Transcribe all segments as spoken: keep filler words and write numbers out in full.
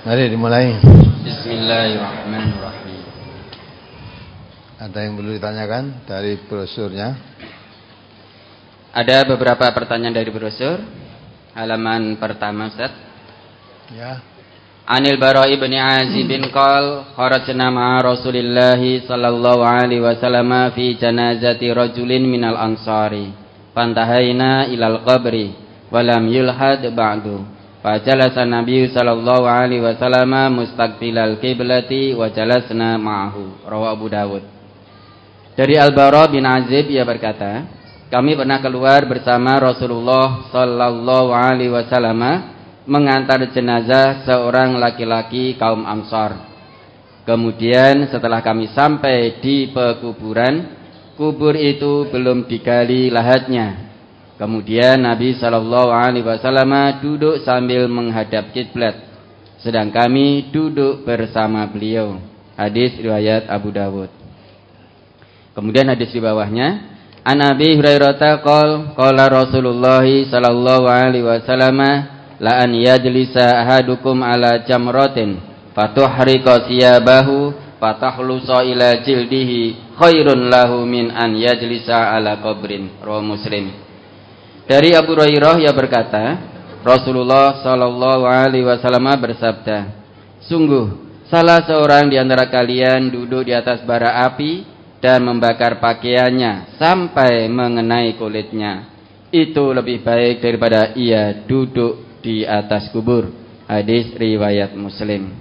Mari dimulai. Bismillahirrahmanirrahim. Ada yang perlu ditanyakan dari brosurnya? Ada beberapa pertanyaan dari brosur. Halaman pertama, Ustaz. Ya. Anil Bara ibn Azib bin qal kharajna ma'a Rasulillah sallallahu alaihi wasallam fi janazati rajulin minal ansari fantahaina ilal qabri wa lam yulhad ba'du. Fajalasa Nabi sallallahu alaihi wasallam mustaqbilal qiblati wa jalasna ma'ahu. Rawahu Abu Dawud. Dari Al-Bara bin Azib ia berkata, kami pernah keluar bersama Rasulullah sallallahu alaihi wasallam mengantar jenazah seorang laki-laki kaum Ansar. Kemudian setelah kami sampai di pekuburan, kubur itu belum digali lahatnya. Kemudian Nabi sallallahu alaihi wasallam duduk sambil menghadap kiblat, sedang kami duduk bersama beliau. Hadis riwayat Abu Dawud. Kemudian hadis di bawahnya, An Abi Hurairah qol qala Rasulullah sallallahu alaihi wasallam la an yajlisa ahadukum ala jamratin fatuhriqa siyabahu fatahlusa ila jildihi khairun lahu min an yajlisa ala qabrin. Rawahu Muslim. Dari Abu Hurairah ia berkata, Rasulullah sallallahu alaihi wasallam bersabda, sungguh salah seorang di antara kalian duduk di atas bara api dan membakar pakaiannya sampai mengenai kulitnya, itu lebih baik daripada ia duduk di atas kubur. Hadis riwayat Muslim.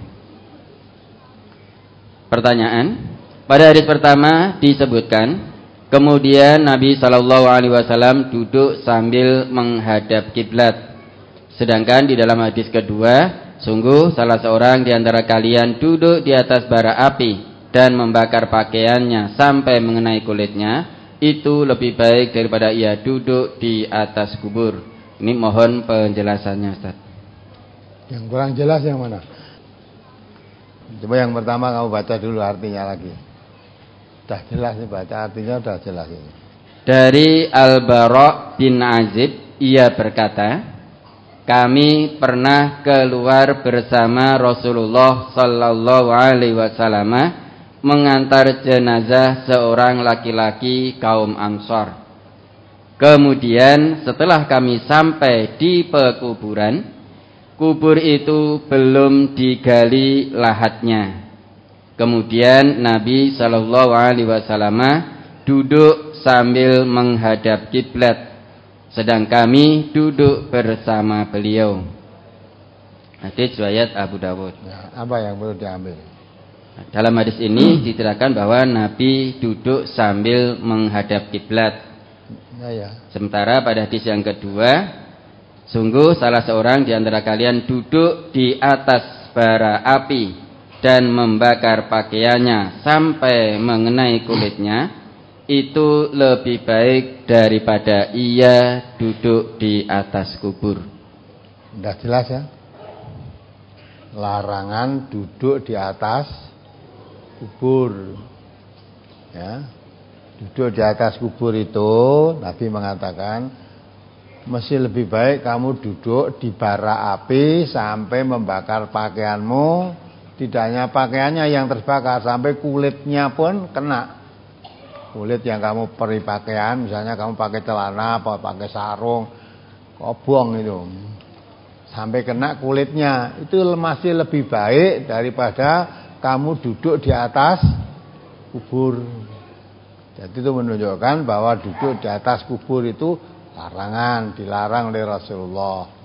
Pertanyaan, pada hadis pertama disebutkan kemudian Nabi sallallahu alaihi wasallam duduk sambil menghadap kiblat. Sedangkan di dalam hadis kedua, sungguh salah seorang di antara kalian duduk di atas bara api dan membakar pakaiannya sampai mengenai kulitnya, itu lebih baik daripada ia duduk di atas kubur. Ini mohon penjelasannya, Ustaz. Yang kurang jelas yang mana? Coba yang pertama kamu baca dulu artinya lagi. Sudah jelas nih, baca artinya sudah jelas ini. Dari Al-Bara bin Azib ia berkata, kami pernah keluar bersama Rasulullah sallallahu alaihi wasallam mengantar jenazah seorang laki-laki kaum Ansar. Kemudian setelah kami sampai di pekuburan, kubur itu belum digali lahatnya. Kemudian Nabi sallallahu alaihi wasallam duduk sambil menghadap kiblat, sedang kami duduk bersama beliau. Hadis riwayat Abu Dawud. Ya, apa yang perlu diambil? Dalam hadis ini diterangkan bahwa Nabi duduk sambil menghadap kiblat. Ya, ya. Sementara pada hadis yang kedua, sungguh salah seorang di antara kalian duduk di atas bara api dan membakar pakaiannya sampai mengenai kulitnya, itu lebih baik daripada ia duduk di atas kubur. Sudah jelas ya? Larangan duduk di atas kubur. Ya. Duduk di atas kubur itu Nabi mengatakan mesti lebih baik kamu duduk di bara api sampai membakar pakaianmu. Tidak hanya pakaiannya yang terbakar, sampai kulitnya pun kena. Kulit yang kamu peri pakaian, misalnya kamu pakai celana, apa pakai sarung, kobong itu, sampai kena kulitnya, itu masih lebih baik daripada kamu duduk di atas kubur. Jadi itu menunjukkan bahwa duduk di atas kubur itu larangan, dilarang oleh Rasulullah.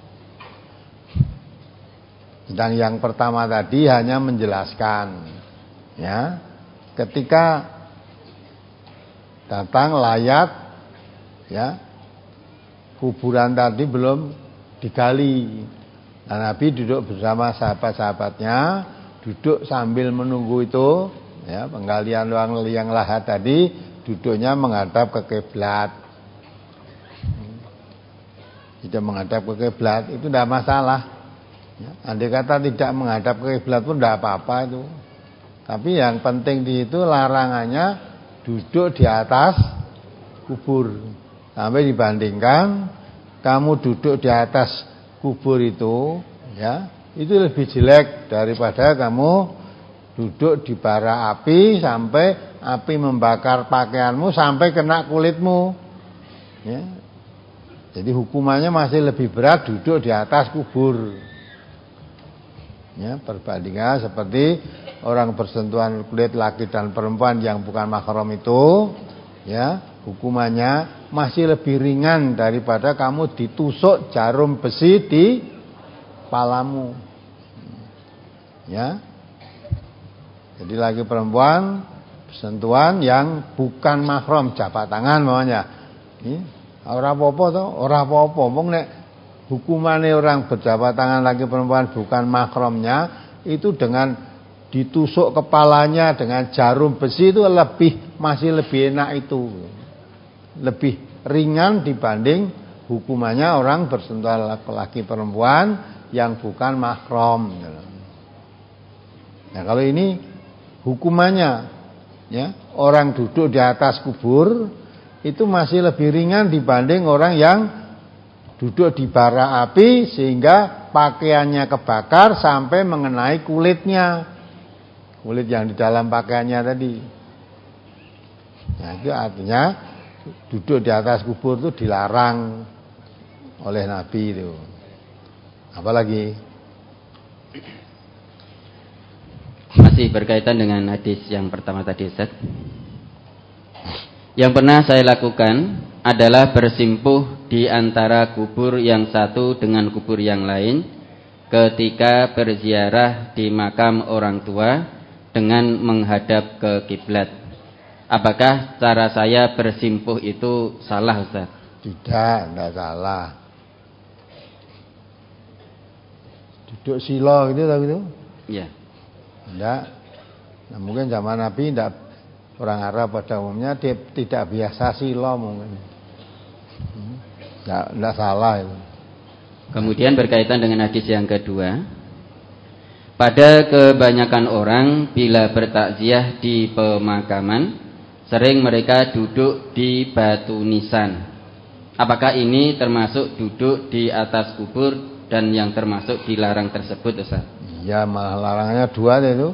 Dan yang pertama tadi hanya menjelaskan, ya, ketika datang layat, ya, kuburan tadi belum digali. Nah, Nabi duduk bersama sahabat-sahabatnya, duduk sambil menunggu itu, ya, penggalian ruang liang lahat tadi, duduknya menghadap ke kiblat. Tidak menghadap ke kiblat itu tidak masalah. Ya, andai kata tidak menghadap ke kiblat pun tidak apa-apa itu. Tapi yang penting di itu larangannya duduk di atas kubur. Sampai dibandingkan kamu duduk di atas kubur itu, ya, itu lebih jelek daripada kamu duduk di bara api sampai api membakar pakaianmu sampai kena kulitmu. Ya. Jadi hukumannya masih lebih berat duduk di atas kubur. Ya, perbandingan seperti orang bersentuhan kulit laki dan perempuan yang bukan mahram itu, ya, hukumannya masih lebih ringan daripada kamu ditusuk jarum besi di kepalamu. Ya. Jadi laki perempuan bersentuhan yang bukan mahram, jabat tangan maunya. Ini ora apa-apa to, ora apa-apa. Wong nek hukumannya orang berjabat tangan laki perempuan bukan mahramnya itu dengan ditusuk kepalanya dengan jarum besi itu lebih masih lebih enak itu, lebih ringan dibanding hukumannya orang bersentuhan laki perempuan yang bukan mahram. Nah kalau ini hukumannya, ya, orang duduk di atas kubur itu masih lebih ringan dibanding orang yang duduk di bara api sehingga pakaiannya kebakar sampai mengenai kulitnya, kulit yang di dalam pakaiannya tadi. Nah itu artinya duduk di atas kubur itu dilarang oleh Nabi itu. Apalagi masih berkaitan dengan hadis yang pertama tadi, Ustaz. Yang pernah saya lakukan adalah bersimpuh di antara kubur yang satu dengan kubur yang lain ketika berziarah di makam orang tua dengan menghadap ke kiblat. Apakah cara saya bersimpuh itu salah, Ustaz? Tidak, tidak salah. Duduk sila gitu tak gitu? Iya. Tidak. Nah, mungkin zaman Nabi tidak, orang Arab pada umumnya dia tidak biasa sila mungkin. Tidak, tidak salah itu. Kemudian berkaitan dengan hadis yang kedua, pada kebanyakan orang bila bertakziah di pemakaman sering mereka duduk di batu nisan. Apakah ini termasuk duduk di atas kubur dan yang termasuk dilarang tersebut, Ustaz? Ya, malah larangannya dua itu.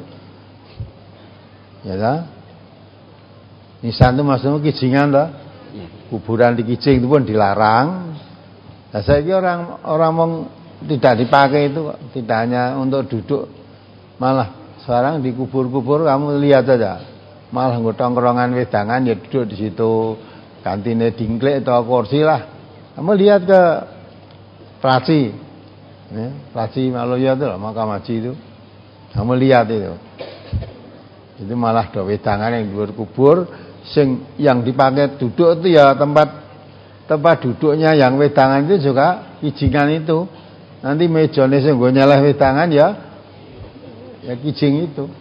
Ya tak? Nisan itu maksudnya kijingan tak? Ya. Kuburan di kijing itu pun dilarang. Nah, saya kira orang orang mong tidak dipakai itu, tidak hanya untuk duduk, malah sekarang di kubur-kubur kamu lihat saja, malah tongkrongan wedangan ya duduk di situ, kantine dingklek atau kursi lah. Kamu lihat ke Praci, ya, Praci Maloya itu, makam haji itu, kamu lihat itu, itu malah ada wedangan yang di luar kubur, sing yang dipakai duduk itu ya tempat tempat duduknya yang wedangan itu juga kijingan itu. Nanti mejane sing nggo nyeleh wedangan ya ya kijing itu.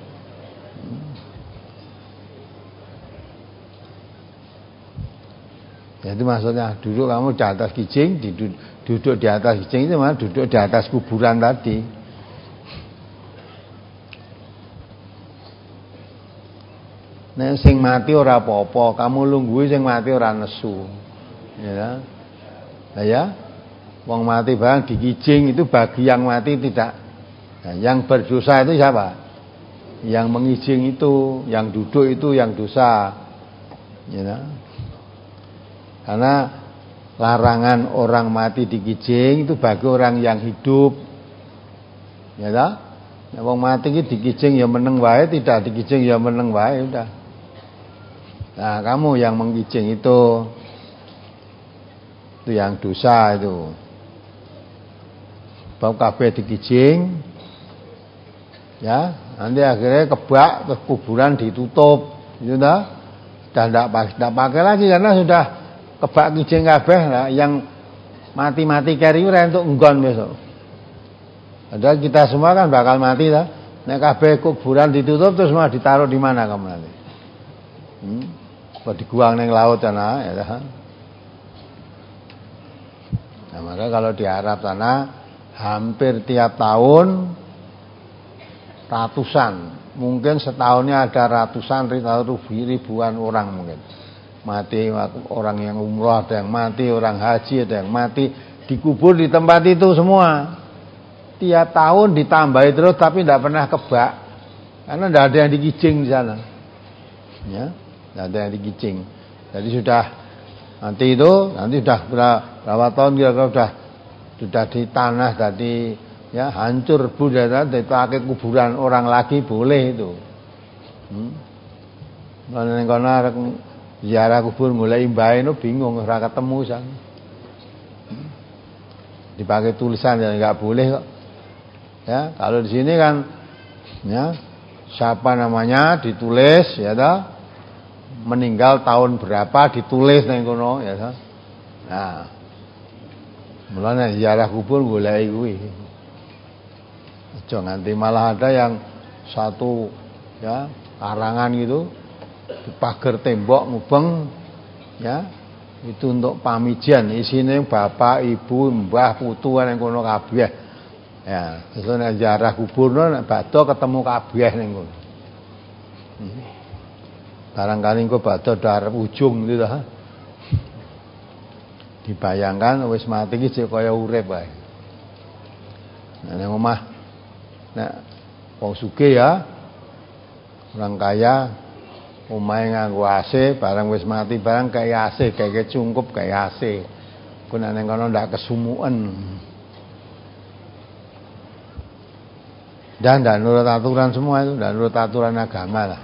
Jadi maksudnya duduk kamu di atas kijing, duduk di atas kijing itu malah duduk di atas kuburan tadi. Nek sing mati ora apa-apa, kamu lungguhi sing mati ora nesu. Ya. Nah, ya. Wong mati barang dikijing itu bagi yang mati tidak. Nah, yang berdosa itu siapa? Yang mengijing itu, yang duduk itu yang dosa. Ya. Karena larangan orang mati dikijing itu bagi orang yang hidup. Ya ta? Nek wong mati iki dikijing ya meneng wae, tidak dikijing ya meneng wae udah. Nah, kamu yang mengijing itu itu yang dosa itu. Bab kabeh dikijing, ya, nanti akhirnya kebak terus kuburan ditutup, gitu dah. Dan tidak tidak pakai lagi karena sudah kebak kijing kabeh lah. Yang mati-mati keri ora entuk nggon besok. Padahal kita semua kan bakal mati dah. Nek kabeh kuburan ditutup terus mau ditaruh di mana kamu nanti? Hmm? Kok diguang ning laut sana, ya dah. Nah, maka kalau di Arab sana hampir tiap tahun ratusan, mungkin setahunnya ada ratusan ribuan orang mungkin mati, orang yang umroh ada yang mati, orang haji ada yang mati, dikubur di tempat itu semua. tiap tahun ditambahi terus tapi tidak pernah kebak. Karena tidak ada yang dikicing di sana. Ya, tidak ada yang dikicing. Jadi sudah nanti itu nanti sudah berapa tahun kira-kira sudah sudah di tanah tadi ya hancur budaya dipakai kuburan orang lagi boleh itu. Hmm. Nang kono arek ziarah kubur mulai mbae no bingung ora ketemu san. Hmm. Dipakai tulisan ya enggak boleh kok. Ya, kalau di sini kan ya siapa namanya ditulis ya toh. Meninggal tahun berapa ditulis nang kono ya toh. Nah. Mulane ziarah kubur golek kuwi. Aja nganti malah ada yang satu ya karangan gitu di pagar tembok ngubeng ya itu untuk pamijan isine bapak ibu mbah putu nang kono kabeh ya terus nek ziarah kubur nek badhe ketemu kabeh ning kono hmm. Barangkali engko badhe arep ujung gitu ta dibayangkan wis mati iki jek kaya urip wae nek nang omah nek wong sugih ya orang kaya omahe nganggo A C barang wis mati barang kayak A C kayak cungkup kayak A C ku nek nang kono ndak kesumuken dan ndak nurut aturan semua itu ndak nurut aturan agama lah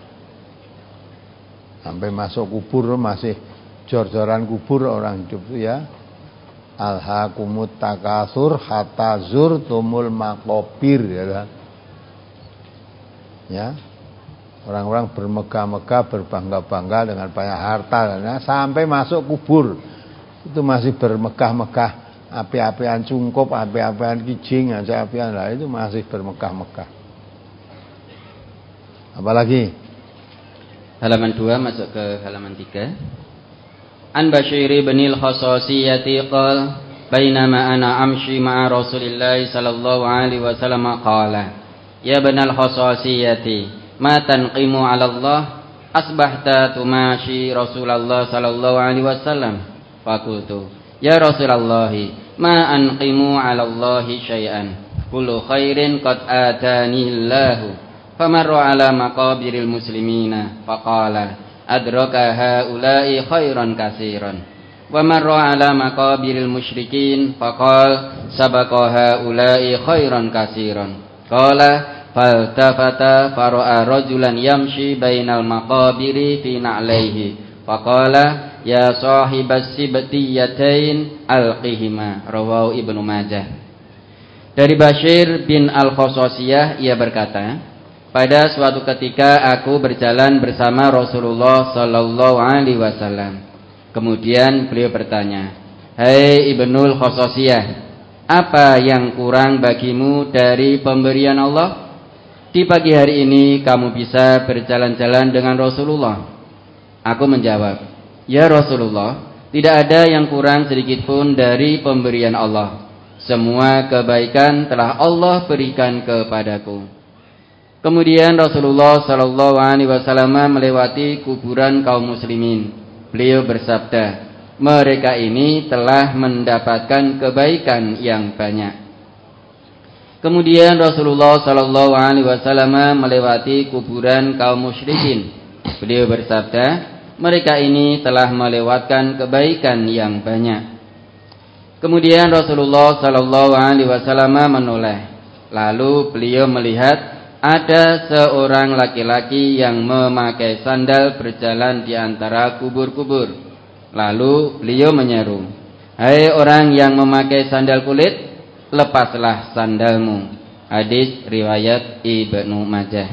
sampai masuk kubur masih jor-joran kubur orang hidup ya alhaqumut takasur hatta zurtumul maqabir ya ya orang-orang bermegah-megah berbangga-bangga dengan banyak harta ya, sampai masuk kubur itu masih bermegah-megah api-apian cungkup api-apian kijing api-apian lah itu masih bermegah-megah apalagi halaman dua masuk ke halaman tiga. An Bashir bin al-Khasasiyati qala bainama ana amshi ma'a Rasulillah sallallahu alaihi wasallam qala ya bin al-Khasasiyati ma tanqimu 'ala Allah asbahta tumashi Rasulullah sallallahu alaihi wasallam faqultu ya Rasulullah ma anqimu 'ala Allah syai'an kullu khairin qad atani Allah famarra 'ala maqabiril muslimina faqala adraka haula'i khairan katsiran wa marra 'ala maqabiril musyrikin faqala sabaqa haula'i khairan katsiran qala faltafata fara'a rajulan yamshi bainal maqabiri fi na'laihi faqala ya sahibas sibtiyatain alqihima rawahu Ibnu Majah. Dari Bashir bin Al-Khasasiyah ia berkata, pada suatu ketika aku berjalan bersama Rasulullah sallallahu alaihi wasallam. Kemudian beliau bertanya, "Hai Ibnul Khasasiyah, apa yang kurang bagimu dari pemberian Allah? Di pagi hari ini kamu bisa berjalan-jalan dengan Rasulullah." Aku menjawab, "Ya Rasulullah, tidak ada yang kurang sedikit pun dari pemberian Allah. Semua kebaikan telah Allah berikan kepadaku." Kemudian Rasulullah sallallahu alaihi wasallam melewati kuburan kaum muslimin. Beliau bersabda, mereka ini telah mendapatkan kebaikan yang banyak. Kemudian Rasulullah sallallahu alaihi wasallam melewati kuburan kaum musyrikin. Beliau bersabda, mereka ini telah melewatkan kebaikan yang banyak. Kemudian Rasulullah sallallahu alaihi wasallam menoleh. Lalu beliau melihat ada seorang laki-laki yang memakai sandal berjalan di antara kubur-kubur. Lalu beliau menyeru, "Hai orang yang memakai sandal kulit, lepaslah sandalmu." Hadis riwayat Ibnu Majah.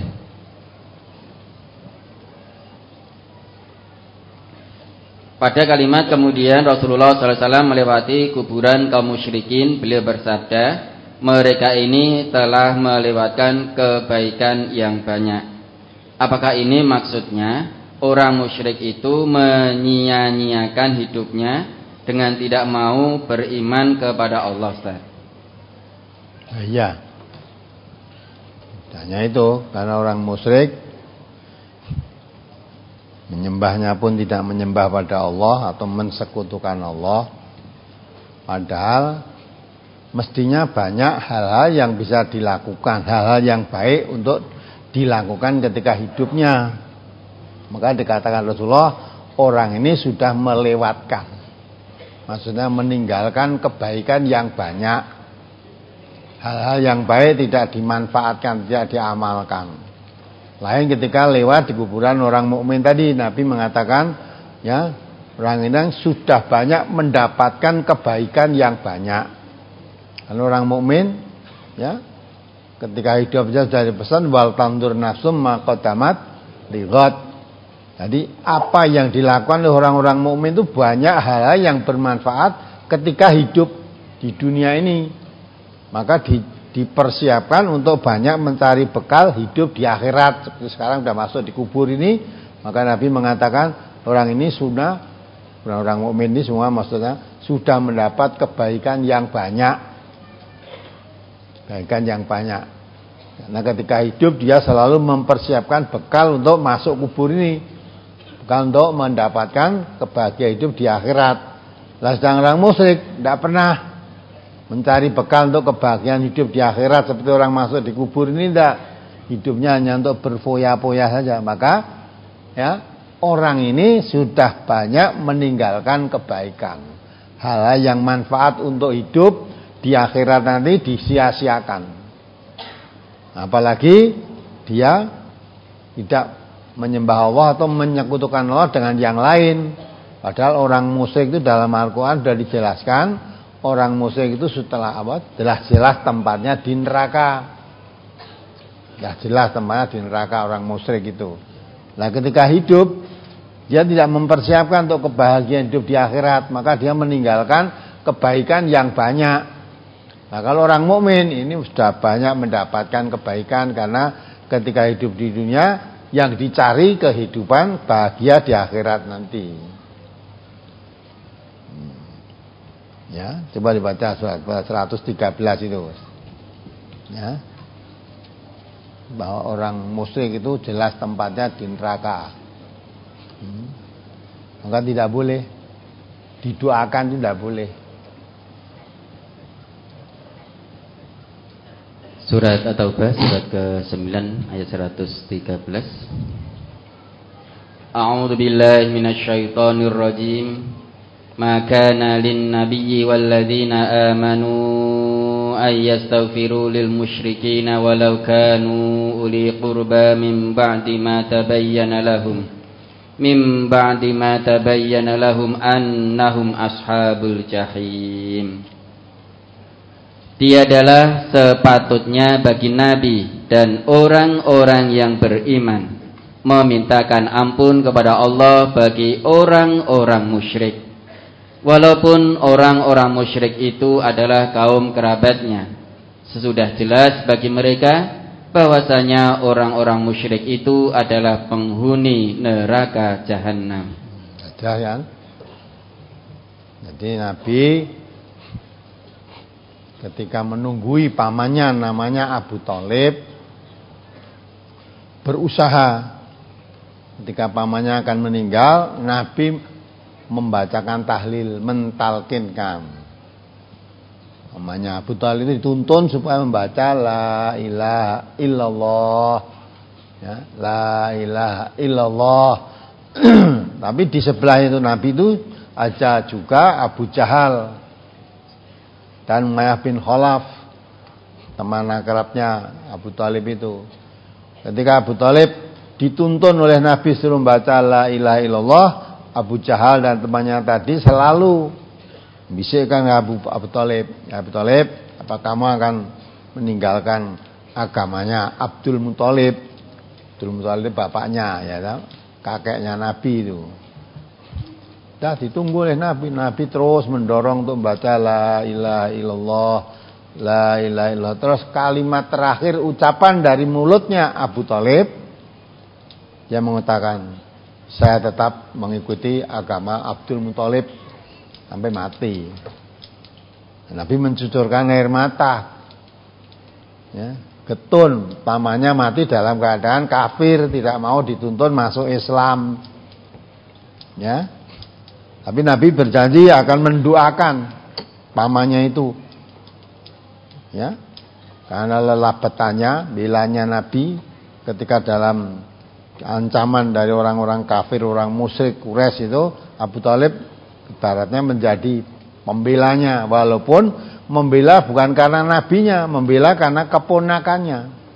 Pada kalimat kemudian Rasulullah sallallahu alaihi wasallam melewati kuburan kaum musyrikin. Beliau bersabda, mereka ini telah melewatkan kebaikan yang banyak. Apakah ini maksudnya orang musyrik itu menyia-nyiakan hidupnya dengan tidak mau beriman kepada Allah, Ustaz? Iya. Hanya itu, karena orang musyrik menyembahnya pun tidak menyembah pada Allah atau mensekutukan Allah. Padahal mestinya banyak hal-hal yang bisa dilakukan, hal-hal yang baik untuk dilakukan ketika hidupnya. Maka dikatakan Rasulullah, orang ini sudah melewatkan, maksudnya meninggalkan kebaikan yang banyak. Hal-hal yang baik tidak dimanfaatkan, tidak diamalkan. Lain ketika lewat di kuburan orang mukmin tadi, Nabi mengatakan, ya, orang ini sudah banyak mendapatkan kebaikan yang banyak. Kalau orang mukmin, ya, ketika hidupnya sudah dipesan wal tandur nafsum maqaddamat lighat. Jadi apa yang dilakukan oleh orang-orang mukmin itu banyak hal-hal yang bermanfaat ketika hidup di dunia ini. Maka di, dipersiapkan untuk banyak mencari bekal hidup di akhirat. Seperti sekarang sudah masuk di kubur ini, maka Nabi mengatakan orang ini sudah, orang-orang mukmin ini semua maksudnya sudah mendapat kebaikan yang banyak. Kebaikan yang banyak. Karena ketika hidup dia selalu mempersiapkan bekal untuk masuk kubur ini, bekal untuk mendapatkan kebahagiaan hidup di akhirat. Lah sedang orang musyrik tidak pernah mencari bekal untuk kebahagiaan hidup di akhirat seperti orang masuk di kubur ini, tidak. Hidupnya hanya untuk berfoya-foya saja. Maka ya, orang ini sudah banyak meninggalkan kebaikan. Hal-hal yang manfaat untuk hidup di akhirat nanti disia-siakan. Apalagi dia tidak menyembah Allah atau menyekutukan Allah dengan yang lain. Padahal orang musyrik itu dalam Al-Quran sudah dijelaskan, orang musyrik itu setelah apa? Jelas-jelas tempatnya di neraka. Ya jelas tempatnya di neraka orang musyrik itu. Nah ketika hidup dia tidak mempersiapkan untuk kebahagiaan hidup di akhirat, maka dia meninggalkan kebaikan yang banyak. Nah kalau orang mukmin ini sudah banyak mendapatkan kebaikan karena ketika hidup di dunia yang dicari kehidupan bahagia di akhirat nanti. Ya, coba dibaca surat seratus tiga belas itu. Ya. Bahwa orang musyrik itu jelas tempatnya di neraka. Hmm. Maka tidak boleh didoakan, itu tidak boleh. Surat At-Taubah surat ke sembilan ayat seratus tiga belas. A'udzu billahi minasyaitonir rajim. Ma kana lin-nabiyyi walladzina amanu ay yastaghfiru lil musyrikina walau kanu uli qurba min ba'di ma tabayyana lahum min ba'di ma tabayyana lahum annahum ashabul jahim. Tiadalah sepatutnya bagi nabi dan orang-orang yang beriman memintakan ampun kepada Allah bagi orang-orang musyrik, walaupun orang-orang musyrik itu adalah kaum kerabatnya. Sesudah jelas bagi mereka bahwasanya orang-orang musyrik itu adalah penghuni neraka jahanam. Ada ya. Jadi Nabi ketika menunggui pamannya namanya Abu Thalib berusaha, ketika pamannya akan meninggal, Nabi membacakan tahlil, mentalkinkan. Namanya Abu Thalib itu dituntun supaya membaca la ilaha illallah, ya, la ilaha illallah. Tapi di sebelah itu Nabi itu ada juga Abu Jahal dan Umayyah bin Khalaf, teman akrabnya Abu Thalib itu. Ketika Abu Thalib dituntun oleh Nabi suruh membaca la ilaha illallah, Abu Jahal dan temannya tadi selalu bisikkan Abu Abu Thalib, ya Abu Thalib, apa kamu akan meninggalkan agamanya Abdul Muthalib? Abdul Muthalib bapaknya, ya, kakeknya Nabi itu. Dah ditunggu oleh Nabi, Nabi terus mendorong untuk membaca la ilaha illallah, la ilaha illallah. Terus kalimat terakhir ucapan dari mulutnya Abu Thalib, dia mengatakan, saya tetap mengikuti agama Abdul Muthalib sampai mati. Nabi mencucurkan air mata, ya, getun, pamannya mati dalam keadaan kafir, tidak mau dituntun masuk Islam, ya. Tapi Nabi berjanji akan mendoakan pamannya itu Ya. Karena lelah bertanya, bilanya Nabi ketika dalam ancaman dari orang-orang kafir, orang musyrik Quraisy itu, Abu Thalib ibaratnya menjadi pembelanya, walaupun membela bukan karena nabinya, membela karena keponakannya.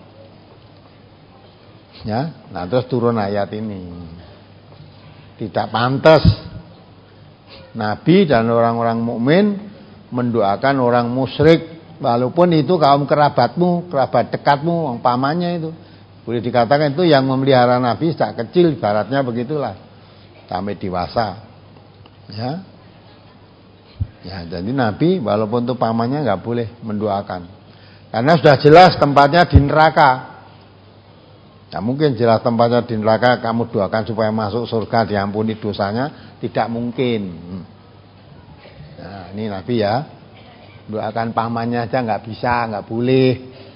Ya, nah terus turun ayat ini. Tidak pantas Nabi dan orang-orang mukmin mendoakan orang musyrik, walaupun itu kaum kerabatmu, kerabat dekatmu, pamannya itu. Boleh dikatakan itu yang memelihara Nabi sejak kecil, ibaratnya begitulah, sampai dewasa. Ya, ya jadi Nabi walaupun itu pamannya nggak boleh mendoakan, karena sudah jelas tempatnya di neraka. Nah, mungkin jelas tempatnya di neraka, kamu doakan supaya masuk surga, diampuni dosanya, tidak mungkin. Nah, ini Nabi ya, doakan pamannya aja nggak bisa, nggak boleh,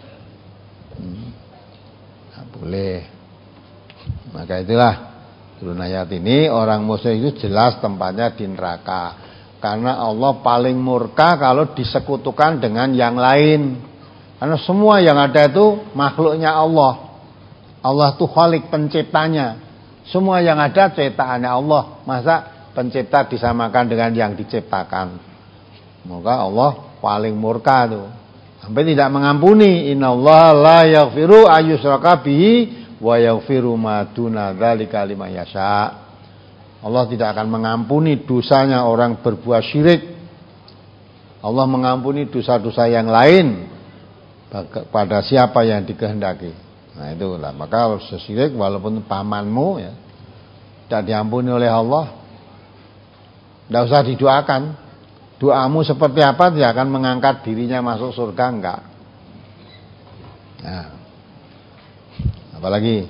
hmm, nggak boleh. Maka itulah turun ayat ini, orang musyrik itu jelas tempatnya di neraka, karena Allah paling murka kalau disekutukan dengan yang lain. Karena semua yang ada itu makhluknya Allah. Allah itu khalik, penciptanya. Semua yang ada ciptaannya Allah. Masa pencipta disamakan dengan yang diciptakan? Maka Allah paling murka itu, sampai tidak mengampuni. Innallaha la yaghfiru ayyushraka bihi wa yaghfiru ma duna dzalika liman yasha. Allah tidak akan mengampuni dosanya orang berbuat syirik. Allah mengampuni dosa-dosa yang lain pada siapa yang dikehendaki. Nah itulah, maka kalau syirik walaupun pamanmu ya, tidak diampuni oleh Allah, tidak usah didoakan. Doamu seperti apa dia akan mengangkat dirinya masuk surga, enggak. Nah, apalagi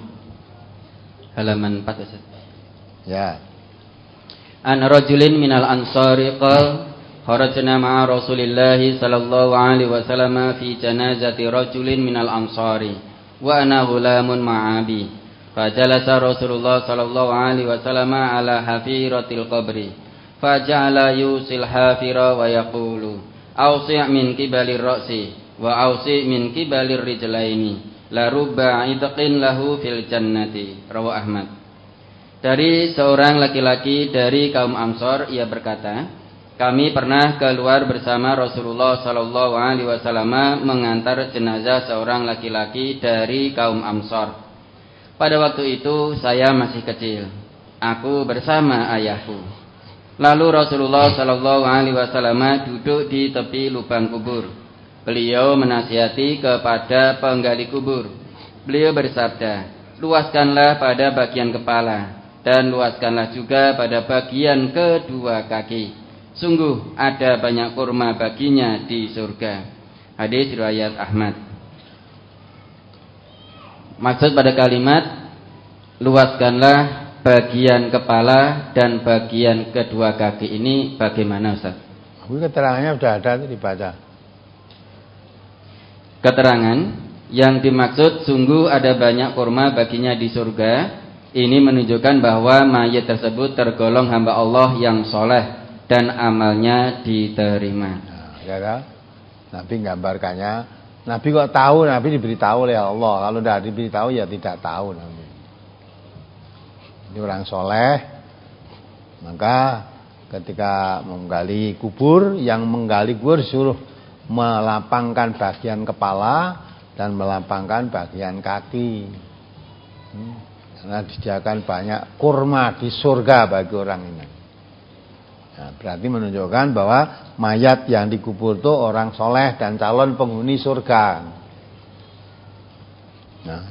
halaman empat ya. An rajulin minal ansari qala kharajna ma'a Rasulillahi sallallahu alaihi wasallam fi janazati rajulin minal ansari wa ana ghulamun ma'abi fajalasa Rasulullah sallallahu alaihi wasallam ala hafiratil qabri faja'ala yusil hafira wa yaqulu awsi' min kibalir ra'si wa awsi' min kibalir rijlaini la rubba idqin lahu fil jannati. Rawahu Ahmad. Dari seorang laki-laki dari kaum Ansor, ia berkata, kami pernah keluar bersama Rasulullah sallallahu alaihi wasallam mengantar jenazah seorang laki-laki dari kaum Ansor. Pada waktu itu saya masih kecil, aku bersama ayahku. Lalu Rasulullah sallallahu alaihi wasallam duduk di tepi lubang kubur. Beliau menasihati kepada penggali kubur. Beliau bersabda, luaskanlah pada bagian kepala dan luaskanlah juga pada bagian kedua kaki. Sungguh ada banyak kurma baginya di surga. Hadis riwayat Ahmad. Maksud pada kalimat luaskanlah bagian kepala dan bagian kedua kaki ini bagaimana, Ustaz? Keterangannya sudah ada itu dibaca. Keterangan yang dimaksud sungguh ada banyak kurma baginya di surga, ini menunjukkan bahwa mayat tersebut tergolong hamba Allah yang soleh dan amalnya diterima. Nah, ya kan? Nabi gambarkannya, Nabi kok tahu, Nabi diberitahu oleh Allah. Kalau tidak diberitahu ya tidak tahu Nabi. Ini orang soleh, maka ketika menggali kubur, yang menggali kubur disuruh melapangkan bagian kepala dan melapangkan bagian kaki. Hmm. Karena disediakan banyak kurma di surga bagi orang ini. Nah, berarti menunjukkan bahwa mayat yang dikubur itu orang soleh dan calon penghuni surga. Nah,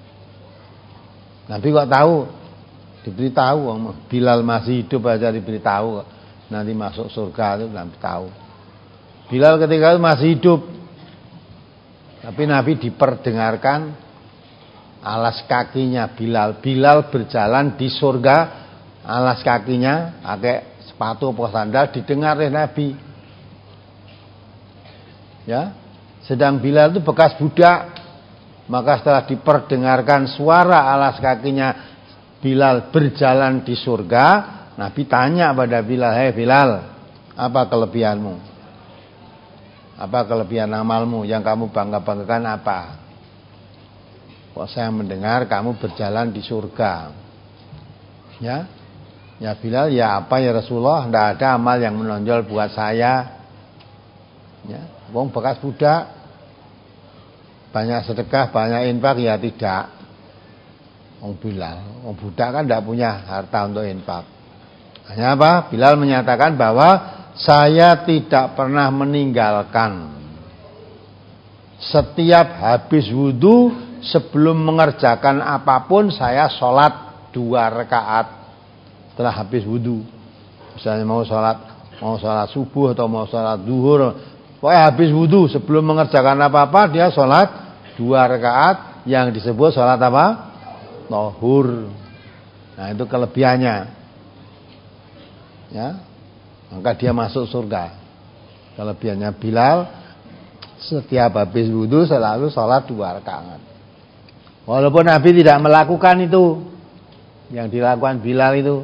Nabi kok tahu? Diberitahu, Bilal masih hidup aja diberitahu nanti masuk surga itu Nabi tahu. Bilal ketika itu masih hidup, tapi Nabi diperdengarkan alas kakinya Bilal. Bilal berjalan di surga, alas kakinya pakai sepatu atau sandal didengar oleh Nabi. Ya, sedang Bilal itu bekas budak, maka setelah diperdengarkan suara alas kakinya Bilal berjalan di surga, Nabi tanya pada Bilal, "Hei Bilal, apa kelebihanmu? Apa kelebihan amalmu yang kamu bangga-banggakan apa? Kok saya mendengar kamu berjalan di surga. Ya, ya Bilal, ya apa ya Rasulullah? Tidak ada amal yang menonjol buat saya. Ya, wong bekas budak, banyak sedekah, banyak infak, ya tidak. Wong Bilal, wong budak kan tidak punya harta untuk infak. Hanya apa? Bilal menyatakan bahwa saya tidak pernah meninggalkan setiap habis wudhu sebelum mengerjakan apapun saya sholat dua rakaat setelah habis wudhu. Misalnya mau sholat mau sholat subuh atau mau sholat duhur, pokoknya habis wudhu sebelum mengerjakan apa-apa dia sholat dua rakaat yang disebut sholat apa? Zuhur. Nah itu kelebihannya. Ya, maka dia masuk surga. Kelebihannya Bilal setiap habis wudhu selalu sholat dua rakaat. Walaupun Nabi tidak melakukan itu yang dilakukan Bilal itu,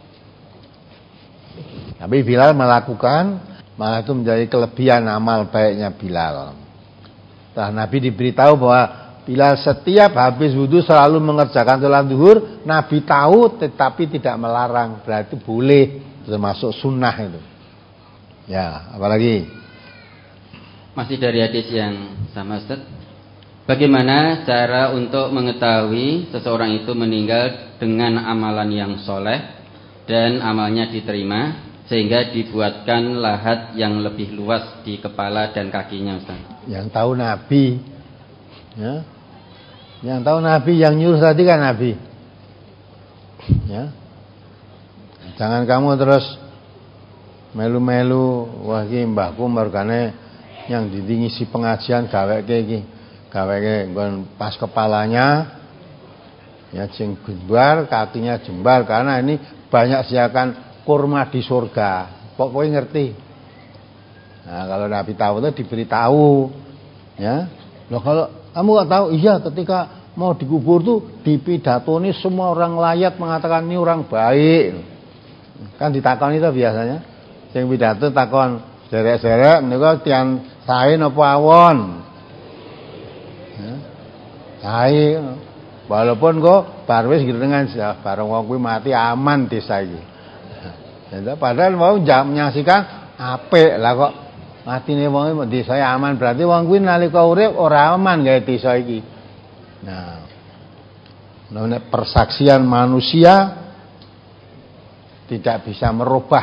tapi Bilal melakukan, malah itu menjadi kelebihan amal baiknya Bilal. Setelah Nabi diberitahu bahwa Bilal setiap habis wudhu selalu mengerjakan sholat zuhur, Nabi tahu tetapi tidak melarang, berarti boleh, termasuk sunnah itu. Ya, apalagi? Masih dari hadis yang sama, Ustaz. Bagaimana cara untuk mengetahui seseorang itu meninggal dengan amalan yang soleh dan amalnya diterima sehingga dibuatkan lahat yang lebih luas di kepala dan kakinya, Ustaz? Yang tahu Nabi, ya. Yang tahu Nabi, yang nyuruh tadi kan Nabi. Ya. Jangan kamu terus melu-melu, wah iki mbahku mergane yang ngisi pengajian gaweke iki. Gaweke nggon pas kepalanya ya sing jembar, kakinya jembar, karena ini banyak siakan kurma di surga. Pokoknya ngerti. Nah, kalau Nabi tahu itu diberitahu, ya. Loh kalau kamu nggak tahu, iya ketika mau dikubur tuh dipidatoni semua orang layak mengatakan ini orang baik. Kan ditakon itu biasanya. Sing pidato takon derek-derek menika tian sae napa awon. Ya. Sae. Walaupun kok bar wis girengan bareng wong kuwi mati aman desa iki. Ya, padahal mau menyaksikan apik lah kok matine wong iki desa aman, berarti wong kuwi nalika urip ora aman gawe desa iki. Nah, namanya persaksian manusia tidak bisa merubah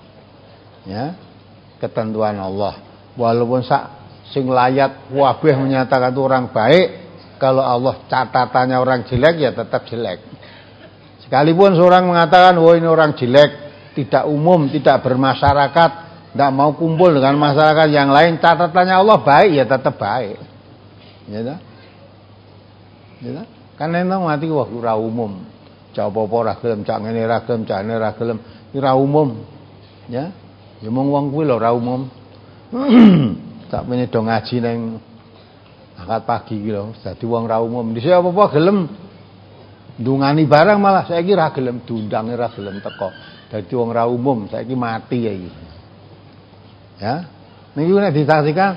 ya ketentuan Allah. Walaupun sak sing layat wabeh menyatakan itu orang baik, kalau Allah catatannya orang jelek ya tetap jelek. Sekalipun seorang mengatakan oh ini orang jelek, tidak umum, tidak bermasyarakat, tidak mau kumpul dengan masyarakat yang lain, catatannya Allah baik ya tetap baik. Ya dah. Ya dah. Kan enong mati wah ora umum. Cak apa ora gelem, cak ngene ora gelem, cak ngene ora gelem, ora umum. Ya. Ya mung wong kuwi lho ora umum. Tak meneh do ngaji ning akad pagi iki lho, dadi wong ra umum. Dhisik apa-apa gelem ndungani barang, malah saiki ra gelem diundange, ra gelem teko. Dadi wong ra umum, saiki mati ya iki. Ya. Niki nek disaksikan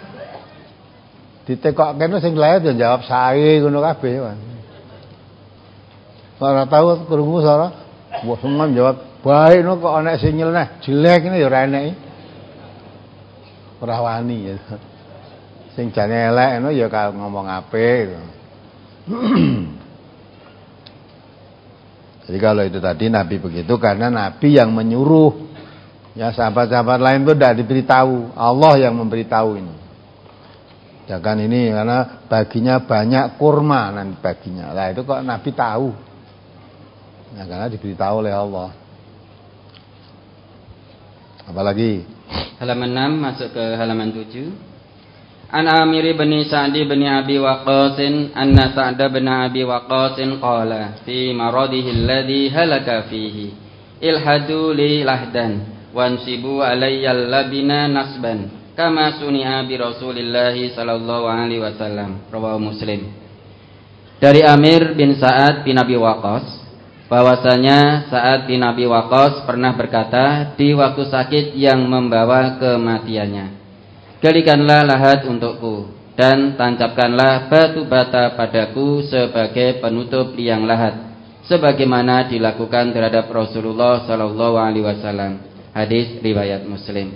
ditekok kene sing layat ya jawab sae ngono kabeh. Ora tahu krungu suara, wah semua jawab baik no kok ana sing nyeleneh, jelek ini ya ora enek. Ora wani ya. Sing jane elek no ya kalau ngomong apik. Jadi kalau itu tadi Nabi begitu karena Nabi yang menyuruh. Ya sahabat-sahabat lain itu tidak diberitahu, Allah yang memberitahu ini. Jangan ini karena baginya banyak kurma nanti baginya. Lah itu kok Nabi tahu. Nah, karena diberitahu oleh Allah. Apalagi halaman enam masuk ke halaman tujuh. An Amir bin Sa'd bin Abi Waqqas anna Sa'd bin Abi Waqqas qala fi maradihi alladhi halaka fihi ilhadu li lahdan wansibu alayya labina nasban kama suni'a bi Rasulillah sallallahu alaihi wasallam. Rawahu Muslim. Dari Amir bin Sa'ad bin Abi Waqqas bahwasanya Sa'ad bin Abi Waqqas pernah berkata di waktu sakit yang membawa kematiannya, Galikanlah lahat untukku, dan tancapkanlah batu bata padaku sebagai penutup liang lahat, sebagaimana dilakukan terhadap Rasulullah sallallahu alaihi wasallam. Hadis riwayat Muslim.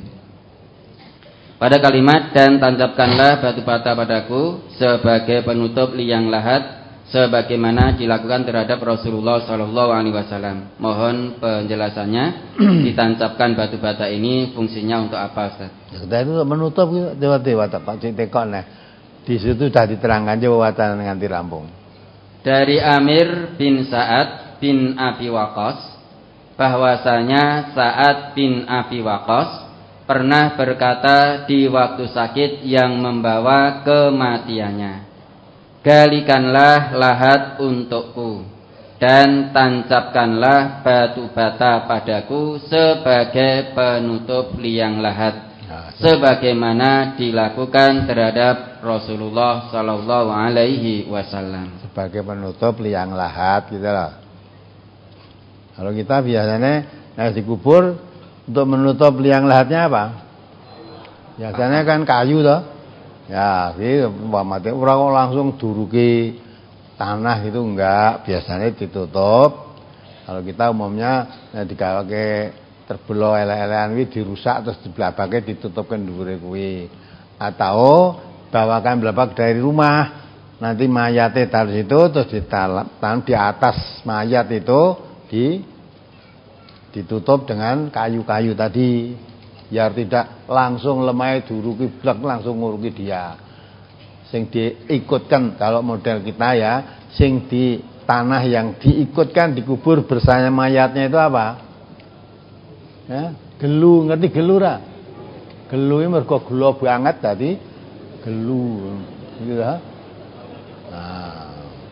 Pada kalimat dan tancapkanlah batu bata padaku sebagai penutup liang lahat, sebagaimana dilakukan terhadap Rasulullah sallallahu alaihi wasallam. Mohon penjelasannya. Ditancapkan batu bata ini fungsinya untuk apa, Ustaz? Ya, itu menutup dewa-dewa Pak Cik tekon nah. Di situ sudah diterangkan jawatan nganti rampung. Dari Amir bin Sa'ad bin Abi Waqqas, bahwasanya Sa'ad bin Abi Waqqas pernah berkata di waktu sakit yang membawa kematiannya, galikanlah lahat untukku, dan tancapkanlah batu bata padaku sebagai penutup liang lahat, sebagaimana dilakukan terhadap Rasulullah sallallahu alaihi wasallam. Sebagai penutup liang lahat gitu loh. Kalau kita biasanya nah dikubur untuk menutup liang lahatnya apa? Biasanya kan kayu toh. Ya, gitu mati orang langsung duruki tanah itu enggak, biasanya ditutup. Kalau kita umumnya nah digawe terbelo elek-elekan kuwi dirusak terus diblabake ditutupkan dhuwure kuwi. Atau bawakan blabak dari rumah. Nanti mayatnya taruh situ terus ditanam di atas mayat itu di ditutup dengan kayu-kayu tadi, biar tidak langsung lemai duruki blak langsung nguruki dia. Sing diikutkan kalau model kita ya, sing di tanah yang diikutkan dikubur bersama mayatnya itu apa? Ya, gelu, ngerti gelu ra? Gelu ini mergo gula banget tadi, gelu, gitu ya. Nah,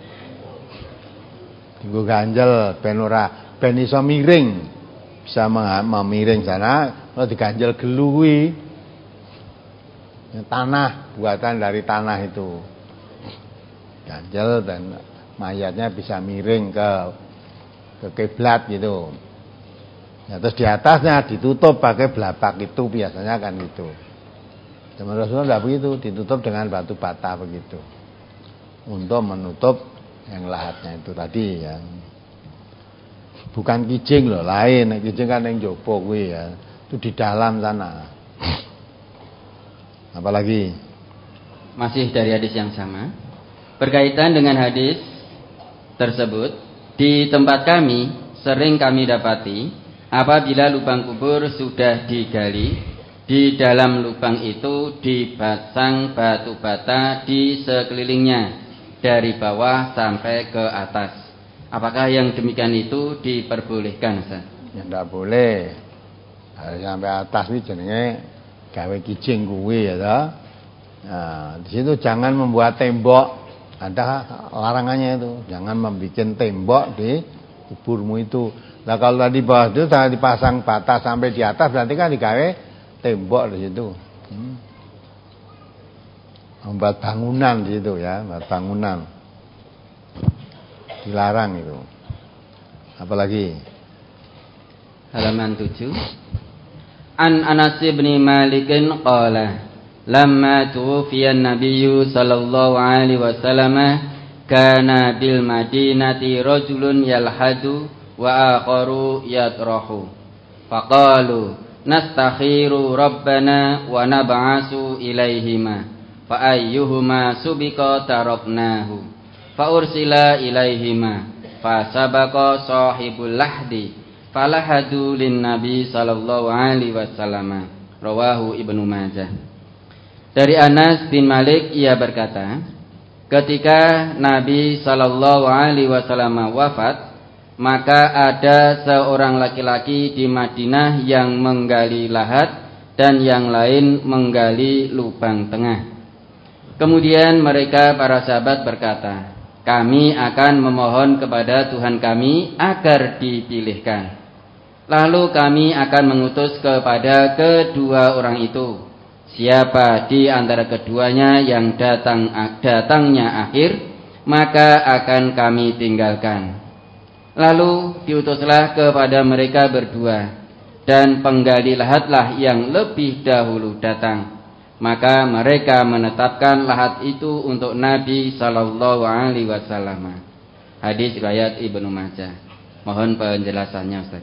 tinggu ganjel ben ora ben iso miring. Bisa memiring sana, kalau diganjel gelu kuwi. Tanah, buatan dari tanah itu. Ganjel dan mayatnya bisa miring ke ke kiblat gitu. Ya, terus di atasnya ditutup pakai belapak itu biasanya kan gitu. Zaman Rasulullah tidak begitu, ditutup dengan batu bata begitu. Untuk menutup yang lahatnya itu tadi ya. Bukan kijing loh, lain. Kijing kan yang jopo kuwi ya. Itu di dalam sana. Apalagi? Masih dari hadis yang sama. Berkaitan dengan hadis tersebut, di tempat kami sering kami dapati apabila lubang kubur sudah digali, di dalam lubang itu dipasang batu bata di sekelilingnya dari bawah sampai ke atas. Apakah yang demikian itu diperbolehkan, Ustaz? Ya enggak boleh. Harus sampai atas ini jenenge gawe kijing kuwi ya toh. Nah, di situ jangan membuat tembok. Ada larangannya itu. Jangan membuat tembok di kuburmu itu. Nah, kalau tadi bawah itu sudah dipasang bata sampai di atas berarti kan digawe tembok di situ. Hmm. Membuat bangunan di situ ya, membuat bangunan. Dilarang itu. Apalagi? Halaman tujuh. An Anas bin Malik qala lamma tuwfiya an-nabiy sallallahu alaihi wasallam kana bil madinati rajulun yalhadu wa akharu yatrahu faqalu nastakhiru rabbana wa nab'asu ilaihima fa ayyuhuma subiqa taraknahu fa ursila ilaihima fa sabaqa sahibul lahdi falahadu lin nabi sallallahu alaihi wasallam. Rawahu Ibnu Majah. Dari Anas bin Malik ia berkata, ketika Nabi sallallahu alaihi wasallam wafat, maka ada seorang laki-laki di Madinah yang menggali lahat dan yang lain menggali lubang tengah. Kemudian mereka para sahabat berkata, kami akan memohon kepada Tuhan kami agar dipilihkan. Lalu kami akan mengutus kepada kedua orang itu, siapa di antara keduanya yang datang datangnya akhir, maka akan kami tinggalkan. Lalu diutuslah kepada mereka berdua, dan penggali lahatlah yang lebih dahulu datang. maka mereka menetapkan lahat itu untuk Nabi sallallahu alaihi wasallam. Hadis riwayat Ibnu Majah. Mohon penjelasannya, Ustaz.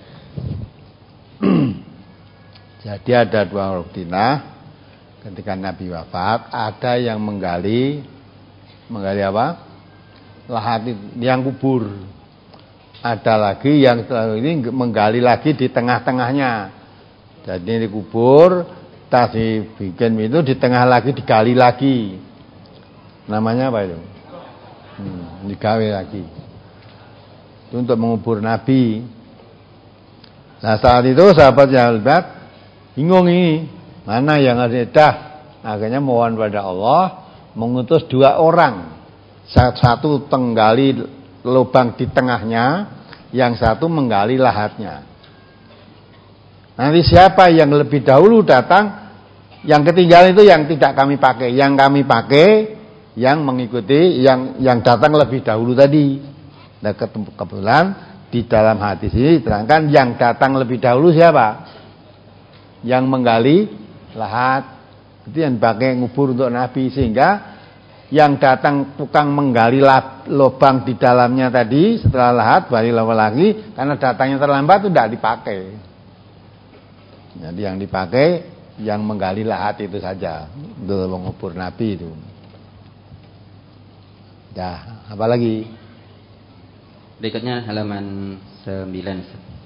Jadi ada dua ruktinah ketika Nabi wafat, ada yang menggali menggali apa? Lahat yang kubur. Ada lagi yang ini menggali lagi di tengah-tengahnya. Jadi dikubur, tas dibikin itu di tengah lagi digali lagi. Namanya apa itu? Hmm, digawe lagi. Itu untuk mengubur Nabi. Nah saat itu sahabat yang hebat bingung ini mana yang ada dah. Akhirnya mohon pada Allah mengutus dua orang. Satu tenggali lubang di tengahnya, yang satu menggali lahatnya. Nanti siapa yang lebih dahulu datang, yang ketinggalan itu yang tidak kami pakai. Yang kami pakai, yang mengikuti, yang yang datang lebih dahulu tadi. Nah kebetulan di dalam hadis ini diterangkan yang datang lebih dahulu siapa? Yang menggali lahat. Itu yang pakai ngubur untuk Nabi. Sehingga yang datang tukang menggali lubang di dalamnya tadi setelah lahat balik lagi, karena datangnya terlambat itu tidak dipakai. Jadi yang dipakai yang menggali lahat itu saja untuk mengubur Nabi itu. Dah, apa lagi? Berikutnya halaman sembilan.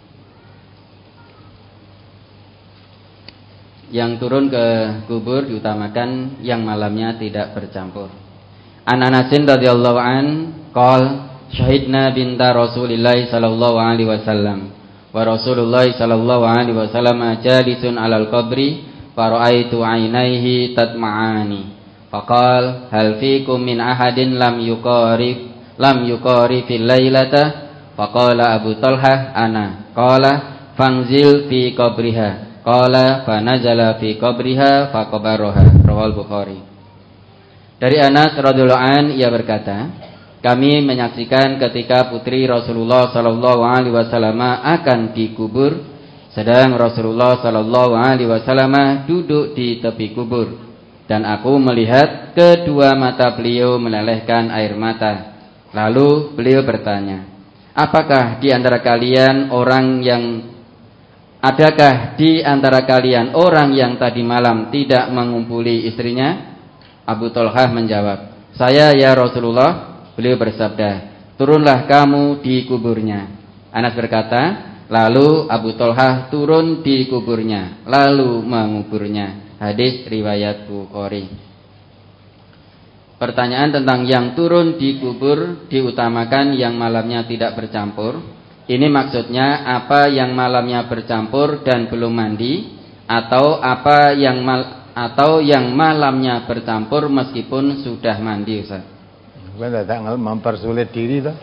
Yang turun ke kubur diutamakan yang malamnya tidak bercampur. An Anasin radhiyallahu an qol syahidna binta Rasulillah sallallahu alaihi wasallam wa Rasulullah sallallahu alaihi wasallam jalisun alal qabri faraitu ainaihi tatma'ani faqal hal fikum min ahadin lam yuqarib lam yuqari fil lailata faqala Abu Talhah ana qala fangzil fi qabriha qala fanazala fi qabriha faqabaraha. Rawal Bukhari. Dari Anas radhiyallahu an ia berkata, kami menyaksikan ketika putri Rasulullah sallallahu alaihi wasallam akan dikubur, sedang Rasulullah sallallahu alaihi wasallam duduk di tepi kubur, dan aku melihat kedua mata beliau melelehkan air mata. Lalu beliau bertanya, apakah di antara kalian orang yang adakah di antara kalian orang yang tadi malam tidak mengumpuli istrinya? Abu Talhah menjawab, saya ya Rasulullah. Beliau bersabda, turunlah kamu di kuburnya. Anas berkata, lalu Abu Talhah turun di kuburnya, lalu menguburnya. Hadis riwayat Bukhari. Pertanyaan tentang yang turun di kubur diutamakan yang malamnya tidak bercampur. Ini maksudnya apa yang malamnya bercampur dan belum mandi, atau apa yang mal atau yang malamnya bercampur meskipun sudah mandi, Ustaz? Bukan tidak mempersulit diri toh.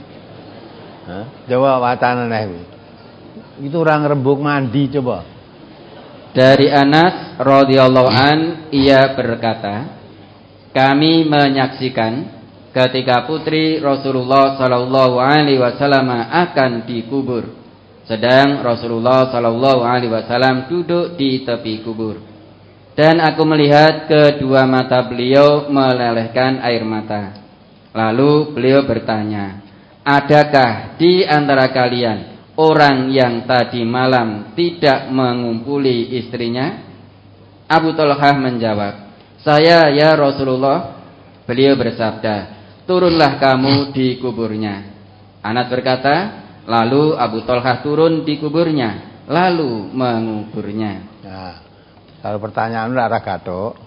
Coba wacana itu. Itu orang rembuk mandi coba. Dari Anas radhiyallahu an ia berkata, kami menyaksikan ketika putri Rasulullah sallallahu alaihi wasallam akan dikubur, sedang Rasulullah sallallahu alaihi wasallam duduk di tepi kubur. Dan aku melihat kedua mata beliau melelehkan air mata. Lalu beliau bertanya, adakah di antara kalian orang yang tadi malam tidak mengumpuli istrinya? Abu Talhah menjawab, saya ya Rasulullah. Beliau bersabda, turunlah kamu di kuburnya. Anas berkata, lalu Abu Talhah turun di kuburnya, lalu menguburnya. Nah, kalau pertanyaan udah ada gato,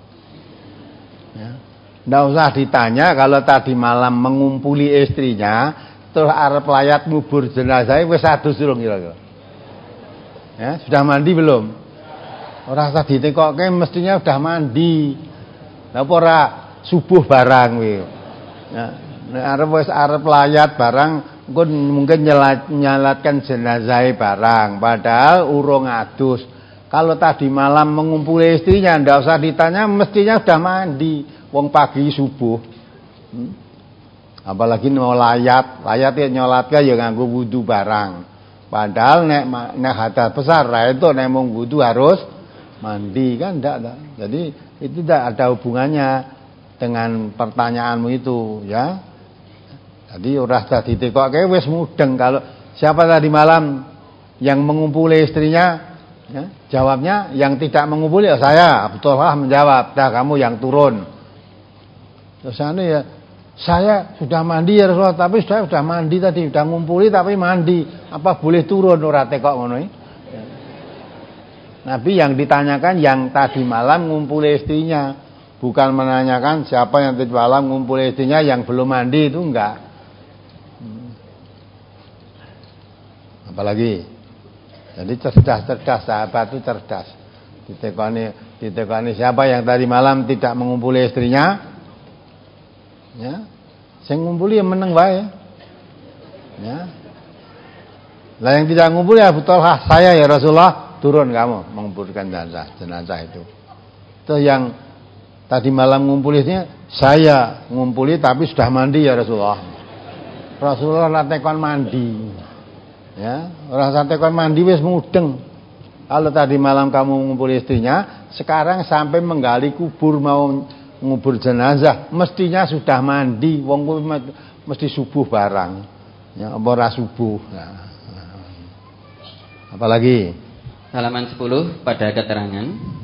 ya. Nggak usah ditanya kalau tadi malam mengumpuli istrinya, terus arep layat ngubur jenazah wis adus durung kira-kira. Ya, sudah mandi belum? Ora usah ditekokke mestinya sudah mandi. Lah apa ora subuh barang kuwi. Ya, nek arep wis arep layat barang engko mungkin nyelat, nyalatkan jenazah barang padahal urung adus. Kalau tadi malam mengumpuli istrinya, ndak usah ditanya, mestinya sudah mandi. Wong pagi subuh. Hmm? Apalagi mau layat, layat ya nyolatke ya nganggo wudu barang. Padahal nek nek hadas besar ra itu nek mung wudu harus mandi kan enggak, enggak. Jadi itu tidak ada hubungannya dengan pertanyaanmu itu, ya. Jadi ora dadi tekoke wis mudeng. Kalau siapa tadi malam yang mengumpuli istrinya, ya, jawabnya yang tidak mengumpuli ya saya. Abdullah menjawab, "Dah kamu yang turun." Terus ane ya, "Saya sudah mandi ya Rasulullah, tapi saya sudah mandi tadi, sudah ngumpuli tapi mandi. Apa boleh turun ora tekok ngono iki?" Nabi yang ditanyakan yang tadi malam ngumpuli istrinya, bukan menanyakan siapa yang tadi malam ngumpuli istrinya yang belum mandi, itu enggak. Apalagi, jadi cerdas-cerdas, sahabat itu cerdas. Ditekani, ditekani siapa yang tadi malam tidak mengumpuli istrinya, ya, sing ngumpuli yang meneng wae, ya. Lah yang tidak ngumpuli ya betul, saya ya Rasulullah, turun kamu mengumpulkan jenazah, jenazah itu. Itu yang tadi malam ngumpulinya, saya ngumpuli tapi sudah mandi ya Rasulullah. Rasulullah natekon mandi. Ya, orang tekon mandi wis mudeng. Kalau tadi malam kamu mengumpuli istrinya, sekarang sampai menggali kubur mau ngubur jenazah, mestinya sudah mandi. Wong kuwi mesti subuh barang. Ya, apa ora subuh. Nah, apalagi halaman sepuluh pada keterangan.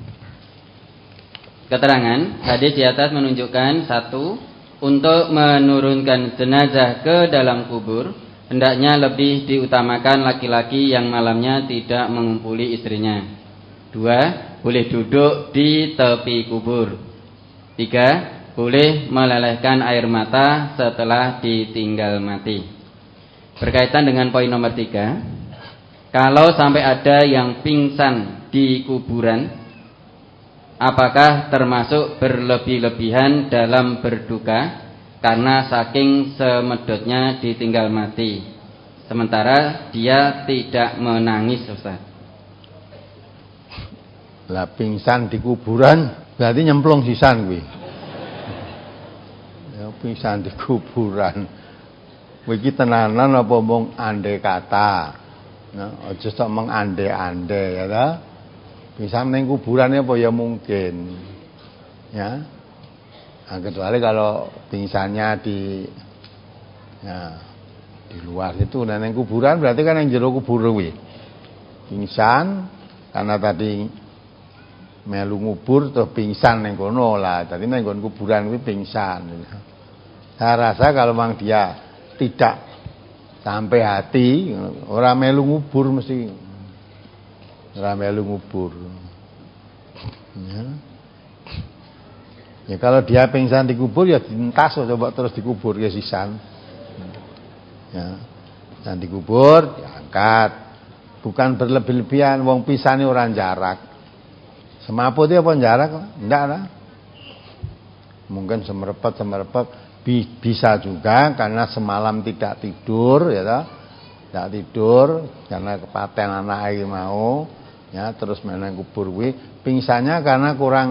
Keterangan hadis di atas menunjukkan satu, untuk menurunkan jenazah ke dalam kubur hendaknya lebih diutamakan laki-laki yang malamnya tidak mengumpuli istrinya. Dua, boleh duduk di tepi kubur. Tiga, boleh melelehkan air mata setelah ditinggal mati. Berkaitan dengan poin nomor tiga, kalau sampai ada yang pingsan di kuburan, apakah termasuk berlebih-lebihan dalam berduka karena saking semedotnya ditinggal mati, sementara dia tidak menangis, Ustaz? Lah pingsan di kuburan berarti nyemplung sisan kuwi. Ya pingsan di kuburan. Kuwi iki tenanan apa mung andai kata. Nah, aja sok mengande-ande ya ta. Pingsan ning kuburan apa ya mungkin. Ya. Nah, kecuali kalau pingsannya di ya, di luar itu, dan yang kuburan berarti kan yang jero kubur kuwi. Pingsan karena tadi melu ngubur terus pingsan ning kono lah. Dadi ning kuburan kuwi pingsan. Saya rasa kalau memang dia tidak sampai hati, ora melu ngubur mesti. Ora melu ngubur. Ya. Ya kalau dia pingsan dikubur ya dientas coba terus dikubur ke sisan. Ya. Dan dikubur diangkat. Bukan berlebih-lebihan, wong pisane ora jarak. Semaput apa jarak? Enggak lah. Mungkin semerepet-semerepet bisa juga karena semalam tidak tidur ya toh. Tidak tidur karena kepaten anak iki mau, ya terus meneng kubur kuwi. Pingsannya karena kurang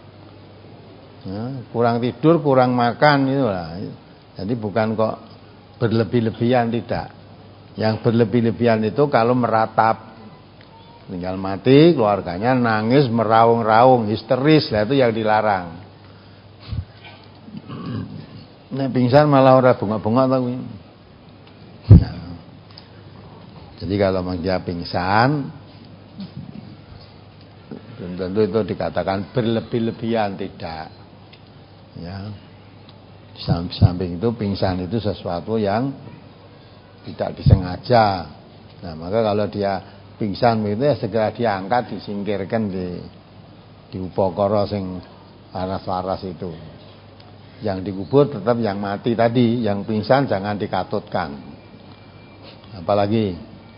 ya, kurang tidur, kurang makan itulah. Jadi bukan kok berlebih-lebihan, tidak. Yang berlebih-lebihan itu kalau meratap tinggal mati, keluarganya nangis, meraung-raung, histeris, lah itu yang dilarang. Nek pingsan malah ora bengok-bengok ta kuwi. Nah, jadi kalau dia pingsan belum tentu itu dikatakan berlebih-lebihan, tidak. Ya, di samping itu pingsan itu sesuatu yang tidak disengaja. Nah maka kalau dia pingsan itu ya segera diangkat, disingkirkan di di upakara sing waras-waras itu. Yang dikubur tetap yang mati tadi, yang pingsan jangan dikatutkan. Apalagi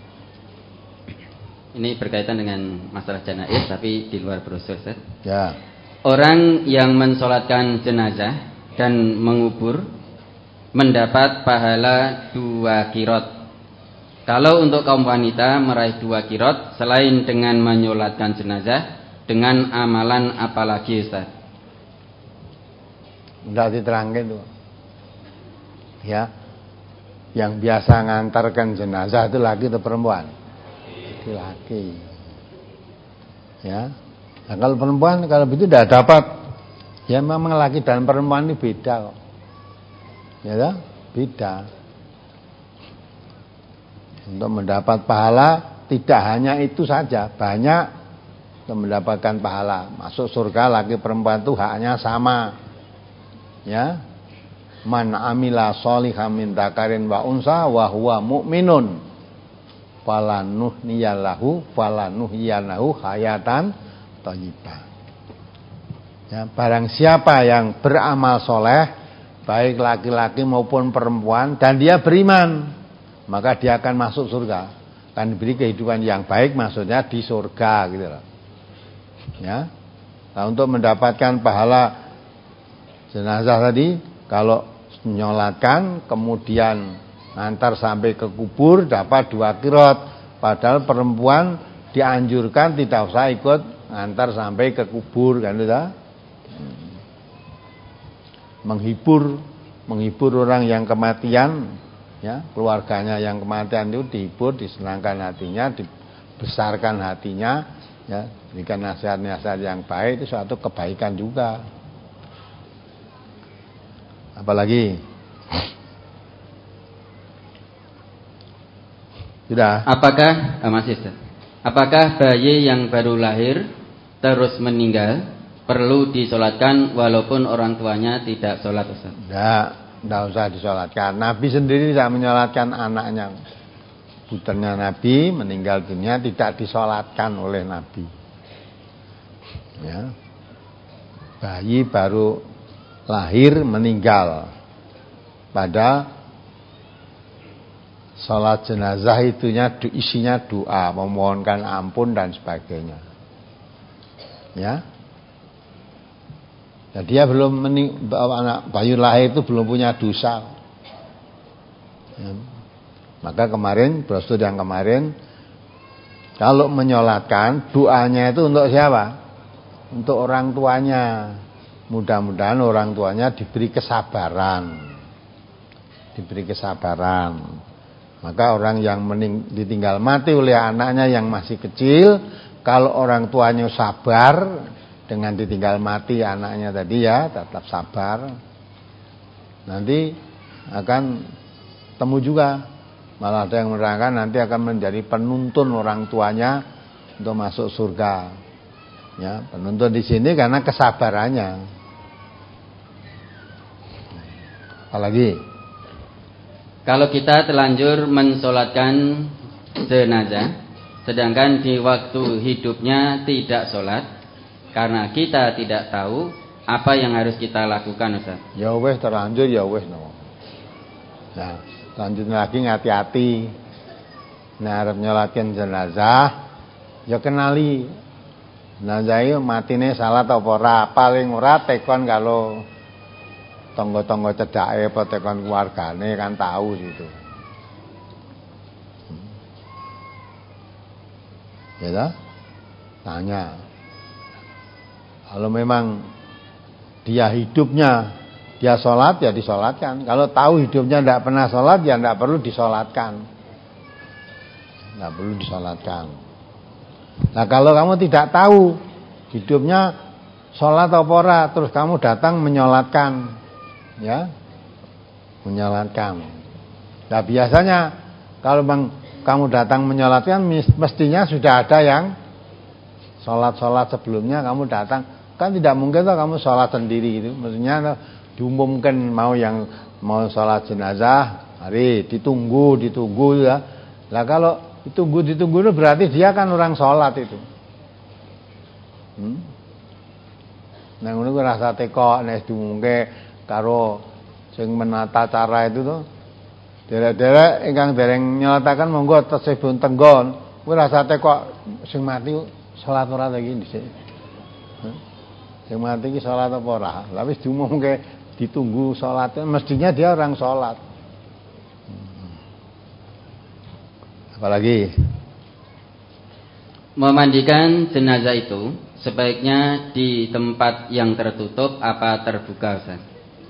ini berkaitan dengan masalah janaiz tapi di luar brosur, Ustaz. Ya. Orang yang mensolatkan jenazah dan mengubur mendapat pahala dua kirot. Kalau untuk kaum wanita meraih dua kirot selain dengan menyolatkan jenazah, dengan amalan apalagi, Ustaz? Enggak diterangkan tuh. Ya. Yang biasa ngantarkan jenazah itu laki atau perempuan? Laki-laki. Ya. Nah, kalau perempuan kalau begitu tidak dapat. Ya memang laki dan perempuan ini beda kok. Ya kan? Beda. Untuk mendapat pahala tidak hanya itu saja, banyak untuk mendapatkan pahala. Masuk surga laki perempuan itu haknya sama. Ya. Man amila sholihan min dzakarin wa unsa wa huwa mu'minun falanuhyiyalahu falanuhyiyanahu hayatan thayyibah. Ya, barang siapa yang beramal soleh, baik laki-laki maupun perempuan, dan dia beriman, maka dia akan masuk surga, akan diberi kehidupan yang baik, maksudnya di surga gitu loh. Ya. Nah, untuk mendapatkan pahala jenazah tadi, kalau menyolatkan kemudian antar sampai ke kubur dapat dua qiraat, padahal perempuan dianjurkan tidak usah ikut antar sampai ke kubur kan itu. Menghibur menghibur orang yang kematian, ya, keluarganya yang kematian itu dihibur, disenangkan hatinya, dibesarkan hatinya, ya, berikan nasihat-nasihat yang baik, itu suatu kebaikan juga. Apalagi sudah. Apakah ah, masih Ustaz. Apakah bayi yang baru lahir terus meninggal perlu disolatkan walaupun orang tuanya tidak sholat, Ustaz? Tidak, tidak usah disolatkan. Nabi sendiri tidak menyolatkan anaknya. Puternya Nabi meninggal dunia tidak disolatkan oleh Nabi. Ya. Bayi baru lahir meninggal, pada sholat jenazah itunya isinya doa, memohonkan ampun dan sebagainya. Ya, nah, dia belum mening, anak bayi lahir itu belum punya dosa. Ya. Maka kemarin brosur yang kemarin, kalau menyolatkan doanya itu untuk siapa? Untuk orang tuanya. Mudah-mudahan orang tuanya diberi kesabaran. Diberi kesabaran. Maka orang yang mening, ditinggal mati oleh anaknya yang masih kecil, kalau orang tuanya sabar dengan ditinggal mati anaknya tadi, ya tetap sabar, nanti akan temu juga. Malah ada yang menerangkan nanti akan menjadi penuntun orang tuanya untuk masuk surga. Ya, penuntun di sini karena kesabarannya. Apalagi kalau kita telanjur mensolatkan jenazah, sedangkan di waktu hidupnya tidak sholat, karena kita tidak tahu apa yang harus kita lakukan, Ustaz. Ya wes terlanjur ya wes no. Nah, lanjut lagi ngati-hati. Nah, arep nyolatkan jenazah, ya kenali jenazah itu matine salat apa ora, paling ora tekon kalau tonggo-tonggo cedake apa tekon keluargane kan tahu situ. Ya toh? Tanya. Kalau memang dia hidupnya dia sholat, ya disolatkan. Kalau tahu hidupnya tidak pernah sholat, ya tidak perlu disolatkan. Tidak perlu disolatkan. Nah, kalau kamu tidak tahu hidupnya sholat atau ora, terus kamu datang menyolatkan, ya, menyolatkan. Nah, biasanya kalau bang, kamu datang menyolatkan, mestinya sudah ada yang sholat-sholat sebelumnya. Kamu datang, kan tidak mungkin tuh kamu sholat sendiri itu. Maksudnya diumumkan mau yang mau sholat jenazah, hari ditunggu, ditunggu ya. Lah kalau ditunggu, ditunggu itu berarti dia kan orang sholat itu. Hmm? Nah, ngono ku rasa teko nek diumumke karo sing menata cara itu tuh. Derek-derek ingkang dereng nyolataken monggo tesih pun tenggon. Kuwi rasa teko sing mati sholat ora lagi dhisik. Hmm? Sing mati iki sholat apa ora? Lah wis diumumke ditunggu sholatnya, mestinya dia orang sholat. Hmm. Apalagi memandikan jenazah itu sebaiknya di tempat yang tertutup apa terbuka, Ustaz?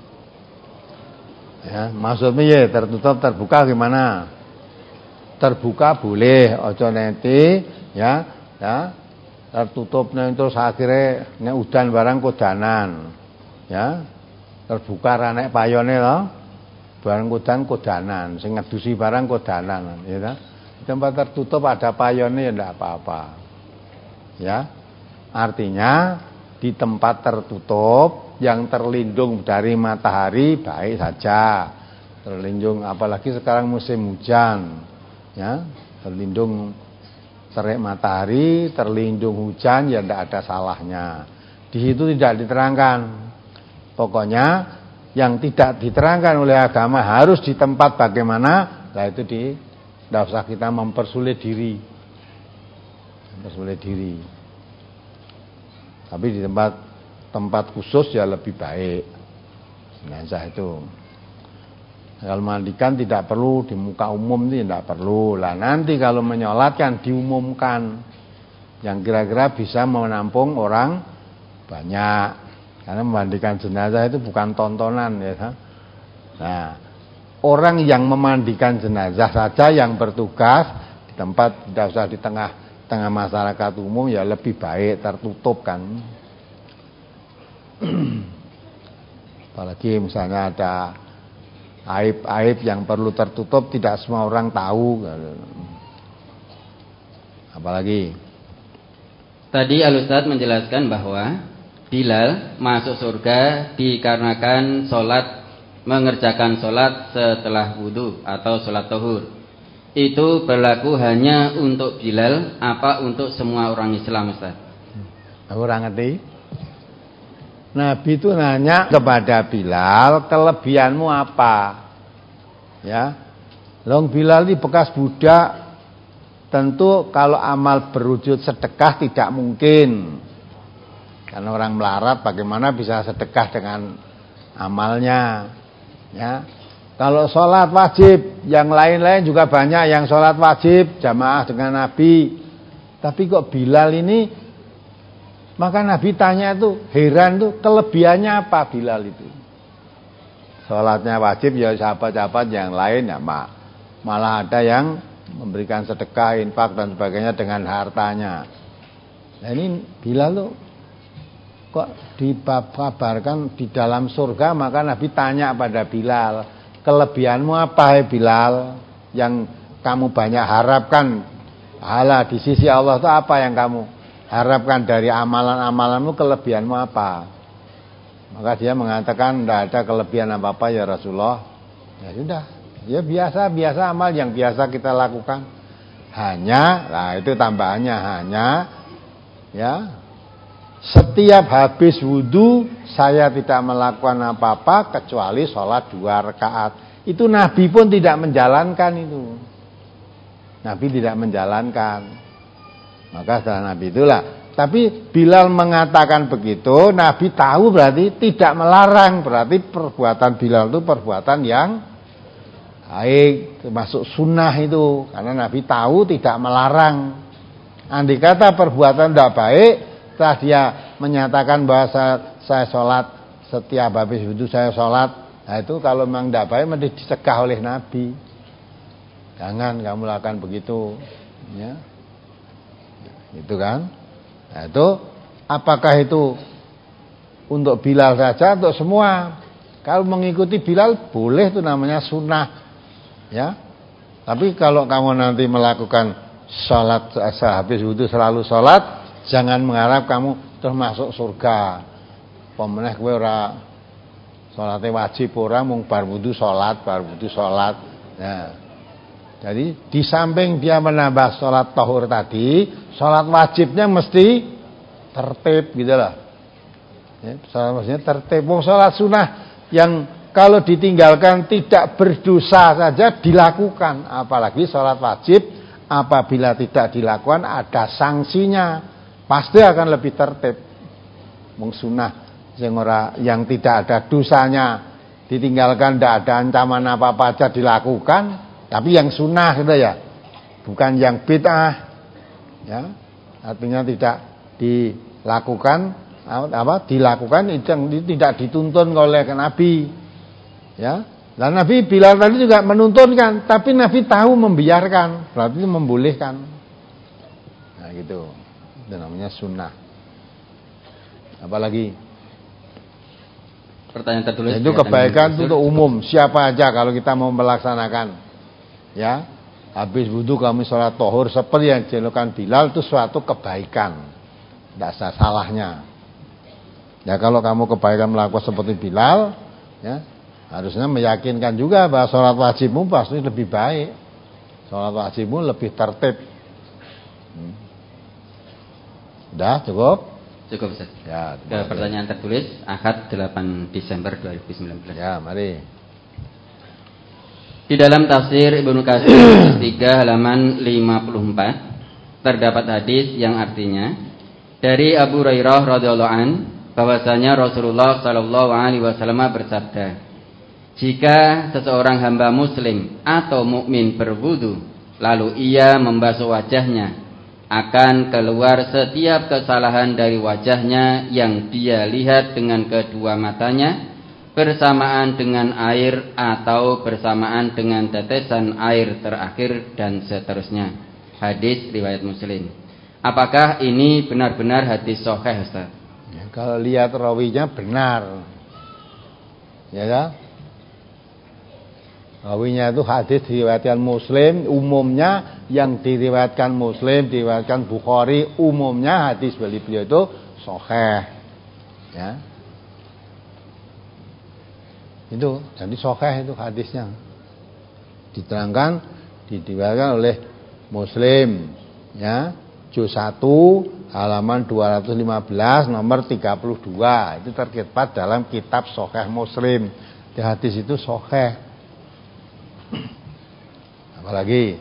Ya, maksudnya ya tertutup terbuka gimana? Terbuka boleh, ojo neti, ya, ya. tertutupnya terus akhirnya nek udan barang kodanan ya terbuka ranek payone lho barang kodan kodanan sing ngedusi barang kodanan ya kan di tempat tertutup ada payone ya ndak apa-apa ya artinya di tempat tertutup yang terlindung dari matahari baik saja terlindung apalagi sekarang musim hujan ya terlindung terik matahari, terlindung hujan, ya tidak ada salahnya. Di situ tidak diterangkan. Pokoknya yang tidak diterangkan oleh agama harus di tempat bagaimana, nah itu di, tidak usah kita mempersulit diri, mempersulit diri. Tapi di tempat tempat khusus ya lebih baik. Jenazah itu. Kalau mandikan tidak perlu di muka umum itu tidak perlu. Lah nanti kalau menyolatkan diumumkan yang kira-kira bisa menampung orang banyak. Karena memandikan jenazah itu bukan tontonan ya. Nah, orang yang memandikan jenazah saja yang bertugas di tempat tidak usah di tengah-tengah masyarakat umum ya lebih baik tertutup kan. Apalagi misalnya ada aib-aib yang perlu tertutup tidak semua orang tahu. Apalagi tadi Al-Ustaz menjelaskan bahwa Bilal masuk surga dikarenakan sholat mengerjakan sholat setelah wudu atau sholat tuhur. Itu berlaku hanya untuk Bilal apa untuk semua orang Islam, Ustaz? Orang ngerti? Nabi itu nanya kepada Bilal, kelebihanmu apa? Ya, long Bilal ini bekas budak, tentu kalau amal berwujud sedekah tidak mungkin. Karena orang melarat, bagaimana bisa sedekah dengan amalnya? Ya, kalau sholat wajib, yang lain-lain juga banyak yang sholat wajib jamaah dengan Nabi. Tapi kok Bilal ini? Maka Nabi tanya itu, heran tuh kelebihannya apa Bilal itu? Sholatnya wajib ya sahabat-sahabat yang lain ya mak. Malah ada yang memberikan sedekah, infak dan sebagainya dengan hartanya. Nah ini Bilal tuh kok dikabarkan di dalam surga, maka Nabi tanya pada Bilal, kelebihanmu apa ya Bilal? Yang kamu banyak harapkan pahala di sisi Allah itu apa yang kamu harapkan dari amalan-amalanmu, kelebihanmu apa? Maka dia mengatakan tidak ada kelebihan apa-apa ya Rasulullah. Ya sudah, ya biasa-biasa amal yang biasa kita lakukan. Hanya, nah itu tambahannya hanya, ya setiap habis wudu saya tidak melakukan apa-apa kecuali sholat dua rakaat. Itu Nabi pun tidak menjalankan itu. Nabi tidak menjalankan. Maka setelah Nabi itulah. Tapi Bilal mengatakan begitu, Nabi tahu berarti tidak melarang. Berarti perbuatan Bilal itu perbuatan yang baik, termasuk sunnah itu. Karena Nabi tahu tidak melarang. Andai kata perbuatan tidak baik, setelah dia menyatakan bahwa saya, saya sholat setiap habis wudu saya sholat, nah itu kalau memang tidak baik mesti dicegah oleh Nabi. Jangan kamu lakukan begitu, ya. Itu kan? Nah, itu apakah itu untuk Bilal saja atau semua? Kalau mengikuti Bilal boleh, itu namanya sunnah, ya. Tapi kalau kamu nanti melakukan sholat sehabis wudu selalu sholat, jangan mengharap kamu terus masuk surga. Pemeneh kowe ora salate wajib ora mung bar wudu salat, bar wudu salat. Nah. Jadi di samping dia menambah salat tahur tadi, salat wajibnya mesti tertib gitu lah. Ya, salat wajibnya tertib. Wong salat sunah yang kalau ditinggalkan tidak berdosa saja dilakukan, apalagi salat wajib apabila tidak dilakukan ada sanksinya, pasti akan lebih tertib. Wong sunah yang ora yang tidak ada dosanya ditinggalkan, tidak ada ancaman apa-apa aja dilakukan. Tapi yang sunnah gitu ya, bukan yang bid'ah, ya, artinya tidak dilakukan apa dilakukan itu yang tidak dituntun oleh Nabi, ya. Dan Nabi Bilal tadi juga menuntunkan, tapi Nabi tahu membiarkan, berarti membolehkan. Nah gitu. Itu namanya sunnah. Apalagi pertanyaan tertulis itu kebaikan itu untuk umum, siapa aja kalau kita mau melaksanakan. Ya, habis wudu kami sholat tohur seperti yang dilakukan Bilal itu suatu kebaikan, tidak ada salahnya. Ya kalau kamu kebaikan melakukan seperti Bilal, ya harusnya meyakinkan juga bahwa sholat wajibmu pasti lebih baik, sholat wajibmu lebih tertib. Hmm. Udah cukup? Cukup Ustaz. Ya, ke pertanyaan tertulis Ahad delapan Desember dua ribu sembilan belas. Ya, mari. Di dalam tafsir Ibnu Katsir tiga halaman lima puluh empat terdapat hadis yang artinya dari Abu Hurairah radhiyallahu an bahwasanya Rasulullah sallallahu alaihi wasallam bersabda, jika seseorang hamba muslim atau mukmin berwudu lalu ia membasuh wajahnya, akan keluar setiap kesalahan dari wajahnya yang dia lihat dengan kedua matanya, bersamaan dengan air atau bersamaan dengan tetesan air terakhir dan seterusnya. Hadis riwayat Muslim. Apakah ini benar-benar hadis sahih, Ustaz? Ya, kalau lihat rawinya benar, ya kan? Rawinya itu hadis diriwayatkan Muslim, umumnya yang diriwayatkan Muslim, diriwayatkan Bukhari, umumnya hadis beliau itu sahih. Ya. Itu, jadi sahih itu hadisnya. Diterangkan, diriwayatkan oleh Muslim, ya. Juz satu halaman dua ratus lima belas nomor tiga puluh dua. Itu terdapat dalam kitab Sahih Muslim. Di hadis itu sahih. Apalagi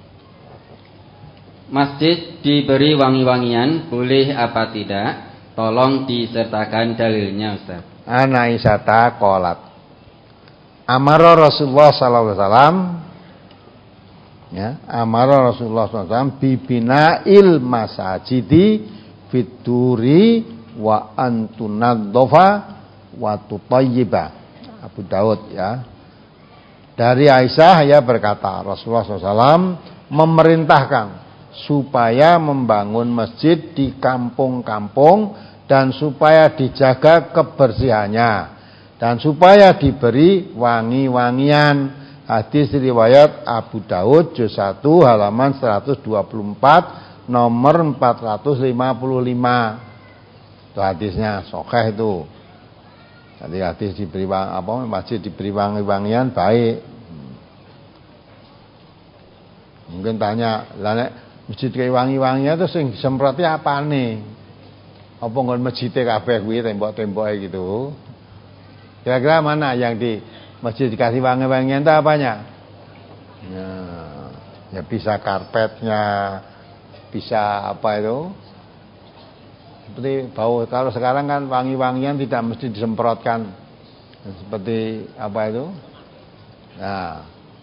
masjid diberi wangi-wangian boleh apa tidak? Tolong disertakan dalilnya, Ustaz. Ana Aisyata qalat amara Rasulullah sallallahu alaihi wasallam, ya, amara Rasulullah sallallahu alaihi wasallam bibina'il masajidi fituri wa antunadzafa wa tutayyiba. Abu Daud, ya. Dari Aisyah, ya, berkata Rasulullah sallallahu alaihi wasallam memerintahkan supaya membangun masjid di kampung-kampung dan supaya dijaga kebersihannya dan supaya diberi wangi-wangian. Hadis riwayat Abu Daud juz satu halaman seratus dua puluh empat nomor empat ratus lima puluh lima. Itu hadisnya sahih itu. Jadi hadis diberi apa masjid diberi wangi-wangian baik. Mungkin tanya, lah nek masjid kayak wangi-wangian itu sing disemproti apane? Apa nggon masjide kabeh kuwi tembok-temboke gitu. Kira-kira mana yang di masjid dikasih wangi-wangian itu apanya? Ya, ya bisa karpetnya, bisa apa itu? Seperti bau, kalau sekarang kan wangi-wangian tidak mesti disemprotkan. Seperti apa itu? Nah,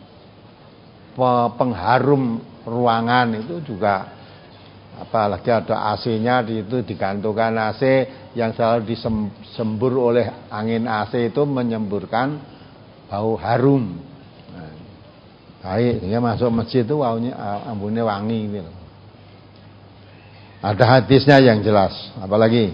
pengharum ruangan itu juga, apalagi ada A C-nya di itu digantungkan A C yang selalu disembur oleh angin A C itu menyemburkan bau harum. Nah, baik, sehingga masuk masjid itu baunya ambune wangi gitu. Ada hadisnya yang jelas. Apalagi?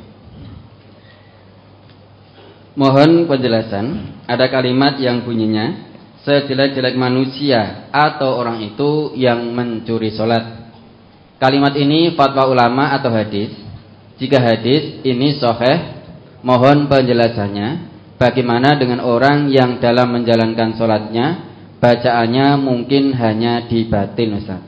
Mohon penjelasan. Ada kalimat yang bunyinya sejelek-jelek manusia atau orang itu yang mencuri sholat. Kalimat ini fatwa ulama atau hadis? Jika hadis ini sahih, mohon penjelasannya. Bagaimana dengan orang yang dalam menjalankan sholatnya bacaannya mungkin hanya di batin, Ustaz?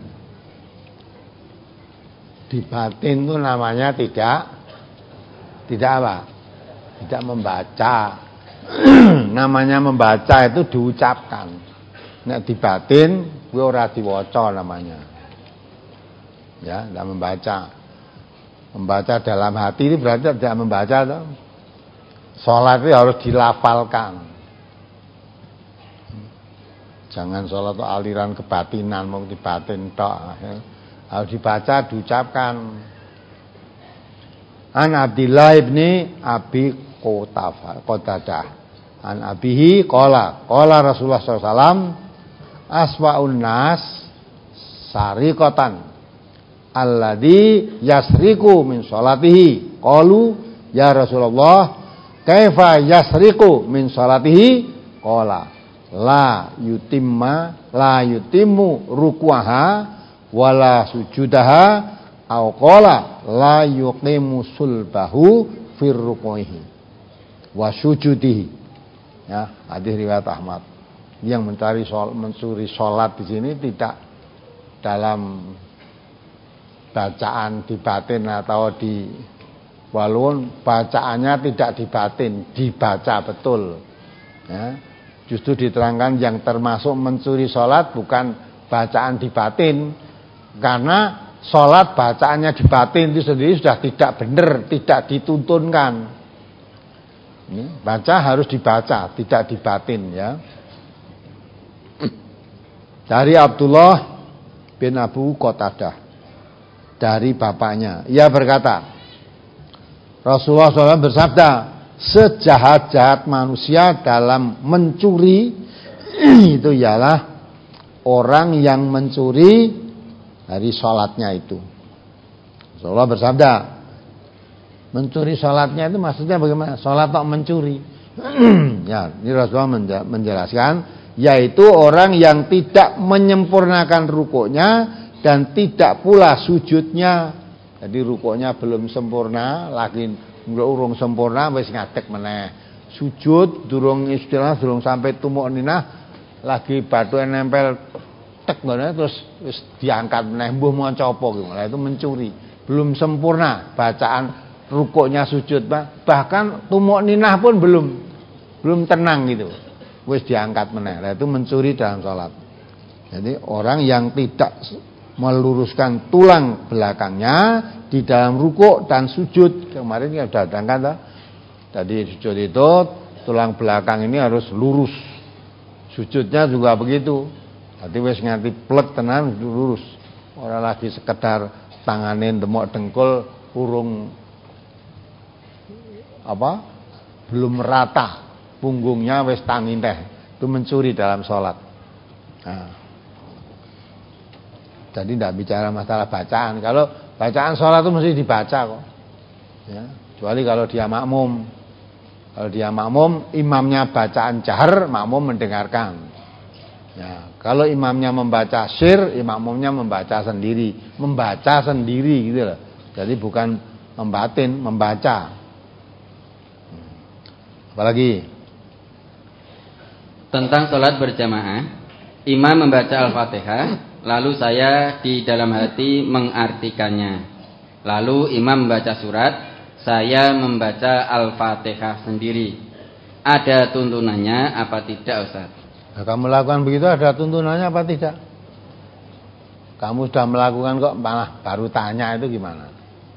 Di batin itu namanya tidak tidak apa? Tidak membaca. Namanya membaca itu diucapkan. Nek di batin kuwi ora diwaca namanya. Ya, tidak membaca. Membaca dalam hati ini berarti tidak membaca toh. Salat itu harus dilafalkan. Jangan salat itu aliran kebatinan, mau di batin tok. Ya. Harus dibaca, diucapkan. An Abdillah ibni Abi Qatadah. An abihi qala qala Rasulullah sallallahu alaihi wasallam aswa'un nas sariqatan alladzi yasriku min sholatihi. Qalu ya Rasulullah, kaifa yasriku min sholatihi? Qala la yutimma la yutimmu ruku'aha wala sujudaha au qala la yuqimu sulbahu fir ruku'ihi wa sujudihi. Ya, hadis riwayat Ahmad. Yang mencari sol, mencuri salat di sini tidak dalam bacaan di batin atau di walaupun bacaannya tidak di batin, dibaca betul. Ya, justru diterangkan yang termasuk mencuri salat bukan bacaan di batin, karena salat bacaannya di batin itu sendiri sudah tidak benar, tidak dituntunkan. Ini, baca harus dibaca, tidak di batin, ya. Dari Abdullah bin Abu Qatadah, dari bapaknya, ia berkata, Rasulullah shallallahu alaihi wasallam bersabda, sejahat-jahat manusia dalam mencuri itu ialah orang yang mencuri dari sholatnya itu. Rasulullah bersabda, mencuri sholatnya itu maksudnya bagaimana? Sholat kok mencuri? Ya, ini Rasulullah menjelaskan, yaitu orang yang tidak menyempurnakan rukuknya dan tidak pula sujudnya. Jadi rukuknya belum sempurna, lagi urung sempurna wis ngadeg meneh. Sujud durung istilah durung sampai tumuk ninah, lagi bathuke nempel tek ngene terus wis diangkat meneh mbuh maca apa gitu. Itu mencuri. Belum sempurna bacaan rukuknya, sujud, bahkan tumuk ninah pun belum belum tenang gitu. Wis diangkat meneh. Nah, itu mencuri dalam salat. Jadi orang yang tidak meluruskan tulang belakangnya di dalam rukuk dan sujud. Kemarin kita sudah datangkan toh. Tadi sujud itu tulang belakang ini harus lurus. Sujudnya juga begitu. Jadi wis nganti plek tenan lurus. Ora lagi sekedar tangane demok dengkul urung apa? Belum rata. Punggungnya wis tangi teh, itu mencuri dalam sholat. Nah, jadi tidak bicara masalah bacaan. Kalau bacaan sholat itu mesti dibaca kok. Ya, kecuali kalau dia makmum. Kalau dia makmum, imamnya bacaan jahar, makmum mendengarkan. Ya, kalau imamnya membaca syir, makmumnya membaca sendiri, membaca sendiri gitu loh. Jadi bukan membatin, membaca. Apalagi tentang sholat berjamaah, imam membaca Al-Fatihah, lalu saya di dalam hati mengartikannya. Lalu imam membaca surat, saya membaca Al-Fatihah sendiri. Ada tuntunannya apa tidak, Ustaz? Nah, kamu lakukan begitu ada tuntunannya apa tidak? Kamu sudah melakukan kok malah baru tanya, itu gimana?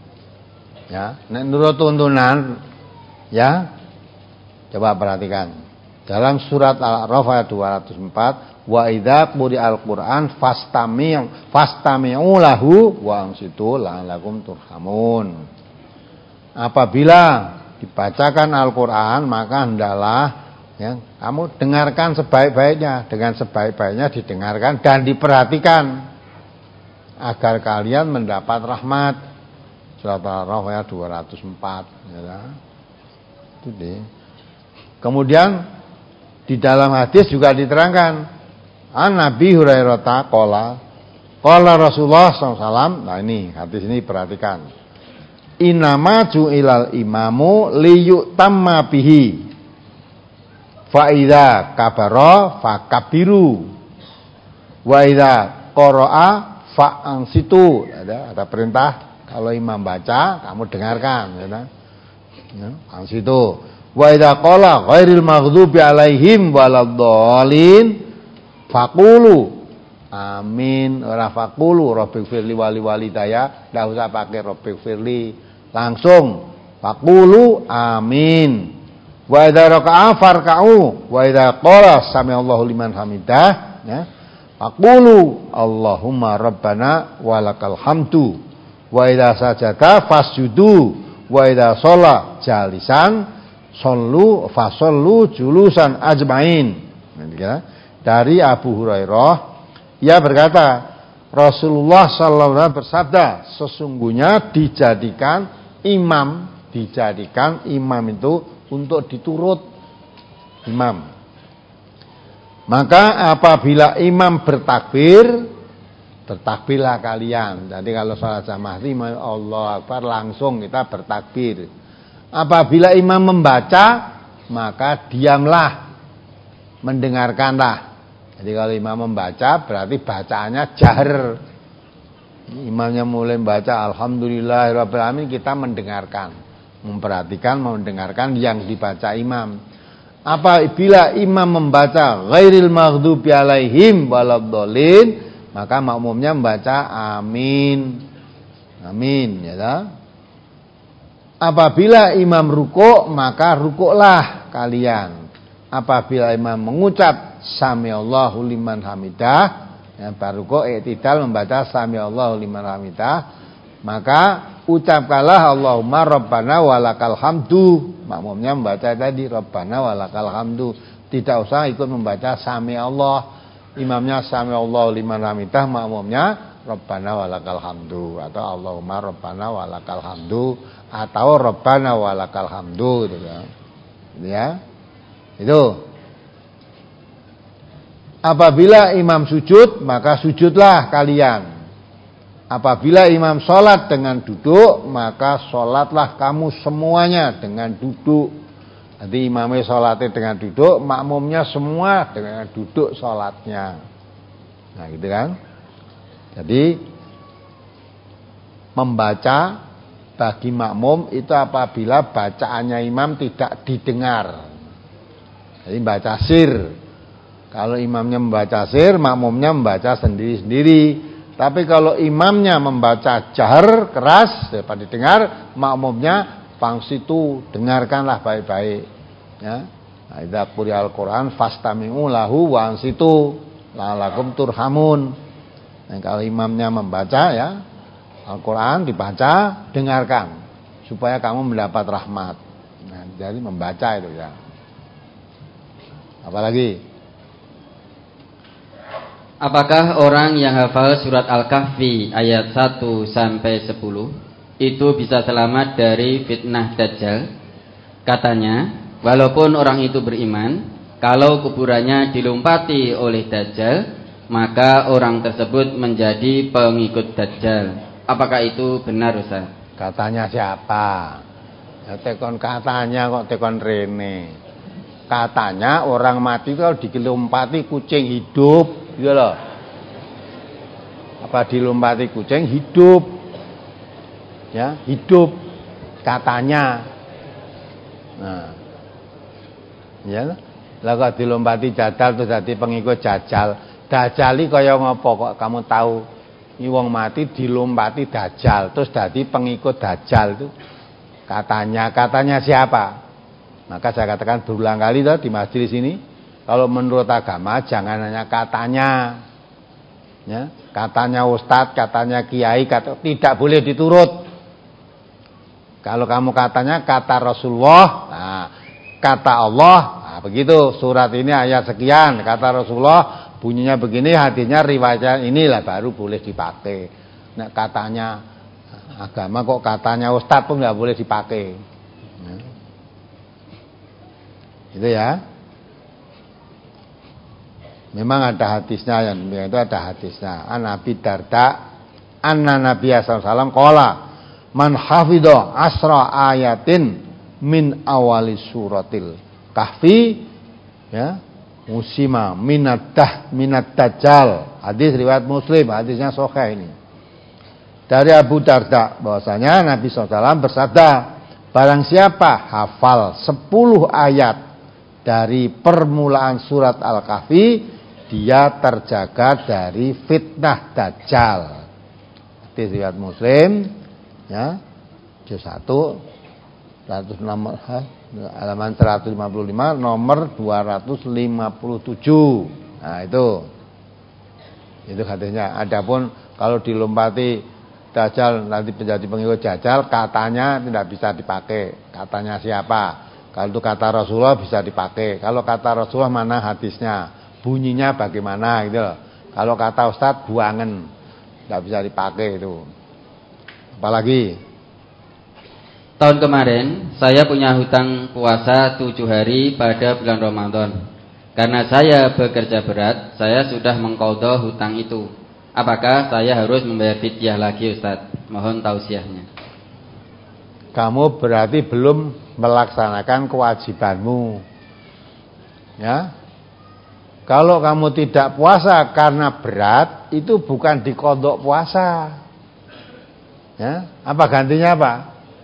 Ya, menurut tuntunan, ya, coba perhatikan. Dalam surat Al-A'raf ayat dua ratus empat, wa idza quri'al Qur'an fastami' fastami'u lahu wa ansitu la'allakum turhamun. Apabila dibacakan Al-Qur'an, maka hendaklah ya, kamu dengarkan sebaik-baiknya, dengan sebaik-baiknya didengarkan dan diperhatikan agar kalian mendapat rahmat. Surat Al-A'raf ayat dua ratus empat, ya. Itu deh. Kemudian di dalam hadis juga diterangkan, an Nabi Hurairah qala qala Rasulullah sallallahu alaihi wasallam. Nah ini hadis ini perhatikan. Innama ju'ilal imamu liyutamma bihi. Fa idza kabara fakabiru. Wa idza qara'a fa ansitu. Ada ada perintah, kalau imam baca kamu dengarkan, ya. Ya, ansitu. Wa idza qala ghairil maghdubi alaihim waladdallin faqulu amin. Ora faqulu rabbighfirli wali walidayya, enggak usah pakai rabbighfirli, langsung faqulu amin. Wa idza raka'a farka'u wa idza qala sami'allahu liman hamidah, ya, faqulu Allahumma rabbana walakal hamdu. Wa idza sajada fasjudu wa idza shalla jalisan sallu fasallu julusan ajmain. Dari Abu Hurairah, ia berkata, Rasulullah sallallahu alaihi wasallam bersabda, sesungguhnya dijadikan imam, dijadikan imam itu untuk diturut imam. Maka apabila imam bertakbir, bertakbirlah kalian. Jadi kalau salat jamaah itu Allah Akbar langsung kita bertakbir. Apabila imam membaca, maka diamlah, mendengarkanlah. Jadi kalau imam membaca berarti bacaannya jahar. Imamnya mulai membaca alhamdulillahirabbil alamin, kita mendengarkan, memperhatikan, mendengarkan yang dibaca imam. Apabila imam membaca ghairil maghdubi alaihim waladdallin, maka makmumnya membaca amin. Amin, ya tak? Apabila imam rukuk, maka rukuklah kalian. Apabila imam mengucap samiallahu liman hamidah, ya, baru rukuk i'tidal membaca samiallahu liman hamidah, maka ucapkanlah Allahumma rabbana walakal hamdu. Makmumnya membaca tadi rabbana walakal hamdu, tidak usah ikut membaca sami Allah. Imamnya sami Allahu liman hamidah, makmumnya rabbana walakal hamdu atau Allahumma rabbana walakal hamdu atau rabbana walakal hamdu gitu ya. Ya. Itu. Apabila imam sujud, maka sujudlah kalian. Apabila imam sholat dengan duduk, maka sholatlah kamu semuanya dengan duduk. Nanti imamnya sholatnya dengan duduk, makmumnya semua dengan duduk sholatnya. Nah gitu kan. Jadi membaca bagi makmum itu apabila bacaannya imam tidak didengar. Jadi baca sir. Kalau imamnya membaca sir, makmumnya membaca sendiri-sendiri. Tapi kalau imamnya membaca jahar keras dapat didengar, makmumnya pangsitu dengarkanlah baik-baik. Ya. Nah, idza quri'al Qur'an fastami'u lahu wa ansitu la'allakum turhamun. Nah, kalau imamnya membaca ya Al-Qur'an dibaca, dengarkan supaya kamu mendapat rahmat. Nah, jadi membaca itu ya. Apalagi? Apakah orang yang hafal surat Al-Kahfi ayat satu sampai sepuluh itu bisa selamat dari fitnah Dajjal? Katanya, walaupun orang itu beriman, kalau kuburannya dilompati oleh Dajjal, maka orang tersebut menjadi pengikut Dajjal. Apakah itu benar, Ustaz? Katanya siapa? Ya, tekon katanya kok tekon rene. Katanya orang mati kalau dilompati kucing hidup. Gitu loh. Apa dilompati kucing hidup? Ya, hidup katanya. Nah. Ya. Lah kok dilompati Dajjal terus dadi pengikut Dajjal. Dajjal iki kaya ngopo kok kamu tahu? Iki wong mati dilompati Dajjal terus dadi pengikut Dajjal itu. Katanya, katanya siapa? Maka saya katakan berulang kali tuh di majelis ini. Kalau menurut agama jangan hanya katanya, ya, katanya ustadz, katanya kiai, kata, tidak boleh diturut. Kalau kamu katanya kata Rasulullah, nah, kata Allah, nah, begitu surat ini ayat sekian, kata Rasulullah bunyinya begini, hadisnya riwayatnya inilah baru boleh dipakai. Nah, katanya agama kok katanya ustadz pun nggak boleh dipakai. Nah, itu ya. Memang ada hadisnya, yang itu ada hadisnya. An Abi Darda, anna Nabi sallallahu alaihi wasallam qala, man hafidha asra ayatin min awali suratil Kahfi, ya, musima minatah minat dajjal. Hadis riwayat Muslim, hadisnya sahih ini. Dari Abu Darda bahwasanya Nabi sallallahu alaihi wasallam bersabda, barang siapa hafal sepuluh ayat dari permulaan surat Al-Kahfi, dia terjaga dari fitnah Dajjal. Hadis riwayat Muslim, ya, juz satu, nomor halaman seratus lima puluh lima, nomor dua ratus lima puluh tujuh. Nah, itu. Itu hadisnya. Adapun kalau dilompati Dajjal nanti menjadi pengikut Dajjal, katanya tidak bisa dipakai. Katanya siapa? Kalau itu kata Rasulullah bisa dipakai. Kalau kata Rasulullah mana hadisnya? Bunyinya bagaimana gitu loh. Kalau kata Ustadz buangen. tidak bisa dipakai itu. Apalagi tahun kemarin saya punya hutang puasa tujuh hari pada bulan Ramadan. Karena saya bekerja berat, saya sudah mengqadha hutang itu. Apakah saya harus membayar fidyah lagi, Ustaz? Mohon tausiahnya. Kamu berarti belum melaksanakan kewajibanmu. Ya. Kalau kamu tidak puasa karena berat, itu bukan diqadha puasa. Ya, apa gantinya apa?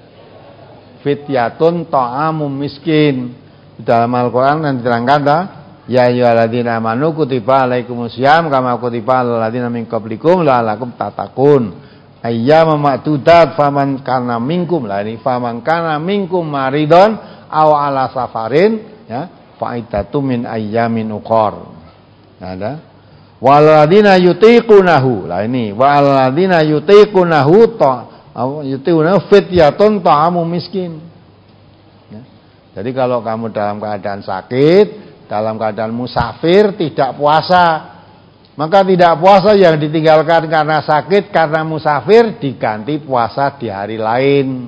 Fidyatun ta'amu miskin. Di dalam Al-Qur'an yang diterangkan dah, ya ayyuhalladzina amanu kutiba alaikumusiyam kama kutiba alal ladzina min qablikum la'allakum tattaqun. Ayyaman ma'dudat faman kana minkum, la ini faman kana minkum maridon aw ala safarin, ya, fa'idatu min ayyamin ukhar. Ada waladzina yutiqunahu, lah ini waladzina yutiqunahu ta yutiqunahu fidyatun ta'amu miskin. Ya. Jadi kalau kamu dalam keadaan sakit, dalam keadaan musafir, tidak puasa, maka tidak puasa yang ditinggalkan karena sakit, karena musafir, diganti puasa di hari lain,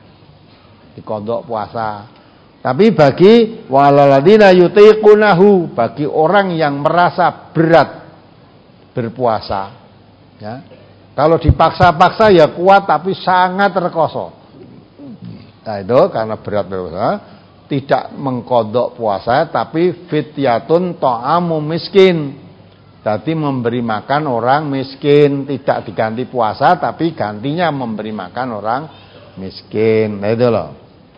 diqadha puasa. Tapi bagi waladzina yutiqunahu, bagi orang yang merasa berat berpuasa, ya. Kalau dipaksa-paksa ya kuat tapi sangat rekoso. Nah itu karena berat berpuasa, tidak mengqadha puasa tapi fidyatun ta'amu miskin. Jadi memberi makan orang miskin, tidak diganti puasa tapi gantinya memberi makan orang miskin. Nah itu loh.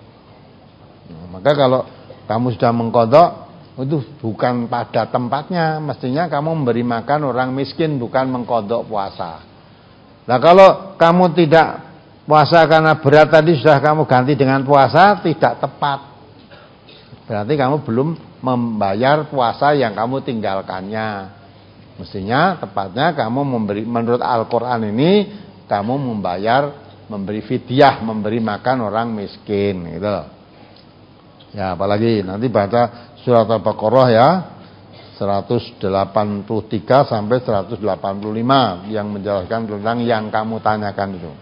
Nah, maka kalau kamu sudah mengqadha, itu bukan pada tempatnya. Mestinya kamu memberi makan orang miskin, bukan mengqadha puasa. Nah kalau kamu tidak puasa karena berat tadi sudah kamu ganti dengan puasa, tidak tepat. Berarti kamu belum membayar puasa yang kamu tinggalkannya. Mestinya tepatnya kamu memberi, menurut Al-Qur'an ini kamu membayar, memberi fidyah, memberi makan orang miskin gitu. Ya, apalagi nanti baca surat Al-Baqarah ya, seratus delapan puluh tiga sampai seratus delapan puluh lima yang menjelaskan tentang yang kamu tanyakan itu.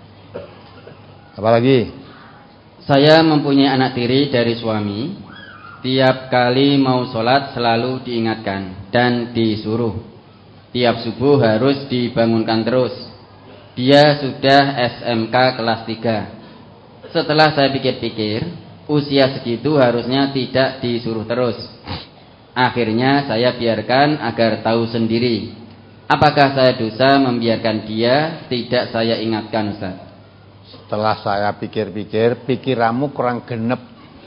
Apalagi? Saya mempunyai anak tiri dari suami. Tiap kali mau sholat selalu diingatkan dan disuruh. Tiap subuh harus dibangunkan terus. Dia sudah S M K kelas tiga. Setelah saya pikir-pikir, usia segitu harusnya tidak disuruh terus. Akhirnya saya biarkan agar tahu sendiri. Apakah saya dosa membiarkan dia tidak saya ingatkan, Ustaz? Setelah saya pikir-pikir, pikiranmu kurang genep.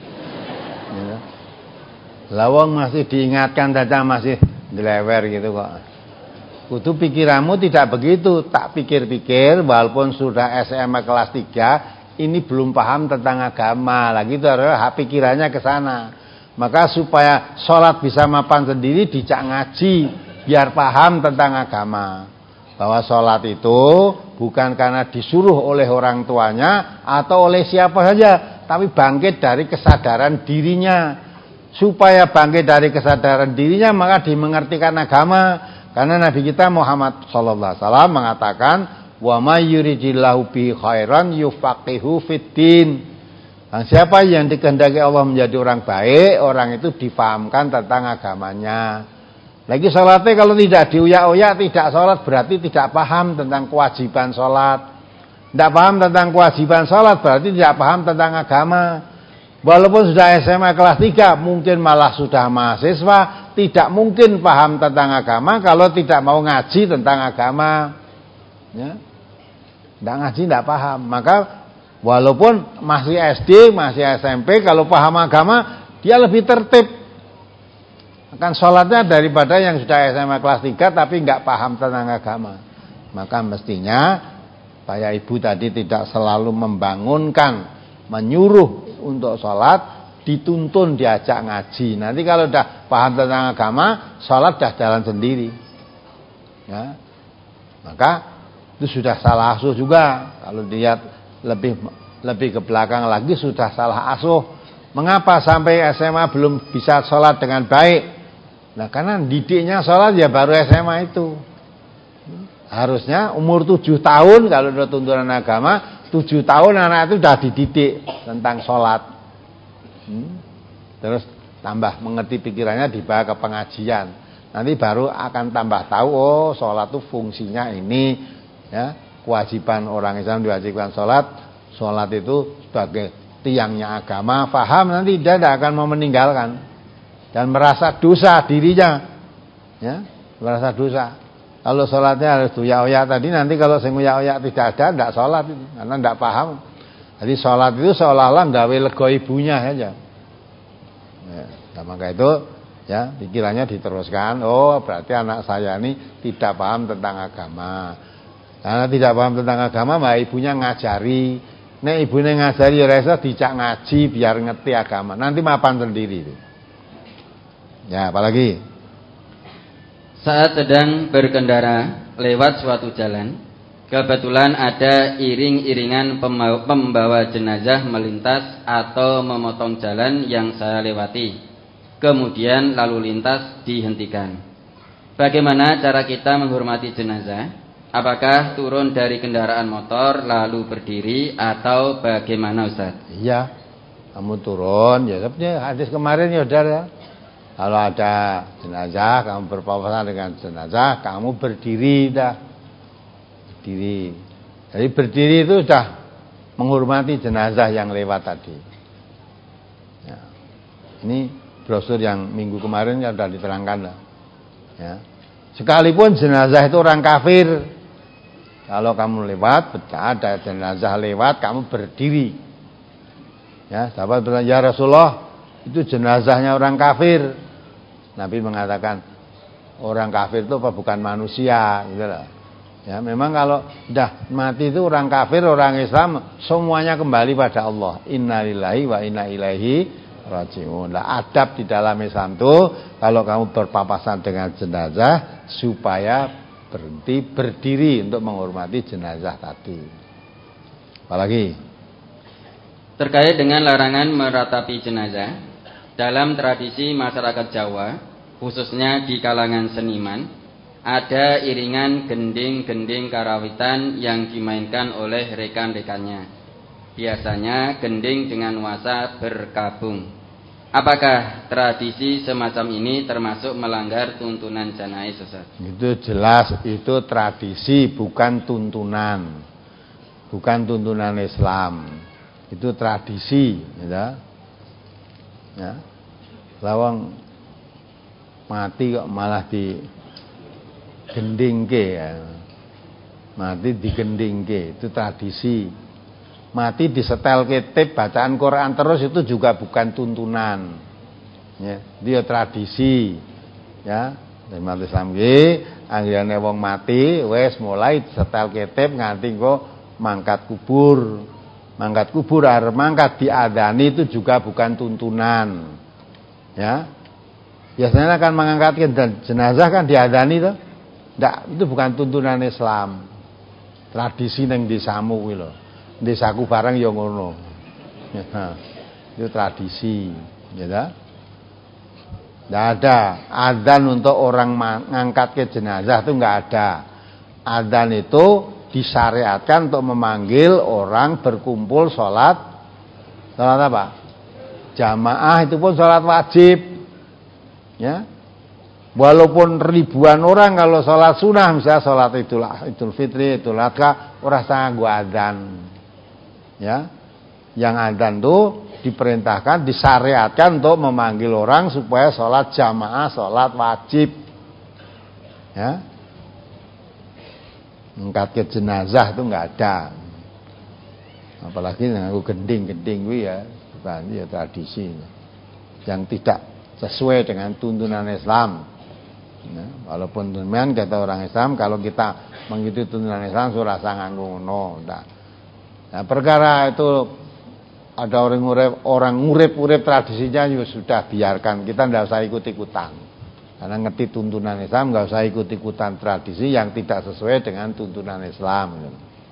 Ya. Lawang masih diingatkan saja masih dilewer gitu kok. Kudu pikiranmu tidak begitu. Tak pikir-pikir walaupun sudah S M A kelas tiga, ini belum paham tentang agama. Lagi itu adalah pikirannya ke sana. Maka supaya sholat bisa mapan sendiri, dijak ngaji biar paham tentang agama. Bahwa sholat itu bukan karena disuruh oleh orang tuanya atau oleh siapa saja, tapi bangkit dari kesadaran dirinya. Supaya bangkit dari kesadaran dirinya, maka dimengertikan agama. Karena Nabi kita Muhammad sallallahu alaihi wasallam mengatakan, wa may yuridillahu bi khairan yufaqihu fiddin. Nah, siapa yang dikehendaki Allah menjadi orang baik, orang itu difahamkan tentang agamanya. Lagi salatnya kalau tidak diuyak-uyak, tidak salat, berarti tidak paham tentang kewajiban salat. Tidak paham tentang kewajiban salat berarti tidak paham tentang agama. Walaupun sudah S M A kelas tiga, mungkin malah sudah mahasiswa, tidak mungkin paham tentang agama kalau tidak mau ngaji tentang agama. Ya. Tidak ngaji, tidak paham. Maka walaupun masih S D, masih S M P, kalau paham agama, dia lebih tertib. Akan sholatnya daripada yang sudah S M A kelas tiga tapi nggak paham tentang agama. Maka mestinya Pak Ibu tadi tidak selalu membangunkan, menyuruh untuk sholat, dituntun diajak ngaji. Nanti kalau sudah paham tentang agama, sholat sudah jalan sendiri. Ya. Maka itu sudah salah asuh juga. Kalau dilihat lebih lebih ke belakang lagi sudah salah asuh. Mengapa sampai S M A belum bisa sholat dengan baik? Nah karena didiknya sholat ya baru S M A itu. Harusnya umur tujuh tahun kalau ada tuntunan agama, tujuh tahun anak itu sudah dididik tentang sholat. Hmm? Terus tambah mengerti pikirannya, dibawa ke pengajian. Nanti baru akan tambah tahu, oh sholat itu fungsinya ini, ya, kewajiban orang Islam diwajibkan sholat, sholat itu sebagai tiangnya agama, faham, nanti dia tidak akan mau meninggalkan dan merasa dosa dirinya, ya, merasa dosa. Kalau sholatnya harus uyak-uyak tadi, nanti kalau sing uyak-uyak tidak ada, tidak sholat itu, karena tidak paham. Jadi sholat itu seolah-olah gawe lego ibunya saja. Ya, nah maka itu, ya, pikirannya diteruskan. Oh, berarti anak saya ini tidak paham tentang agama. Karena tidak paham tentang agama, mbak ibunya ngajari. Nek ibunya ngajari ya rasa dijak ngaji biar ngerti agama. Nanti mapan sendiri itu. Ya, apalagi saat sedang berkendara lewat suatu jalan, kebetulan ada iring-iringan pembawa jenazah melintas atau memotong jalan yang saya lewati. Kemudian lalu lintas dihentikan. Bagaimana cara kita menghormati jenazah? Apakah turun dari kendaraan motor lalu berdiri atau bagaimana, Ustaz? Iya, kamu turun. Ya sebenarnya hadis kemarin ya udah. Kalau ada jenazah, kamu berpapasan dengan jenazah, kamu berdiri dah. Berdiri. Jadi berdiri itu sudah menghormati jenazah yang lewat tadi. Ya. Ini brosur yang minggu kemarin ya sudah diterangkan lah. Ya. Sekalipun jenazah itu orang kafir, kalau kamu lewat, ada jenazah lewat, kamu berdiri. Ya, sahabat bilang, ya Rasulullah, itu jenazahnya orang kafir. Nabi mengatakan, orang kafir itu apa? Bukan manusia, gitu loh. Ya, memang kalau sudah mati itu orang kafir, orang Islam, semuanya kembali pada Allah. Innalillahi wa inna ilaihi raji'un. Lah, adab di dalam Islam itu, kalau kamu berpapasan dengan jenazah, supaya berhenti berdiri untuk menghormati jenazah tadi. Apalagi terkait dengan larangan meratapi jenazah, dalam tradisi masyarakat Jawa, khususnya di kalangan seniman, ada iringan gending-gending karawitan yang dimainkan oleh rekan-rekannya. Biasanya gending dengan nuansa berkabung. Apakah tradisi semacam ini termasuk melanggar tuntunan janaiz, Ustaz? Itu jelas, itu tradisi, bukan tuntunan. Bukan tuntunan Islam. Itu tradisi, ya. Ya. Lawang mati kok malah di gendingke, ya. Mati digendingke, itu tradisi. Mati disetel ketip bacaan Quran terus itu juga bukan tuntunan. Ya, dia tradisi. Ya, umat Islam ki anggere wong mati wis mulai disetel ketip nganti kok mangkat kubur. Mangkat kubur arep mangkat diadani itu juga bukan tuntunan. Ya. Biasanya kan mengangkat jenazah kan diadani toh. Ndak, itu bukan tuntunan Islam. Tradisi ning desamu kuwi lho. Desaku barang ya ngono. Ya, itu tradisi, ya. Tidak ada adzan untuk orang mengangkat ke jenazah, itu enggak ada. Adzan itu disyariatkan untuk memanggil orang berkumpul sholat. Sholat apa? Jamaah, itu pun sholat wajib. Ya. Walaupun ribuan orang kalau sholat sunnah, misalnya sholat idul, idul fitri, idul adha, orang sangat gua adzan. Ya, yang adzan itu diperintahkan, disyariatkan untuk memanggil orang supaya sholat jamaah, sholat wajib. Ya, ngangkat ke jenazah itu nggak ada. Apalagi nganggo gending-gending itu ya, bukan ya tradisi yang tidak sesuai dengan tuntunan Islam. Ya, walaupun demikian kata orang Islam, kalau kita mengikuti tuntunan Islam surah sangat ngono. Nah, perkara itu ada orang ngurep, orang ngurep-ngurep tradisinya juga sudah biarkan, kita tidak usah ikut-ikutan. Karena ngerti tuntunan Islam, nggak usah ikut-ikutan tradisi yang tidak sesuai dengan tuntunan Islam.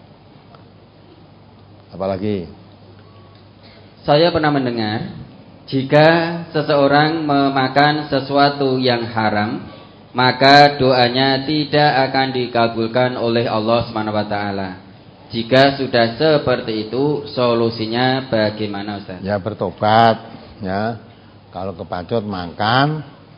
Apalagi saya pernah mendengar, jika seseorang memakan sesuatu yang haram, maka doanya tidak akan dikabulkan oleh Allah Subhanahu wa taala. Jika sudah seperti itu, solusinya bagaimana, Ustaz? Ya bertobat, ya. Kalau kepacut makan,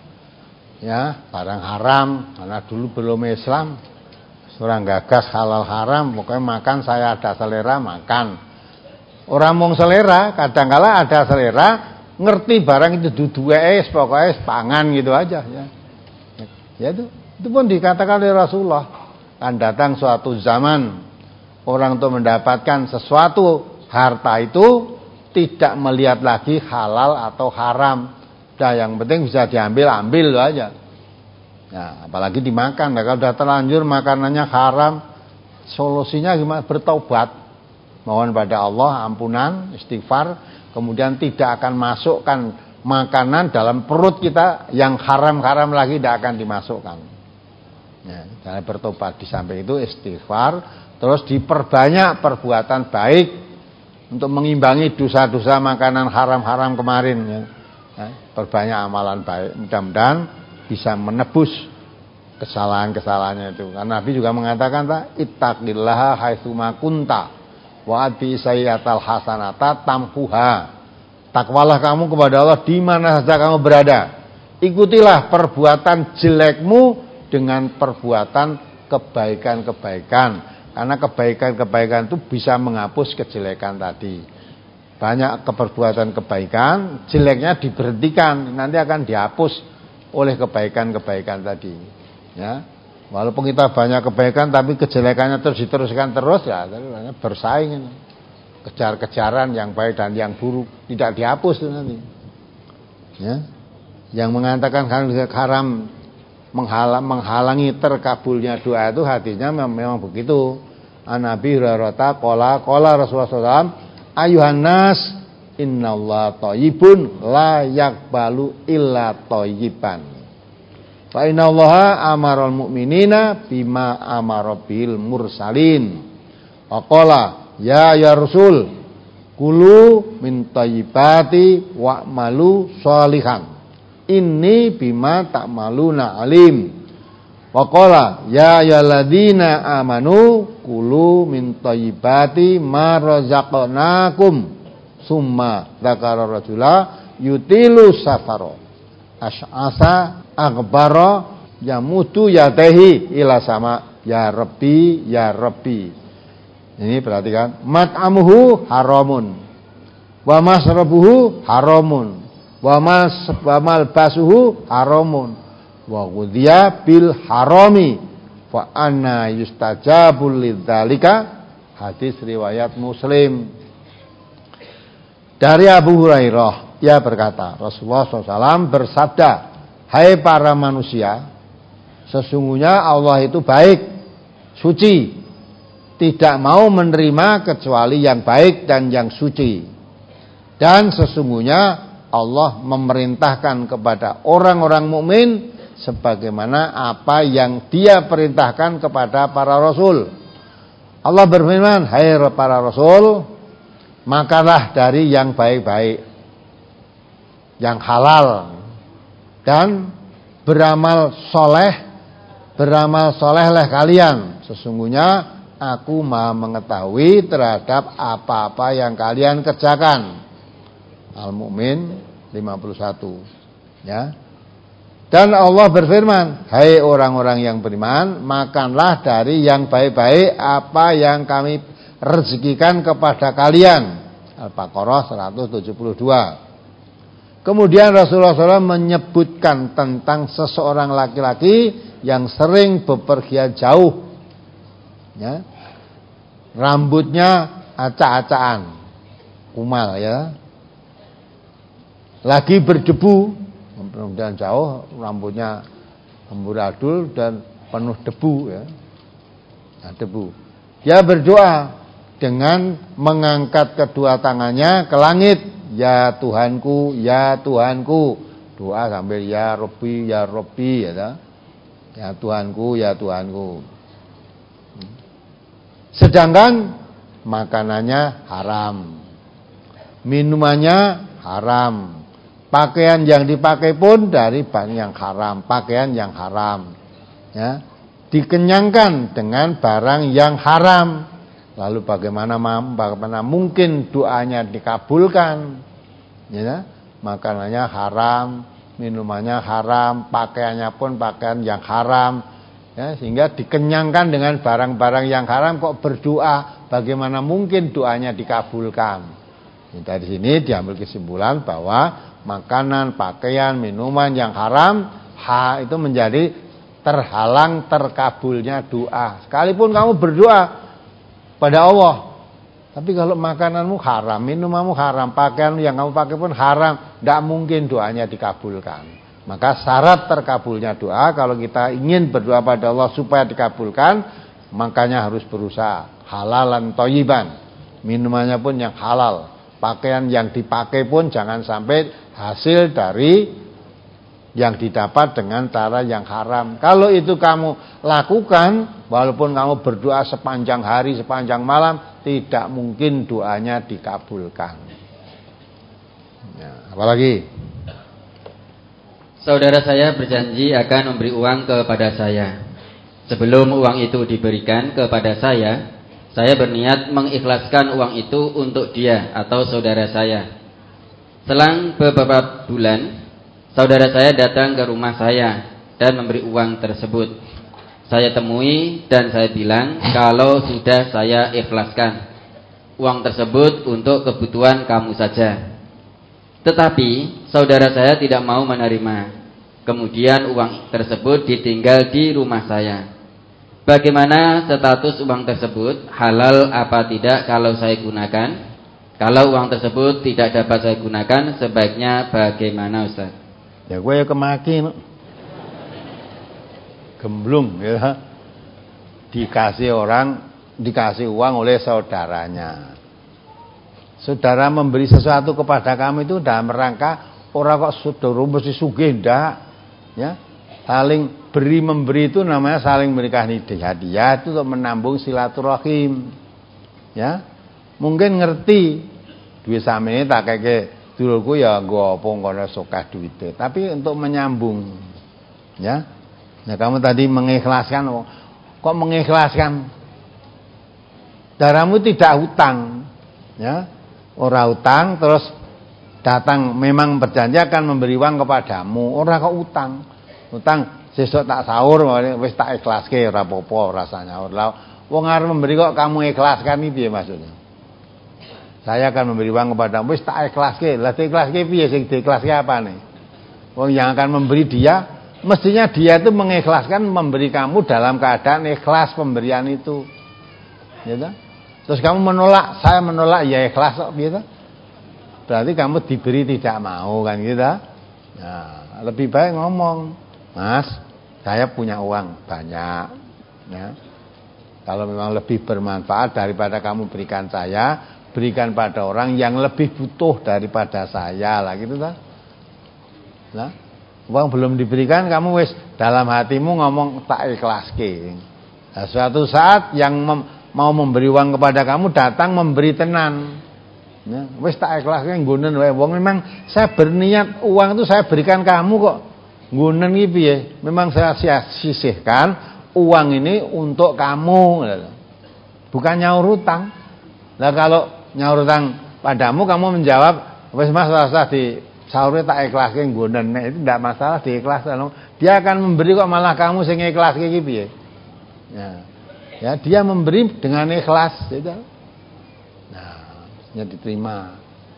ya barang haram, karena dulu belum Islam, orang gagas halal haram, pokoknya makan saya ada selera makan. Orang mong selera, kadang-kala ada selera, ngerti barang itu dudu es, pokoknya pangan gitu aja, ya. Ya itu, itu pun dikatakan oleh Rasulullah. Kan datang suatu zaman orang untuk mendapatkan sesuatu harta itu tidak melihat lagi halal atau haram. Nah, yang penting bisa diambil, ambil aja. Nah, apalagi dimakan. Nah, kalau sudah terlanjur makanannya haram, solusinya gimana? Bertaubat, mohon pada Allah ampunan, istighfar, kemudian tidak akan masukkan makanan dalam perut kita yang haram-haram lagi, tidak akan dimasukkan. Ya, cara bertobat di samping itu istighfar, terus diperbanyak perbuatan baik untuk mengimbangi dosa-dosa makanan haram-haram kemarin. Ya. Ya, perbanyak amalan baik, mudah-mudahan bisa menebus kesalahan-kesalahannya itu. Karena Nabi juga mengatakan, ittaqillaha haitsuma kunta wa ati sayyatal hasanata tamhuha. Takwalah kamu kepada Allah di mana saja kamu berada. Ikutilah perbuatan jelekmu dengan perbuatan kebaikan-kebaikan. Karena kebaikan-kebaikan itu bisa menghapus kejelekan tadi. Banyak keperbuatan kebaikan, jeleknya diberhentikan, nanti akan dihapus oleh kebaikan-kebaikan tadi. Ya, walaupun kita banyak kebaikan, tapi kejelekannya terus diteruskan terus, ya bersaing. Kejar-kejaran yang baik dan yang buruk tidak dihapus itu nanti. Ya. Yang mengatakan haram menghalang, menghalangi terkabulnya doa itu hadisnya memang begitu. An Nabi Hurairah qala qala Rasulullah sallallahu alaihi wasallam ayuhan nas innallaha thayyibun la yaqbalu illa thayyiban. Fa innallaha amaral mu'minina bima amara bil mursalin. Wa qala ya ya Rasul kulu min thayyibati wa'malu sholihan inni bima ta'maluna alim. Wa qala ya ayyuhalladzina amanu kulu min thayyibati ma razaqnakum summa dzakara rajula yutilu safaro as'asa akbara yamutu yadehi ila sama ya rabbi ya rabbi. Ini perhatikan, mat'amuhu haramun wa masrabuhu haramun wa mas wa malbasuhu haramun wa ghudhiya bil harami fa anna yustajabul lidzalika. Hadis riwayat Muslim. Dari Abu Hurairah, ia berkata, Rasulullah shallallahu alaihi wasallam bersabda, hai para manusia, sesungguhnya Allah itu baik, suci, tidak mau menerima kecuali yang baik dan yang suci. Dan sesungguhnya Allah memerintahkan kepada orang-orang mukmin sebagaimana apa yang Dia perintahkan kepada para rasul. Allah berfirman, hai para rasul, makanlah dari yang baik-baik, yang halal, dan beramal soleh, beramal solehlah kalian. Sesungguhnya Aku maha mengetahui terhadap apa-apa yang kalian kerjakan. Al-Mu'min lima puluh satu. Ya. Dan Allah berfirman, hai orang-orang yang beriman, makanlah dari yang baik-baik apa yang kami rezekikan kepada kalian. Al-Baqarah seratus tujuh puluh dua. Kemudian Rasulullah shallallahu alaihi wasallam menyebutkan tentang seseorang laki-laki yang sering bepergian jauh. Ya. Rambutnya acak-acakan, kumal ya, lagi berdebu, kemudian jauh, rambutnya amburadul dan penuh debu ya, nah, debu. Dia berdoa dengan mengangkat kedua tangannya ke langit, ya Tuhanku, ya Tuhanku, doa sambil ya Rabbi, ya Rabbi ya, ya Tuhanku, ya Tuhanku. Sedangkan makanannya haram, minumannya haram, Pakaian yang dipakai pun dari barang yang haram, pakaian yang haram. Ya, dikenyangkan dengan barang yang haram. Lalu bagaimana bagaimana mungkin doanya dikabulkan? Ya, makanannya haram, minumannya haram, pakaiannya pun pakaian yang haram. Ya, sehingga dikenyangkan dengan barang-barang yang haram kok berdoa, bagaimana mungkin doanya dikabulkan? Dari sini diambil kesimpulan bahwa makanan, pakaian, minuman yang haram ha, itu menjadi terhalang terkabulnya doa. Sekalipun kamu berdoa pada Allah, tapi kalau makananmu haram, minumanmu haram, pakaian yang kamu pakai pun haram, tidak mungkin doanya dikabulkan. Maka syarat terkabulnya doa, kalau kita ingin berdoa pada Allah supaya dikabulkan, makanya harus berusaha halalan thayyiban, minumannya pun yang halal, pakaian yang dipakai pun jangan sampai hasil dari yang didapat dengan cara yang haram. Kalau itu kamu lakukan, walaupun kamu berdoa sepanjang hari, sepanjang malam, tidak mungkin doanya dikabulkan. Ya, apalagi? Saudara saya berjanji akan memberi uang kepada saya. Sebelum uang itu diberikan kepada saya, saya berniat mengikhlaskan uang itu untuk dia atau saudara saya. Selang beberapa bulan, saudara saya datang ke rumah saya dan memberi uang tersebut. Saya temui dan saya bilang kalau sudah saya ikhlaskan uang tersebut untuk kebutuhan kamu saja. Tetapi saudara saya tidak mau menerima. Kemudian uang tersebut ditinggal di rumah saya. Bagaimana status uang tersebut? Halal apa tidak kalau saya gunakan? Kalau uang tersebut tidak dapat saya gunakan, sebaiknya bagaimana, Ustaz? Ya gue ya kemaki no. Gemblung ya. Dikasih orang, dikasih uang oleh saudaranya. Saudara memberi sesuatu kepada kamu itu dalam rangka orang kok saudara mesti sugih ndak. Ya. Saling beri memberi itu namanya saling memberikan hadiah, itu untuk menambung silaturahim. Ya. Mungkin ngerti duit samene tak keke dulurku ya nggo apa ngono sokah duite, tapi untuk menyambung. Ya. Nah, kamu tadi mengikhlaskan, kok mengikhlaskan? Darahmu tidak hutang. Ya. Ora hutang terus datang memang berjanji akan memberi uang kepadamu, ora kok utang. Utang sesuk tak sahur wis tak ikhlaske ora apa-apa rasanya. Lah wong arep memberi kok kamu ikhlaskan iki piye maksudnya? Saya akan memberi uang kepadamu, wis tak ikhlaske. Lah ikhlaske piye sing diikhlaske apane? Wong yang akan memberi dia, mestinya dia itu mengikhlaskan memberi kamu dalam keadaan ikhlas pemberian itu. Gitu? Terus kamu menolak, saya menolak, ya ikhlas kok gitu. Berarti kamu diberi tidak mau kan gitu. Nah, lebih baik ngomong, Mas, saya punya uang banyak, ya. Kalau memang lebih bermanfaat daripada kamu berikan saya, berikan pada orang yang lebih butuh daripada saya lah gitu kan. Nah, uang belum diberikan kamu wis dalam hatimu ngomong tak ikhlaske. Nah, suatu saat yang mem, mau memberi uang kepada kamu datang memberi tenan. Ya, wis tak ikhlaske nggunen wae wong memang saya berniat uang itu saya berikan kamu kok. Nggunen iki piye? Memang saya sisihkan uang ini untuk kamu. Bukan nyaur utang. Nah kalau nyaur utang padamu kamu menjawab wis Mas rasa di sahure tak ikhlaske nggunen, nek itu ndak masalah diikhlaskan. Dia akan memberi kok malah kamu sing ikhlaske iki piye? Ya. Ya, dia memberi dengan ikhlas gitu. Nah, ya diterima.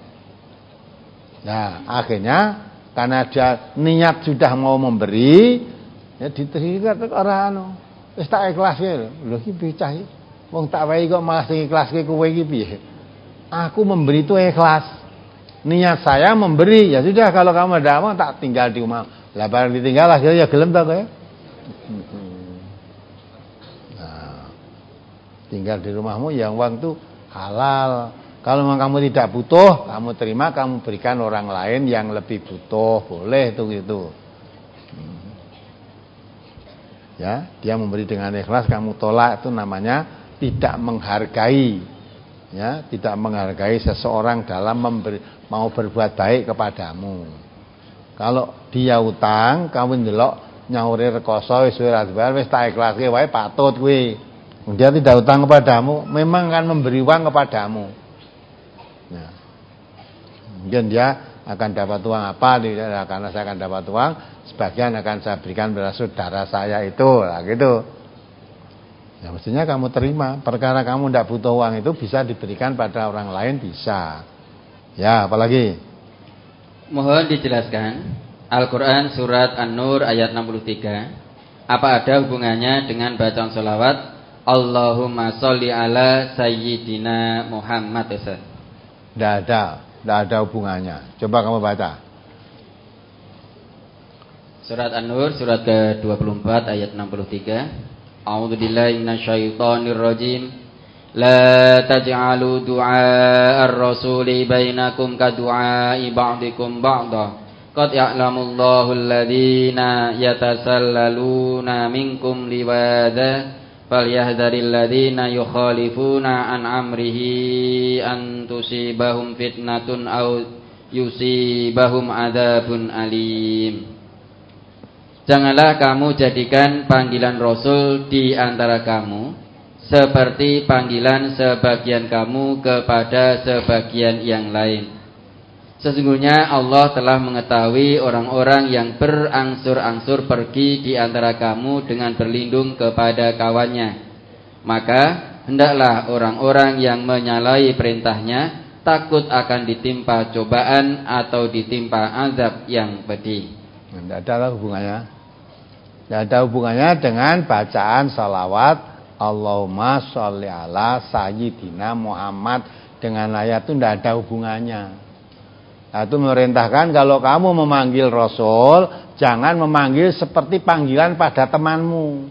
Nah, akhirnya karena dia niat sudah mau memberi, ya diterima ora anu. Wis tak ikhlaske lho iki bocah iki. Wong tak wae kok malah sing ikhlaske kowe iki piye? Aku memberi itu ikhlas. Niat saya memberi, ya sudah kalau kamu ada uang tak tinggal di rumah. Lah barang ditinggal akhirnya ya gelem ta kowe. Nah, tinggal di rumahmu yang uang itu halal. Kalau memang kamu tidak butuh, kamu terima, kamu berikan orang lain yang lebih butuh, boleh itu gitu. Ya, dia memberi dengan ikhlas, kamu tolak, itu namanya tidak menghargai. Ya, tidak menghargai seseorang dalam memberi, mau berbuat baik kepadamu. Kalau dia utang, kamu ndelok nyaure rekoso wis ora dibayar wis tak ikhlaske wae patut kuwi. Dia tidak utang kepadamu, memang akan memberi uang kepadamu. Nah, mungkin dia akan dapat uang apa? Tidak, karena saya akan dapat uang, sebagian akan saya berikan pada saudara saya itu, lah gitu. Ya mestinya kamu terima. Perkara kamu tidak butuh uang itu bisa diberikan pada orang lain, bisa. Ya, apalagi? Mohon dijelaskan Al-Quran surat An-Nur ayat enam puluh tiga. Apa ada hubungannya dengan bacaan sholawat Allahumma sholli ala Sayyidina Muhammad? Tidak ada, tidak ada hubungannya. Coba kamu baca Surat An-Nur surat ke dua puluh empat ayat enam puluh tiga. A'udzu billahi minasyaitonir rajim. La taj'alu du'a'ar rasuli bainakum ka du'a'i ba'dikum ba'da. Qad ya'lamullahu alladhina yatasallaluna minkum liwada falyahdharil ladzina yukhalifuna an amrihi an tusibahum fitnatun aw yusibahum adzabun alim. Janganlah kamu jadikan panggilan Rasul di antara kamu seperti panggilan sebagian kamu kepada sebagian yang lain. Sesungguhnya Allah telah mengetahui orang-orang yang berangsur-angsur pergi di antara kamu dengan berlindung kepada kawannya. Maka hendaklah orang-orang yang menyalahi perintahnya takut akan ditimpa cobaan atau ditimpa azab yang pedih. Tidak ada hubungannya. Tidak ada hubungannya dengan bacaan salawat Allahumma sholli ala Sayyidina Muhammad. Dengan ayat itu tidak ada hubungannya. Nah, itu memerintahkan kalau kamu memanggil Rasul, jangan memanggil seperti panggilan pada temanmu.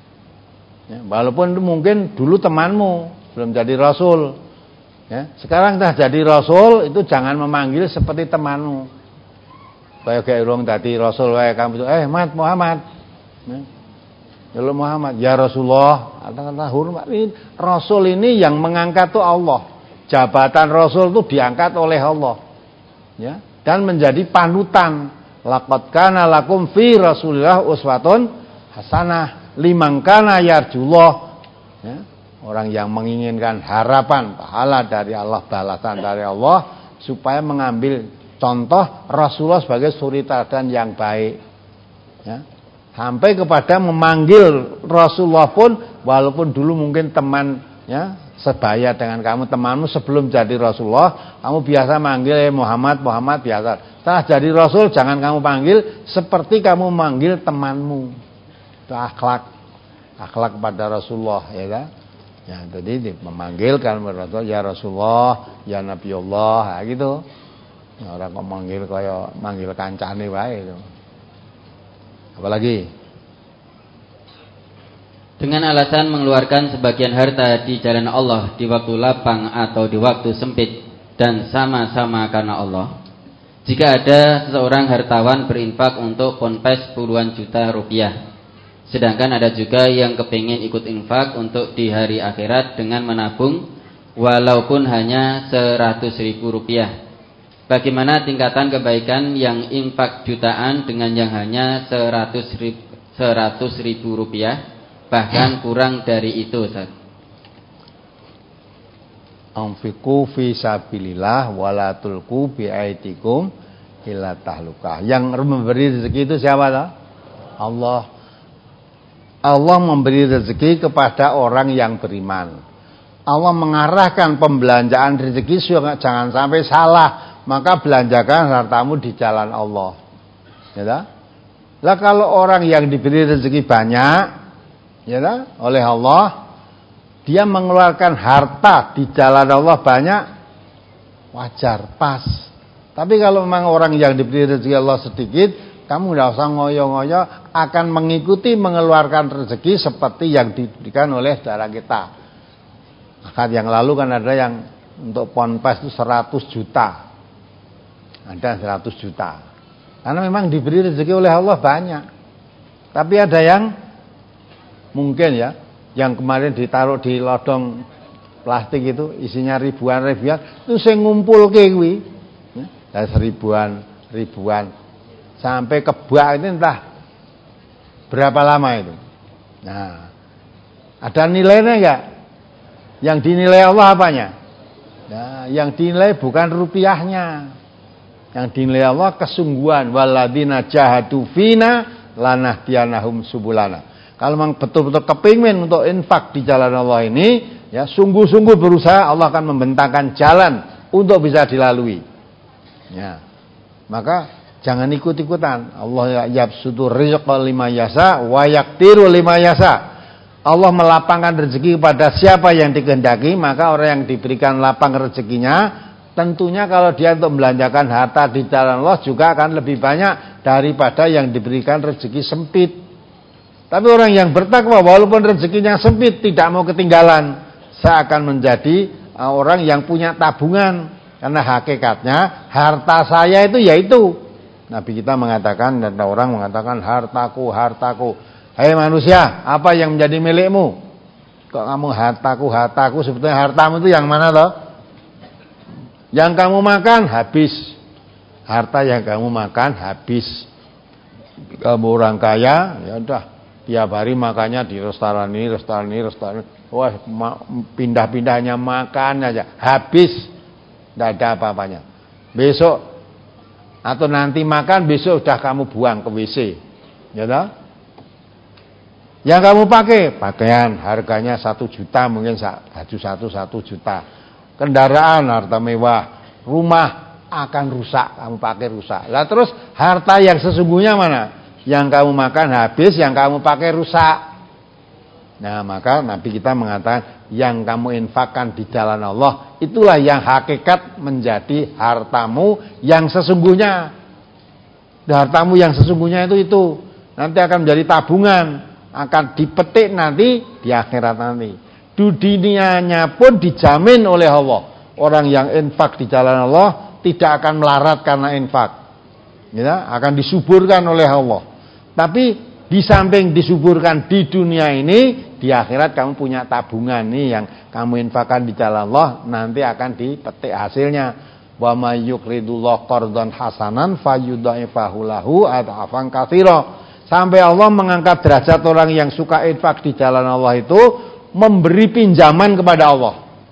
Ya, walaupun itu mungkin dulu temanmu, belum jadi Rasul. Ya, sekarang sudah jadi Rasul, itu jangan memanggil seperti temanmu. Kayak kayak urung tadi Rasul, kayak kamu itu, eh Mat Muhammad. Ya. Ya Muhammad, ya Rasulullah, kata-kata hormat. Ini Rasul ini yang mengangkat itu Allah. Jabatan Rasul itu diangkat oleh Allah. Ya, dan menjadi panutan. Laqad kana lakum fi Rasulillah uswatun hasanah liman kana yarjullah. Ya, orang yang menginginkan harapan pahala dari Allah, balasan dari Allah, supaya mengambil contoh Rasulullah sebagai suri teladan yang baik. Ya. Sampai kepada memanggil Rasulullah pun, walaupun dulu mungkin teman ya sebaya dengan kamu, temanmu sebelum jadi Rasulullah, kamu biasa manggil eh, Muhammad, Muhammad biasa. Setelah jadi Rasul, jangan kamu panggil seperti kamu manggil temanmu. Itu akhlak, akhlak pada Rasulullah, ya kan? Ya, jadi memanggilkan Rasul, ya Rasulullah, ya Nabiullah, ya gitu. Ya, orang kok manggil kaya manggil kancane wae itu. Apalagi dengan alasan mengeluarkan sebagian harta di jalan Allah di waktu lapang atau di waktu sempit dan sama-sama karena Allah. Jika ada seseorang hartawan berinfak untuk ponpes puluhan juta rupiah, sedangkan ada juga yang kepingin ikut infak untuk di hari akhirat dengan menabung walaupun hanya seratus ribu rupiah. Bagaimana tingkatan kebaikan yang infak jutaan dengan yang hanya seratus ribu rupiah, bahkan kurang dari itu, Ustaz? Anfiqu fi sabilillah wala tulqu bi aidikum ila tahlukah. Yang memberi rezeki itu siapa? Toh? Allah. Allah memberi rezeki kepada orang yang beriman. Allah mengarahkan pembelanjaan rezeki jangan sampai salah. Maka belanjakan hartamu di jalan Allah. Ya tak? Lah kalau orang yang diberi rezeki banyak, ya tak? Oleh Allah, dia mengeluarkan harta di jalan Allah banyak, wajar, pas. Tapi kalau memang orang yang diberi rezeki Allah sedikit, kamu tidak usah ngoyo-ngoyo, akan mengikuti mengeluarkan rezeki seperti yang diberikan oleh saudara kita. Akad yang lalu kan ada yang untuk ponpes itu seratus juta. Ada seratus juta. Karena memang diberi rezeki oleh Allah banyak. Tapi ada yang mungkin ya, yang kemarin ditaruh di lodong plastik itu isinya ribuan-ribuan, itu saya ngumpul ke kuwi. Ya, seribuan, ribuan. sampai kebak itu entah berapa lama itu. Nah, ada nilainya enggak? Yang dinilai Allah apanya? Nah, yang dinilai bukan rupiahnya. Yang dinilai Allah kesungguhan. Walladzina jahadu fina lanahdiyanahum subulana. Kalau memang betul-betul kepingin untuk infak di jalan Allah ini, ya sungguh-sungguh berusaha, Allah akan membentangkan jalan untuk bisa dilalui. Ya, maka jangan ikut-ikutan. Allah yabsutu rizqa lima yasa wa yaqtiru lima yasa. Allah melapangkan rezeki kepada siapa yang dikehendaki, maka orang yang diberikan lapang rezekinya, tentunya kalau dia untuk membelanjakan harta di jalan Allah juga akan lebih banyak daripada yang diberikan rezeki sempit. Tapi orang yang bertakwa walaupun rezekinya sempit tidak mau ketinggalan, saya akan menjadi orang yang punya tabungan. Karena hakikatnya harta saya itu yaitu, Nabi kita mengatakan dan orang mengatakan hartaku, hartaku. Hei manusia, apa yang menjadi milikmu? Kok kamu hartaku, hartaku, sebetulnya hartamu itu yang mana toh? Yang kamu makan habis. Harta yang kamu makan habis. Kamu orang kaya, ya udah tiap hari makannya di restoran ini, restoran ini, restoran ini. Wah, pindah-pindahnya makan aja habis. Tidak ada apa-apanya. Besok atau nanti makan, besok udah kamu buang ke W C. Ya toh? Yang kamu pakai pakaian harganya satu juta, mungkin baju satu satu juta. Kendaraan harta mewah, rumah akan rusak, kamu pakai rusak. Lah terus harta yang sesungguhnya mana? Yang kamu makan habis, yang kamu pakai rusak. Nah, maka Nabi kita mengatakan yang kamu infakkan di jalan Allah, itulah yang hakikat menjadi hartamu yang sesungguhnya. Hartamu yang sesungguhnya itu itu nanti akan menjadi tabungan, akan dipetik nanti di akhirat nanti. Di dunianya pun dijamin oleh Allah. Orang yang infak di jalan Allah tidak akan melarat karena infak. Ya, akan disuburkan oleh Allah. Tapi di samping disuburkan di dunia ini, di akhirat kamu punya tabungan nih yang kamu infakkan di jalan Allah, nanti akan dipetik hasilnya. Wa may yuqridullahu qardan hasanan fayudha'ifahu lahu adhafan katsira. Sampai Allah mengangkat derajat orang yang suka infak di jalan Allah itu, memberi pinjaman kepada Allah.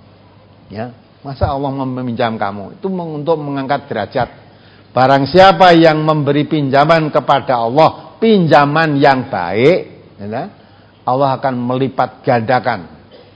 Ya, masa Allah meminjam kamu? Itu untuk mengangkat derajat. Barang siapa yang memberi pinjaman kepada Allah, pinjaman yang baik, ya, Allah akan melipat gandakan.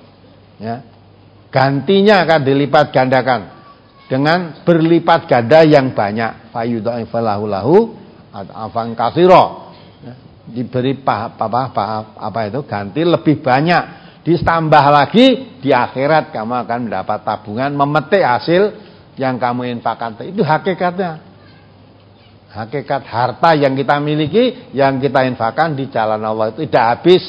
Ya, gantinya akan dilipat gandakan dengan berlipat ganda yang banyak. Fayudha'ifalahu lahu adhafan katsira. Diberi apa, apa, apa itu ganti lebih banyak, ditambah lagi di akhirat kamu akan mendapat tabungan, memetik hasil yang kamu infakkan. Itu hakikatnya. Hakikat harta yang kita miliki, yang kita infakkan di jalan Allah itu tidak habis,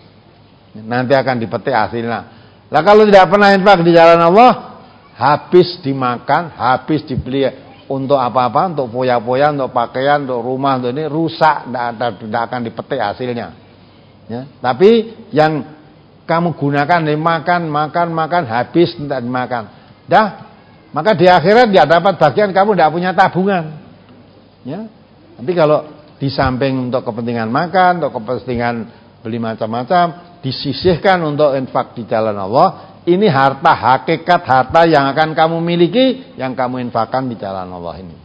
nanti akan dipetik hasilnya. Lah kalau tidak pernah infak di jalan Allah, habis dimakan, habis dibeli untuk apa-apa, untuk foya-foya, untuk pakaian, untuk rumah, untuk ini rusak, tidak, tidak akan dipetik hasilnya. Ya, tapi yang kamu gunakan, makan, makan, makan, habis tidak dimakan. Dah, maka di akhirat dia dapat bagian kamu tidak punya tabungan. Ya, nanti kalau di samping untuk kepentingan makan, untuk kepentingan beli macam-macam, disisihkan untuk infak di jalan Allah. Ini harta hakikat harta yang akan kamu miliki, yang kamu infakkan di jalan Allah ini.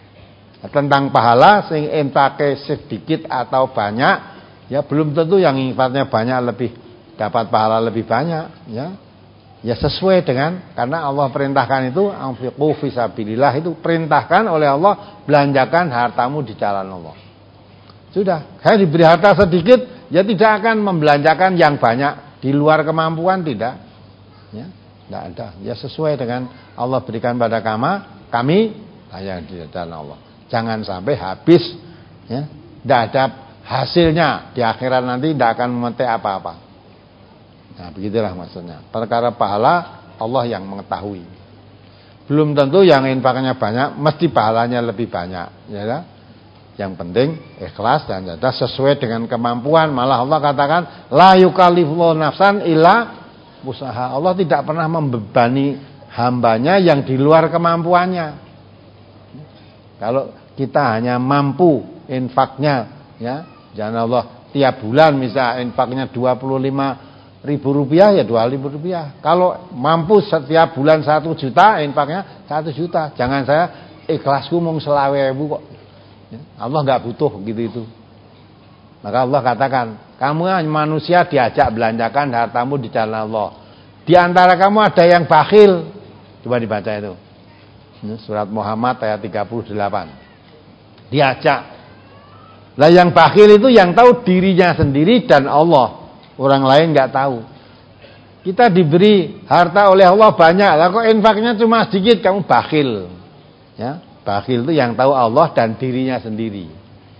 Tentang pahala, sing infake sedikit atau banyak, ya belum tentu yang infaknya banyak lebih dapat pahala lebih banyak. Ya, ya sesuai dengan, karena Allah perintahkan itu, anfiqu fisabilillah, itu perintahkan oleh Allah, belanjakan hartamu di jalan Allah. Sudah, saya diberi harta sedikit, ya tidak akan membelanjakan yang banyak di luar kemampuan, tidak. Ya, tidak ada. Ya sesuai dengan Allah berikan pada kami, kami yang di jalan Allah. Jangan sampai habis, ya, tidak ada hasilnya di akhirat nanti, tidak akan memetik apa-apa. Nah, begitulah maksudnya. Perkara pahala Allah yang mengetahui. Belum tentu yang infaknya banyak mesti pahalanya lebih banyak, ya. Yang penting ikhlas dan jada sesuai dengan kemampuan. Malah Allah katakan la yukallifullahu nafsan illa usaha. Allah tidak pernah membebani hambanya yang di luar kemampuannya. Kalau kita hanya mampu infaknya, ya. Jangan Allah tiap bulan misal infaknya dua puluh lima ribu rupiah ya dua ribu rupiah. Kalau mampu setiap bulan satu juta infaknya satu juta. Jangan saya ikhlasku mung selawe ewu kok. Allah nggak butuh gitu itu. Maka Allah katakan, kamu manusia diajak belanjakan hartamu di jalan Allah. Di antara kamu ada yang bakhil. Coba dibaca itu. Surat Muhammad ayat tiga puluh delapan. Diajak. Lah yang bakhil itu yang tahu dirinya sendiri dan Allah. Orang lain nggak tahu. Kita diberi harta oleh Allah banyak. Lah kok infaknya cuma sedikit, kamu bakhil. Ya, bakhil itu yang tahu Allah dan dirinya sendiri.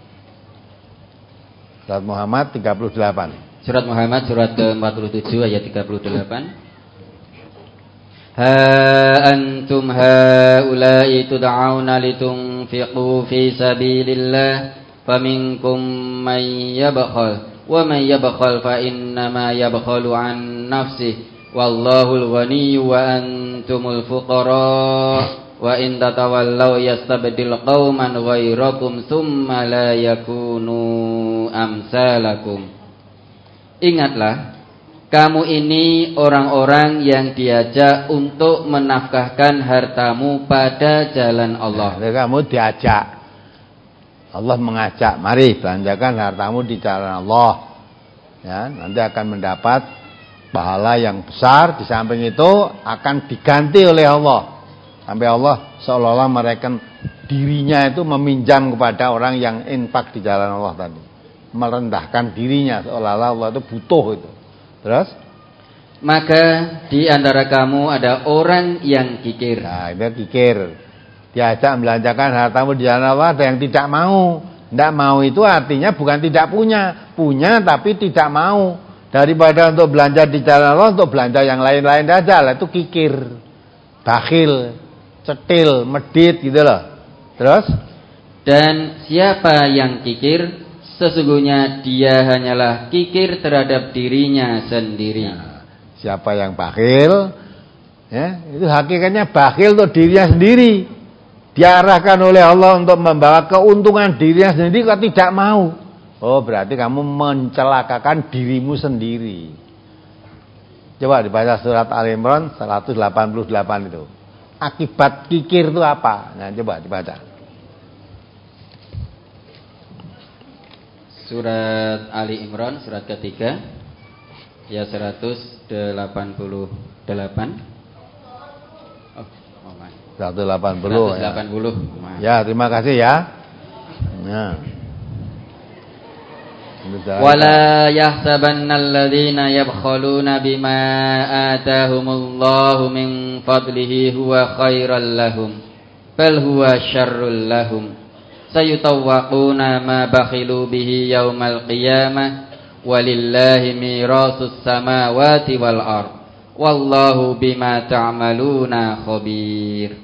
Surat Muhammad tiga puluh delapan. Surat Muhammad surat ke empat puluh tujuh ayat tiga puluh delapan. Ha antum haula'i tud'auna litunfiqu fi sabilillah faminkum man yabkhal wa man yabkhal fa innama yabkhalu an nafsihi wallahul ghaniyyu wa antumul fuqara wa in tatawallaw yastabdil qauman ghairakum tsumma la yakunu amsalakum. Ingatlah, kamu ini orang-orang yang diajak untuk menafkahkan hartamu pada jalan Allah. Nah, kamu diajak. Allah mengajak, mari belanjakan hartamu di jalan Allah. Ya, nanti akan mendapat pahala yang besar. Di samping itu akan diganti oleh Allah. Sampai Allah seolah-olah mereka dirinya itu meminjam kepada orang yang infak di jalan Allah tadi. Merendahkan dirinya seolah-olah Allah itu butuh itu. Terus? Maka di antara kamu ada orang yang kikir. Nah, itu kikir. Diajak belanjakan hartamu di jalan Allah, ada yang tidak mau. Tidak mau itu artinya bukan tidak punya. Punya tapi tidak mau. Daripada untuk belanja di jalan Allah, untuk belanja yang lain-lain saja. Lah itu kikir. Bakhil. Cetil, medit gitu loh. Terus? Dan siapa yang kikir, sesungguhnya dia hanyalah kikir terhadap dirinya sendiri. Nah, siapa yang bakhil, ya, itu hakikatnya bakhil untuk dirinya sendiri. Diarahkan oleh Allah untuk membawa keuntungan dirinya sendiri kok tidak mau. Oh, berarti kamu mencelakakan dirimu sendiri. Coba dibaca surat Al-Imran seratus delapan puluh delapan itu. Akibat kikir itu apa? Nah, coba dibaca. Surat Ali Imran, surat ketiga, ya seratus delapan puluh delapan. Oh, oh seratus delapan puluh. seratus delapan puluh. Ya. Ya, terima kasih ya. Nah. Wala yahsabannal ladzina yabkhaluna bima atahumullahu min fadlihi huwa khairal lahum bal huwa syarrul lahum sayutawwaquna ma bakhilu bihi yaumal qiyamah walillahi mirasus samawati wal ard wallahu bima ta'maluna khabir.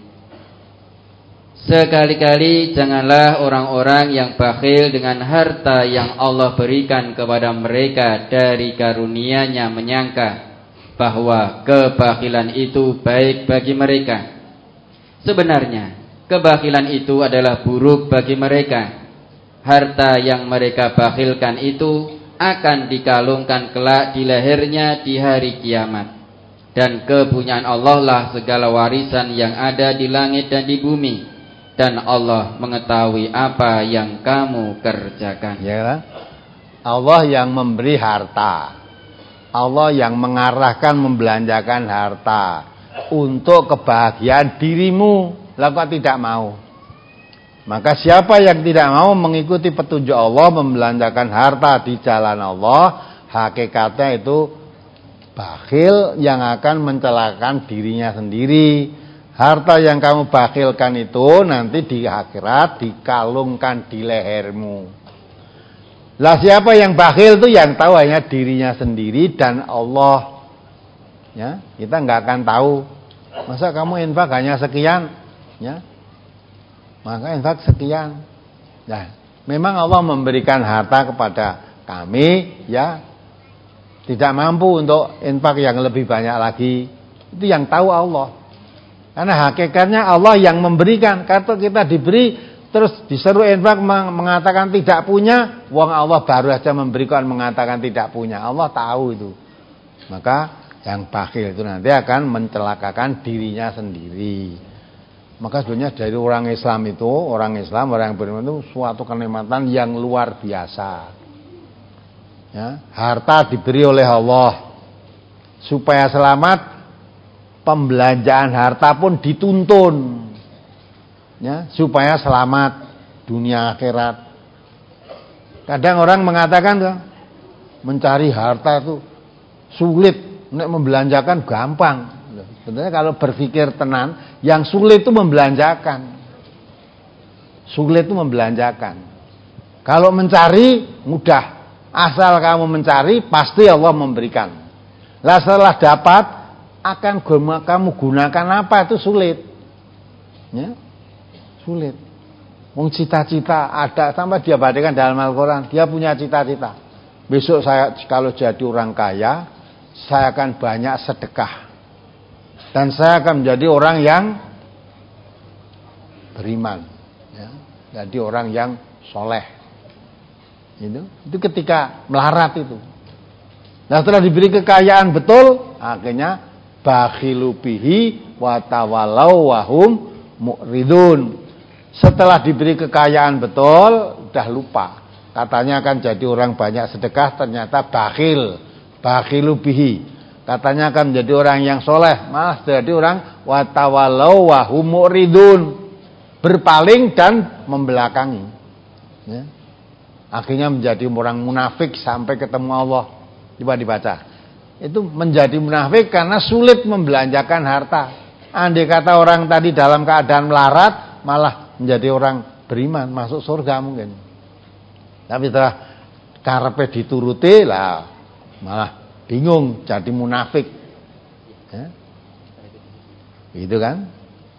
Sekali-kali janganlah orang-orang yang bakhil dengan harta yang Allah berikan kepada mereka dari karunia-Nya menyangka bahwa kebakhilan itu baik bagi mereka. Sebenarnya kebakhilan itu adalah buruk bagi mereka. Harta yang mereka bakhilkan itu akan dikalungkan kelak di lehernya di hari kiamat. Dan kepunyaan Allah lah segala warisan yang ada di langit dan di bumi. Dan Allah mengetahui apa yang kamu kerjakan. Ya, Allah yang memberi harta, Allah yang mengarahkan membelanjakan harta untuk kebahagiaan dirimu. Lah kok tidak mau? Maka siapa yang tidak mau mengikuti petunjuk Allah, membelanjakan harta di jalan Allah, hakikatnya itu bakhil yang akan mencelakakan dirinya sendiri. Harta yang kamu bakhilkan itu nanti di akhirat dikalungkan di lehermu. Lah siapa yang bakhil itu yang tahu hanya dirinya sendiri dan Allah. Ya, kita nggak akan tahu. Masa kamu infak hanya sekian, ya? Maka infak sekian. Nah, memang Allah memberikan harta kepada kami, ya. Tidak mampu untuk infak yang lebih banyak lagi. Itu yang tahu Allah. Karena hakikatnya Allah yang memberikan. Kalau kita diberi terus disuruh infak mengatakan tidak punya, wong Allah baru aja memberikan mengatakan tidak punya. Allah tahu itu. Maka yang bakhil itu nanti akan mencelakakan dirinya sendiri. Maka sebenarnya dari orang Islam itu, orang Islam, orang yang beriman itu suatu kenikmatan yang luar biasa. Ya, harta diberi oleh Allah supaya selamat, pembelanjaan harta pun dituntun, ya, supaya selamat dunia akhirat. Kadang orang mengatakan mencari harta itu sulit, nek membelanjakan gampang. Sebenarnya kalau berpikir tenan, yang sulit itu membelanjakan. Sulit itu membelanjakan. Kalau mencari mudah. Asal kamu mencari, pasti Allah memberikan. Lah setelah dapat, akan kamu gunakan apa itu sulit. Ya? Sulit. Wong cita-cita ada, sampai dia bacakan dalam Al-Quran, dia punya cita-cita. Besok saya kalau jadi orang kaya, saya akan banyak sedekah. Dan saya akan menjadi orang yang beriman, ya. Jadi orang yang soleh. Itu, itu ketika melarat itu. Nah setelah diberi kekayaan betul, akhirnya bakhilu bihi wa tawallaw wa hum mu'ridun. Setelah diberi kekayaan betul, udah lupa. Katanya akan jadi orang banyak sedekah, ternyata bakhil, bakhilu bihi. Katanya akan menjadi orang yang soleh, malah jadi orang wa tawallaw wa hum mu'ridun, berpaling dan membelakangi. Ya. Akhirnya menjadi orang munafik sampai ketemu Allah. Coba dibaca. Itu menjadi munafik karena sulit membelanjakan harta. Andai kata orang tadi dalam keadaan melarat, malah menjadi orang beriman, masuk surga mungkin. Tapi setelah karepe dituruti lah, malah bingung, jadi munafik. Ya. Itu kan?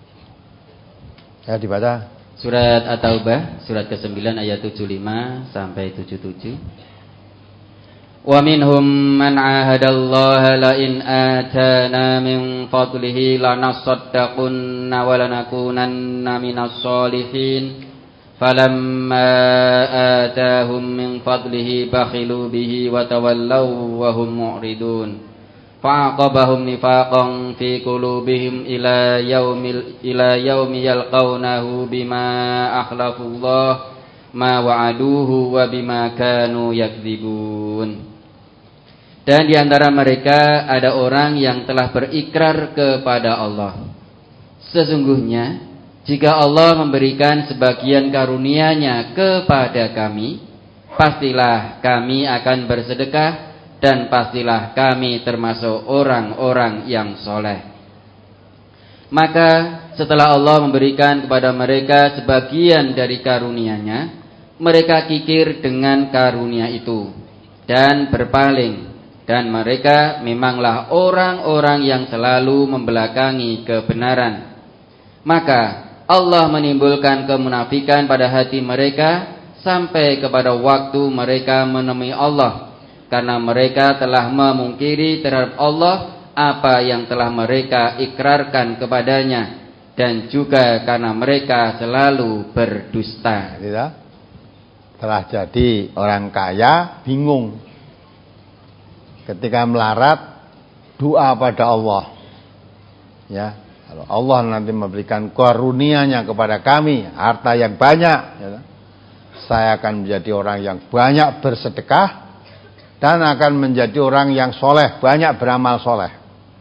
Ya dibaca. Surat At-Taubah, surat kesembilan ayat tujuh puluh lima sampai tujuh puluh tujuh. Wa minhum man 'ahadallaha la in atana min fadlihi lanasaddaqunna wa lanakunanna minas sholihin. Falamma atahum min fadlihi bakhilu bihi wa tawallaw wa hum mu'ridun. Fa'aqabahum nifaqan fi qulubihim ila yaumil ila yaumi yalqaunahu bima akhlafullah ma wa'aduhu wa bima kanu yakdzibun. Dan di antara mereka ada orang yang telah berikrar kepada Allah, sesungguhnya jika Allah memberikan sebagian karunia-Nya kepada kami, pastilah kami akan bersedekah dan pastilah kami termasuk orang-orang yang soleh. Maka setelah Allah memberikan kepada mereka sebagian dari karunia-Nya, mereka kikir dengan karunia itu dan berpaling. Dan mereka memanglah orang-orang yang selalu membelakangi kebenaran. Maka Allah menimbulkan kemunafikan pada hati mereka sampai kepada waktu mereka menemui Allah. Karena mereka telah memungkiri terhadap Allah apa yang telah mereka ikrarkan kepadanya, dan juga karena mereka selalu berdusta. Telah jadi orang kaya bingung ketika melarat, doa pada Allah. Ya, kalau Allah nanti memberikan karunia-Nya kepada kami harta yang banyak, ya, saya akan menjadi orang yang banyak bersedekah dan akan menjadi orang yang soleh, banyak beramal soleh.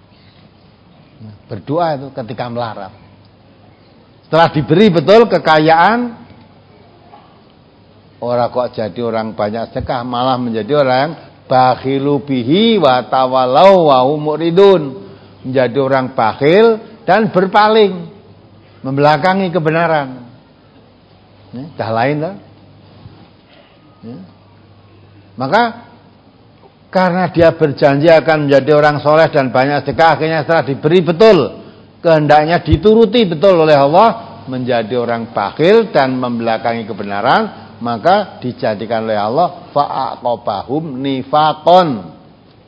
Berdoa itu ketika melarat. Setelah diberi betul kekayaan, orang kok jadi orang banyak sedekah, malah menjadi orang yang bakhilu bihi wa tawallaw wa hum mu'ridun, menjadi orang bakhil dan berpaling, membelakangi kebenaran. Ya, dah lain lah. Ya. Maka karena dia berjanji akan menjadi orang soleh dan banyak sedekah, akhirnya setelah diberi betul, kehendaknya dituruti betul oleh Allah, menjadi orang bakhil dan membelakangi kebenaran, maka dijadikan oleh Allah fa'aqabahum nifaqon.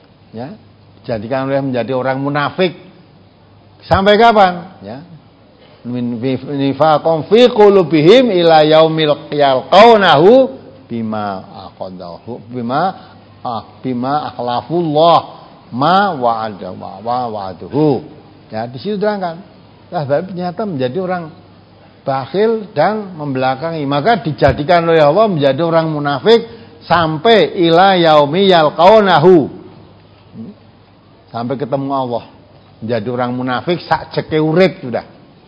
Ya, dijadikan oleh menjadi orang munafik. Sampai kapan? Ya. min nifaqan fi qulubihim ila yaumil yalqaunahu bima aqadahu bima ah, bima akhlafullah ma wa'ada wa wa'aduhu. Ya, di situ terangkan. Lah ternyata menjadi orang bakhil dan membelakangi, maka dijadikan oleh Allah menjadi orang munafik sampai ila yaumi yalqaunahu, sampai ketemu Allah menjadi orang munafik sak jeke urip sudah.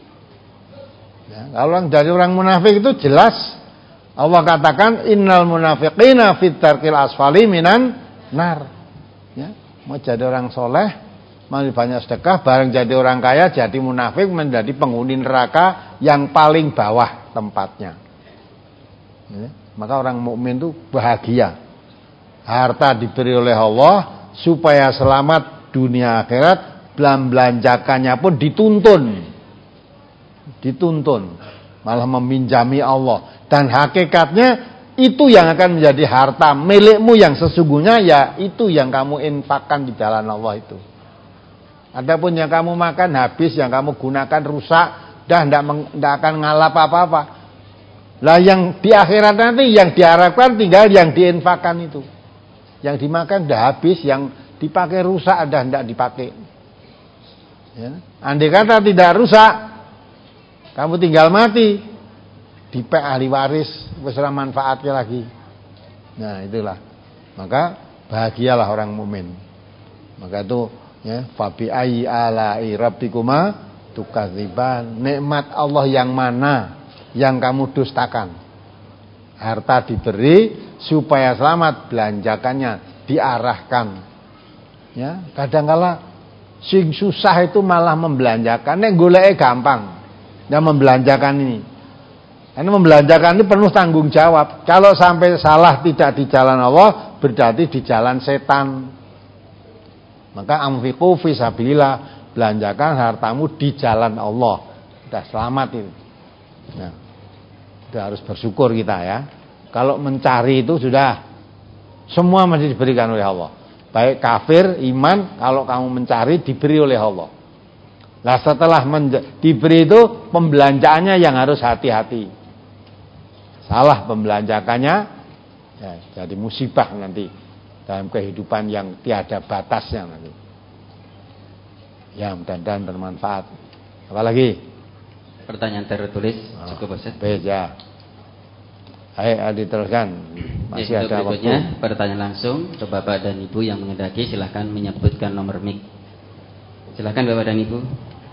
Ya, kalau orang jadi orang munafik itu jelas Allah katakan innal munafiqina fit tarkil asfali minan nar. Ya, mau jadi orang soleh, mau banyak sedekah, bareng jadi orang kaya jadi munafik menjadi penghuni neraka yang paling bawah tempatnya. Ya, maka orang mukmin itu bahagia. Harta diberi oleh Allah supaya selamat dunia akhirat, belanjakannya pun dituntun. Dituntun, malah meminjami Allah, dan hakikatnya itu yang akan menjadi harta milikmu yang sesungguhnya, ya itu yang kamu infakkan di jalan Allah itu. Adapun yang kamu makan habis, yang kamu gunakan rusak, dah tidak akan ngalap apa-apa. Lah yang di akhirat nanti yang diharapkan tinggal yang diinfakkan itu. Yang dimakan dah habis, yang dipakai rusak dah tidak dipakai. Ya. Andai kata tidak rusak, kamu tinggal mati, dipek ahli waris, wis ora manfaatnya lagi. Nah, itulah. Maka bahagialah orang mukmin. Maka itu ya, fa bi ayyi ala'i rabbikuma tukadziban. Nikmat Allah yang mana yang kamu dustakan? Harta diberi supaya selamat, belanjakannya diarahkan. Ya, kadang-kala sing susah itu malah membelanjakan, nek goleke gampang. Dan membelanjakan ini, ini membelanjakan ini penuh tanggung jawab. Kalau sampai salah tidak di jalan Allah, berarti di jalan setan. Maka anfiqu fi sabilillah, belanjakan hartamu di jalan Allah. Sudah selamat itu. Nah, sudah harus bersyukur kita ya. Kalau mencari itu sudah semua masih diberikan oleh Allah. Baik kafir, iman, kalau kamu mencari diberi oleh Allah. Nah setelah menja- diberi itu pembelanjaannya yang harus hati-hati. Salah pembelanjakannya ya, jadi musibah nanti dalam kehidupan yang tiada batasnya nanti. Ya, mudah-mudahan bermanfaat. Apalagi? Pertanyaan tertulis oh, cukup Ustaz. Baik ya. Ayo diteruskan. Masih ya, ada waktu. Pertanyaan langsung untuk Bapak dan Ibu yang mengendaki, silahkan menyebutkan nomor mic. Silahkan Bapak dan Ibu.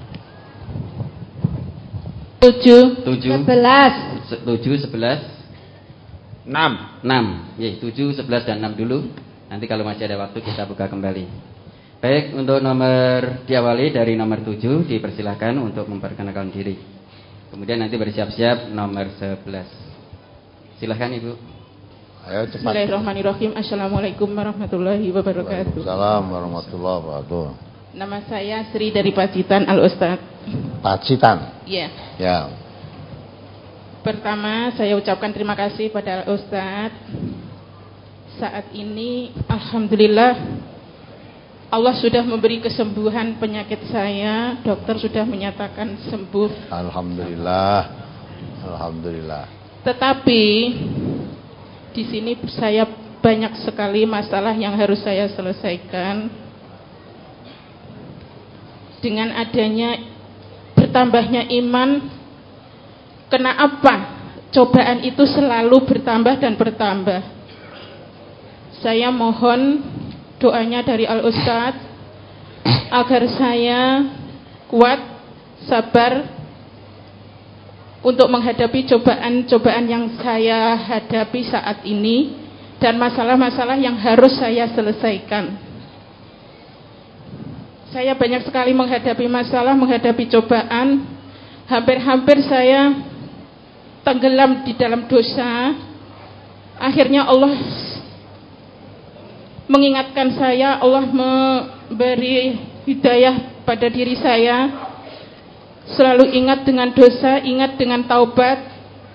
Tujuh, tujuh, sebelas, tujuh, sebelas, enam, enam. Ya, tujuh, sebelas dan enam dulu. Nanti kalau masih ada waktu kita buka kembali. Baik, untuk nomor diawali dari nomor tujuh, dipersilahkan untuk memperkenalkan diri. Kemudian nanti bersiap-siap nomor sebelas. Silahkan Ibu. Ayo cepat. Bismillahirrahmanirrahim. Assalamualaikum warahmatullahi wabarakatuh. Waalaikumsalam warahmatullahi wabarakatuh. Nama saya Sri dari Pacitan, Al Ustaz. Pacitan. Iya. Ya. Pertama saya ucapkan terima kasih pada Al Ustaz. Saat ini alhamdulillah Allah sudah memberi kesembuhan penyakit saya. Dokter sudah menyatakan sembuh. Alhamdulillah. Alhamdulillah. Tetapi di sini saya banyak sekali masalah yang harus saya selesaikan. Dengan adanya bertambahnya iman, kenapa cobaan itu selalu bertambah dan bertambah? Saya mohon doanya dari Al Ustaz agar saya kuat, sabar untuk menghadapi cobaan-cobaan yang saya hadapi saat ini dan masalah-masalah yang harus saya selesaikan. Saya banyak sekali menghadapi masalah, menghadapi cobaan. Hampir-hampir saya tenggelam di dalam dosa. Akhirnya Allah mengingatkan saya, Allah memberi hidayah pada diri saya. Selalu ingat dengan dosa, ingat dengan taubat.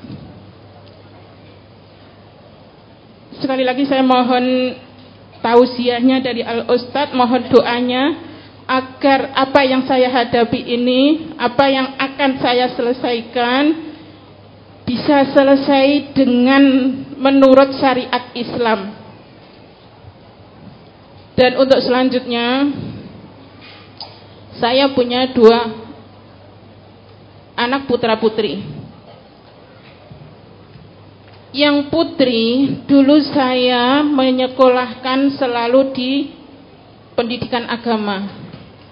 Sekali lagi saya mohon tausiahnya dari Al Ustadz, mohon doanya agar apa yang saya hadapi ini, apa yang akan saya selesaikan bisa selesai dengan menurut syariat Islam. Dan untuk selanjutnya, saya punya dua anak putra putri. Yang putri dulu saya menyekolahkan selalu di pendidikan agama.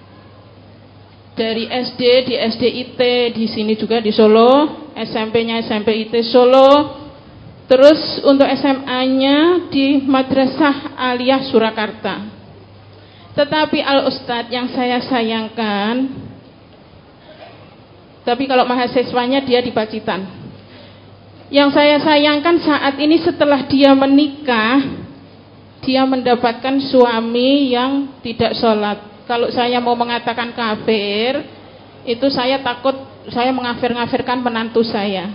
Dari S D di S D I T di sini juga di Solo, S M P-nya S M P I T Solo, terus untuk S M A-nya di Madrasah Aliyah Surakarta. Tetapi Al Ustadz yang saya sayangkan, tapi kalau mahasiswanya dia di Pacitan. Yang saya sayangkan saat ini setelah dia menikah, dia mendapatkan suami yang tidak sholat. Kalau saya mau mengatakan kafir, itu saya takut saya mengafir-ngafirkan menantu saya.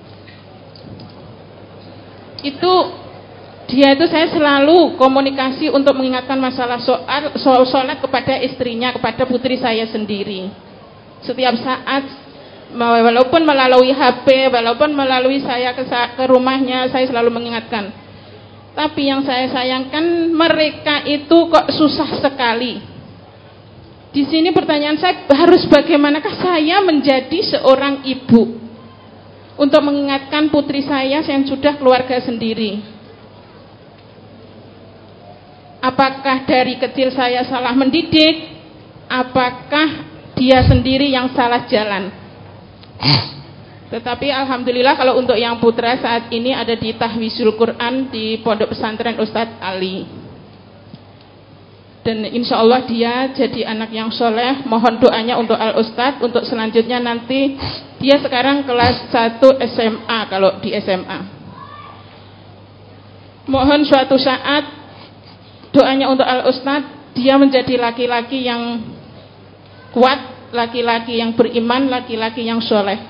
Itu dia itu saya selalu komunikasi untuk mengingatkan masalah soal soal sholat kepada istrinya, kepada putri saya sendiri. Setiap saat, walaupun melalui H P, walaupun melalui saya ke, ke rumahnya, saya selalu mengingatkan. Tapi yang saya sayangkan, mereka itu kok susah sekali. Di sini pertanyaan saya, harus bagaimanakah saya menjadi seorang ibu untuk mengingatkan putri saya yang sudah keluarga sendiri? Apakah dari kecil saya salah mendidik? Apakah dia sendiri yang salah jalan? Tetapi alhamdulillah kalau untuk yang putra saat ini ada di tahfizul Quran di Pondok Pesantren Ustadz Ali. Dan insya Allah dia jadi anak yang soleh. Mohon doanya untuk Al Ustadz. Untuk selanjutnya nanti, dia sekarang kelas satu S M A. Kalau di S M A, mohon suatu saat doanya untuk Al Ustadz, dia menjadi laki-laki yang kuat, laki-laki yang beriman, laki-laki yang soleh.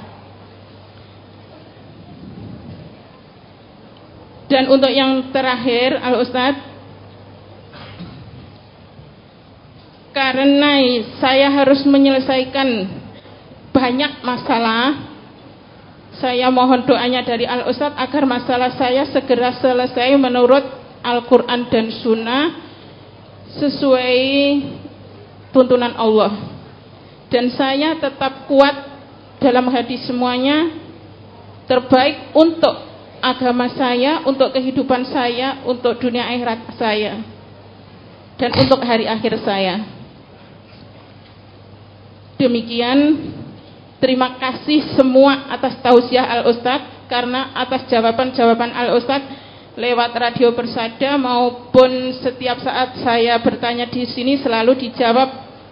Dan untuk yang terakhir, Al Ustadz, karena saya harus menyelesaikan banyak masalah, saya mohon doanya dari Al Ustadz agar masalah saya segera selesai menurut Al-Quran dan Sunnah sesuai tuntunan Allah. Dan saya tetap kuat dalam hati semuanya, terbaik untuk agama saya, untuk kehidupan saya, untuk dunia akhirat saya, dan untuk hari akhir saya. Demikian, terima kasih semua atas tausiah Al Ustadz, karena atas jawaban-jawaban Al Ustadz lewat radio Persada maupun setiap saat saya bertanya di sini selalu dijawab.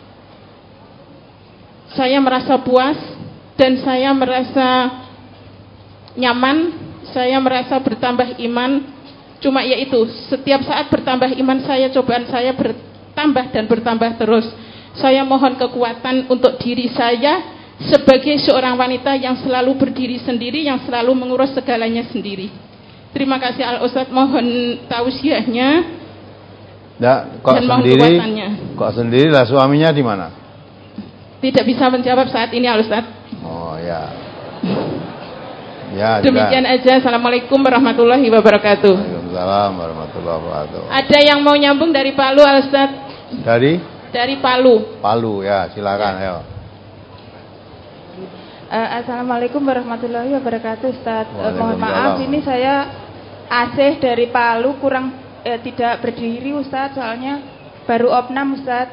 Saya merasa puas dan saya merasa nyaman, saya merasa bertambah iman. Cuma yaitu setiap saat bertambah iman saya, cobaan saya bertambah dan bertambah terus. Saya mohon kekuatan untuk diri saya sebagai seorang wanita yang selalu berdiri sendiri, yang selalu mengurus segalanya sendiri. Terima kasih Al Ustadz, mohon tausiahnya. Ya, kok dan mohon sendiri, kekuatannya. Kok sendiri lah, suaminya di mana? Tidak bisa menjawab saat ini Al Ustadz. Oh ya. Ya, demikian juga aja. Assalamualaikum warahmatullahi wabarakatuh. Waalaikumsalam warahmatullahi wabarakatuh. Ada yang mau nyambung dari Palu Al Ustadz? Dari? Dari Palu. Palu ya, silakan ya. Ayo. Uh, Assalamualaikum warahmatullahi wabarakatuh Ustaz. Uh, mohon maaf, ini saya Asih dari Palu, kurang eh, tidak berdiri Ustaz, soalnya baru opnam Ustaz.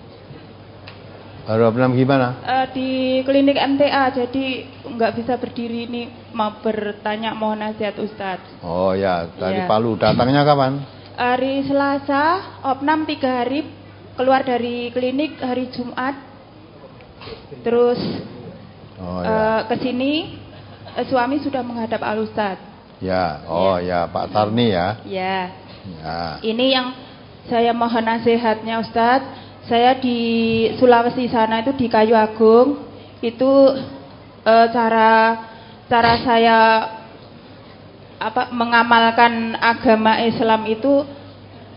Baru opnam gimana? Uh, di klinik M T A, jadi nggak bisa berdiri, ini mau bertanya, mohon nasihat Ustaz. Oh ya, dari ya. Palu. Datangnya kapan? Hari Selasa, opnam tiga hari, keluar dari klinik hari Jumat, terus oh, ya. uh, ke sini uh, suami sudah menghadap Al Ustaz. Ya, oh ya, ya Pak Tarni ya. Ya. Ya. Ini yang saya mohon nasihatnya Ustaz. Saya di Sulawesi sana itu di Kayu Agung, itu uh, cara cara saya apa mengamalkan agama Islam itu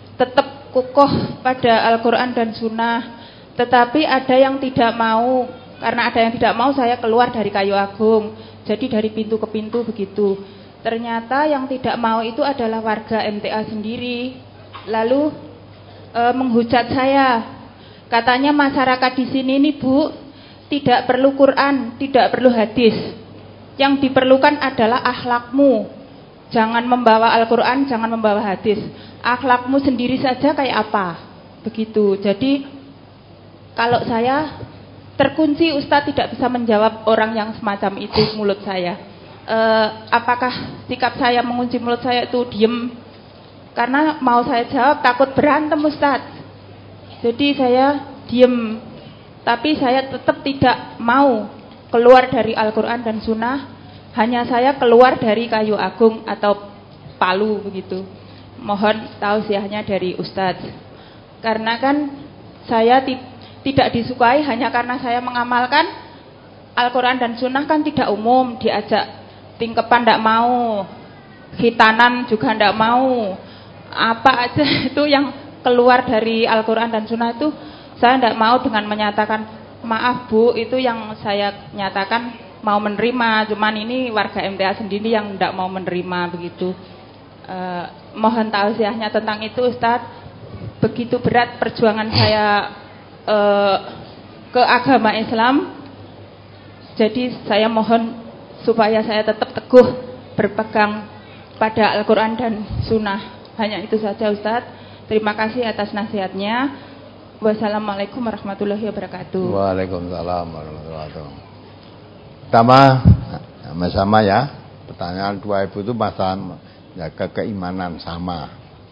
tetap kukuh pada Al-Quran dan Sunnah, tetapi ada yang tidak mau Karena ada yang tidak mau, saya keluar dari Kayu Agung. Jadi dari pintu ke pintu begitu. Ternyata yang tidak mau itu adalah warga M T A sendiri. Lalu e, menghujat saya. Katanya masyarakat di sini nih Bu, tidak perlu Quran, tidak perlu hadis. Yang diperlukan adalah akhlakmu. Jangan membawa Al-Quran, jangan membawa hadis. Akhlakmu sendiri saja kayak apa? Begitu. Jadi kalau saya terkunci, Ustadz tidak bisa menjawab orang yang semacam itu mulut saya. E, apakah sikap saya mengunci mulut saya itu diem? Karena mau saya jawab takut berantem Ustadz. Jadi saya diem. Tapi saya tetap tidak mau keluar dari Al-Quran dan Sunnah. Hanya saya keluar dari Kayu Agung atau Palu begitu. Mohon tausiahnya dari Ustadz. Karena kan saya ti- tidak disukai hanya karena saya mengamalkan Al-Quran dan Sunnah kan tidak umum. Diajak tingkepan tidak mau, khitanan juga tidak mau. Apa aja itu yang keluar dari Al-Quran dan Sunnah itu saya tidak mau dengan menyatakan maaf Bu, itu yang saya nyatakan mau menerima, cuman ini warga M T A sendiri yang tidak mau menerima begitu. Eh, mohon tausiahnya tentang itu Ustadz. Begitu berat perjuangan saya eh, ke agama Islam. Jadi saya mohon supaya saya tetap teguh berpegang pada Al-Quran dan Sunnah. Hanya itu saja Ustadz. Terima kasih atas nasihatnya. Wassalamualaikum warahmatullahi wabarakatuh. Waalaikumsalam warahmatullahi wabarakatuh. Pertama, sama-sama ya. Pertanyaan dua ibu itu masalah jaga keimanan sama.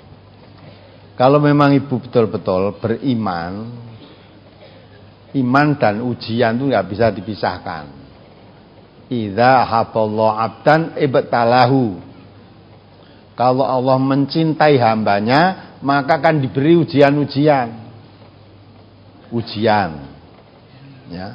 Kalau memang ibu betul-betul beriman, iman dan ujian itu nggak bisa dipisahkan. Idza haballahu abdan ibtalahu. Kalau Allah mencintai hambanya, maka akan diberi ujian-ujian. Ujian. Ya.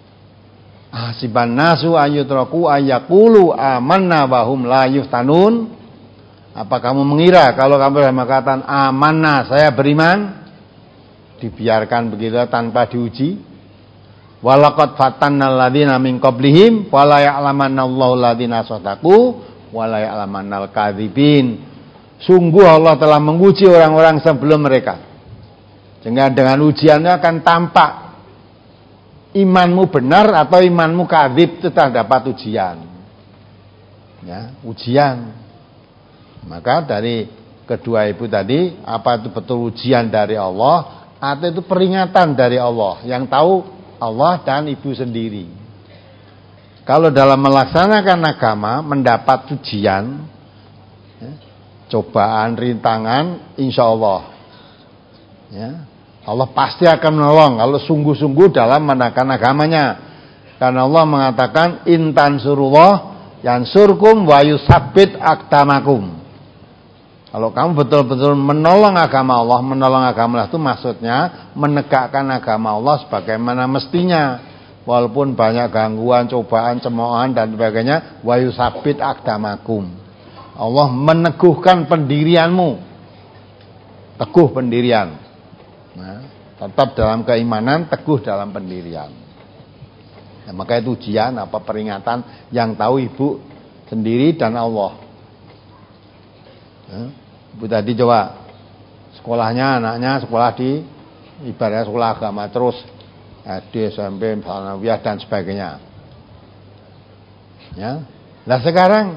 Hasiban nasu ayyutraku ayyaqulu amanna wa hum la yuftanun. Apa kamu mengira kalau kamu mengatakan amanna, saya beriman, dibiarkan begitu tanpa diuji? Walaqad fatannal ladzina min qablihim wala ya'lamannallahu alladzina shadaqu wala ya'lamannal kadzibin. Sungguh Allah telah menguji orang-orang sebelum mereka. Sehingga dengan ujiannya akan tampak imanmu benar atau imanmu kadzib, itu terdapat ujian. Ya, ujian. Maka dari kedua ibu tadi, apa itu betul ujian dari Allah atau itu peringatan dari Allah? Yang tahu Allah dan ibu sendiri. Kalau dalam melaksanakan agama mendapat ujian, ya, cobaan, rintangan, insya Allah, ya, Allah pasti akan menolong kalau sungguh-sungguh dalam menakan agamanya. Karena Allah mengatakan intan surullah yansurkum wa yusabbit aqdamakum. Kalau kamu betul-betul menolong agama Allah, menolong agama Allah itu maksudnya menegakkan agama Allah sebagaimana mestinya. Walaupun banyak gangguan, cobaan, cemoohan dan sebagainya, wa yusabbit aqdamakum. Allah meneguhkan pendirianmu. Teguh pendirian. Nah, tetap dalam keimanan, teguh dalam pendirian. Nah, maka itu ujian apa peringatan yang tahu ibu sendiri dan Allah. Nah, ibu tadi coba sekolahnya anaknya sekolah di ibaratnya sekolah agama terus S D, S M P, Sanawiyah dan sebagainya. Ya, nah sekarang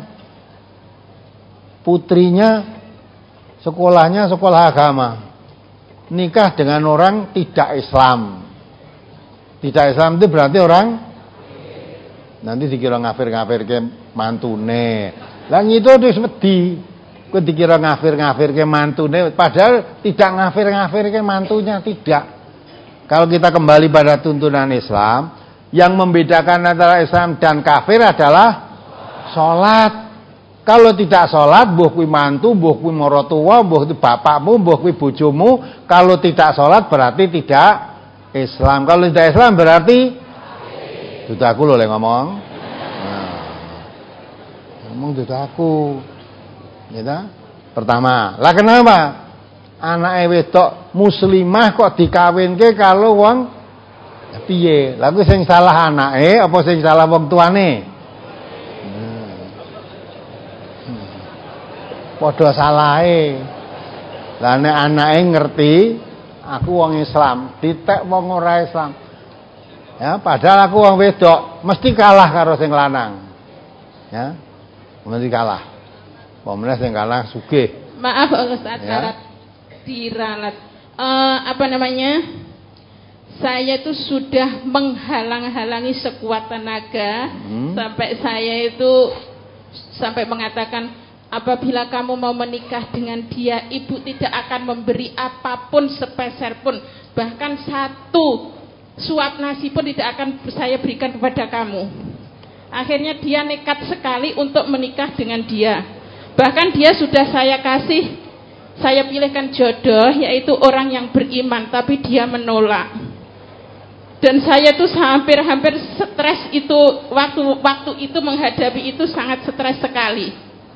putrinya sekolahnya sekolah agama. Nikah dengan orang tidak Islam. Tidak Islam itu berarti orang nanti dikira ngafir-ngafir ke mantune. Lah itu wis wedi. Kowe dikira ngafir-ngafir ke mantune padahal tidak ngafir-ngafir ke mantunya, tidak. Kalau kita kembali pada tuntunan Islam, yang membedakan antara Islam dan kafir adalah salat. Kalau tidak sholat, mbuh kuwi mantu, mbuh kuwi maratuwa, mbuh kuwi bapakmu, mbuh kuwi bojomu. Kalau tidak sholat berarti tidak Islam. Kalau tidak Islam berarti dudu aku lho lek ngomong. Nah. Ngomong dudu aku. Ya. Pertama, lah kenapa? Anake wedok muslimah kok dikawinke kalau wong Ya piye? Lha kuwi sing salah anake apa sing salah wong tuane? Hmm. Hmm. Padha salahe. Lah nek anake ngerti aku wong Islam, ditek wong ora Islam. Ya, padahal aku wong wedok, mesti kalah karo sing lanang. Ya. Mesti kalah. Pemene sing kalah sugih. Maaf Ustaz, ya. Diralat. Uh, apa namanya? Saya itu sudah menghalang-halangi sekuat tenaga hmm. sampai saya itu sampai mengatakan apabila kamu mau menikah dengan dia, ibu tidak akan memberi apapun sepeser pun, bahkan satu suap nasi pun tidak akan saya berikan kepada kamu. Akhirnya dia nekat sekali untuk menikah dengan dia. Bahkan dia sudah saya kasih, saya pilihkan jodoh, yaitu orang yang beriman, tapi dia menolak. Dan saya tuh hampir-hampir stres itu, waktu waktu itu menghadapi itu sangat stres sekali.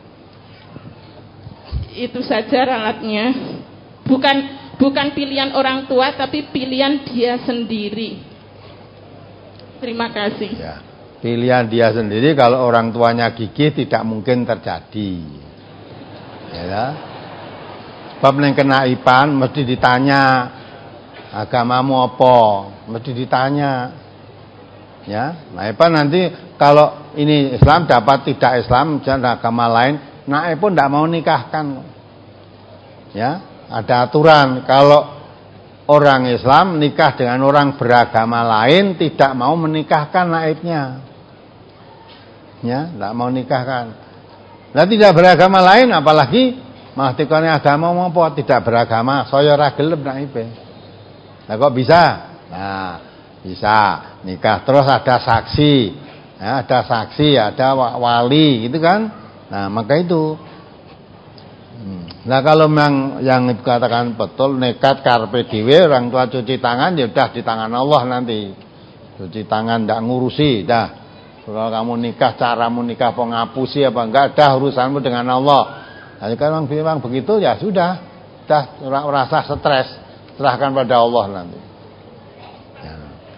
Itu saja ralatnya. Bukan bukan pilihan orang tua, tapi pilihan dia sendiri. Terima kasih. Ya, pilihan dia sendiri. Kalau orang tuanya gigih tidak mungkin terjadi. Ya, sebab neng kenaipan mesti ditanya agamamu apa, mesti ditanya. Ya, naipan nanti kalau ini Islam dapat tidak Islam jangan agama lain, naik pun tidak mau nikahkan. Ya, ada aturan kalau orang Islam nikah dengan orang beragama lain tidak mau menikahkan naibnya. Ya, tidak mau nikahkan. Nah tidak beragama lain apalagi malah tikane agama apa tidak beragama saya ora gelem naibe. Lah kok bisa? Nah, bisa nikah terus ada saksi. Ya, ada saksi, ada wali gitu kan. Nah, maka itu. Nah, kalau memang yang dikatakan betul nekat karepe dhewe orang tua cuci tangan ya udah di tangan Allah nanti. Cuci tangan ndak ngurusi dah. Kalau kamu nikah, caramu nikah apa ngapusi apa enggak, dah urusanmu dengan Allah. Nah, kalau memang begitu ya sudah, dah rasa stres, serahkan pada Allah nanti. Ya.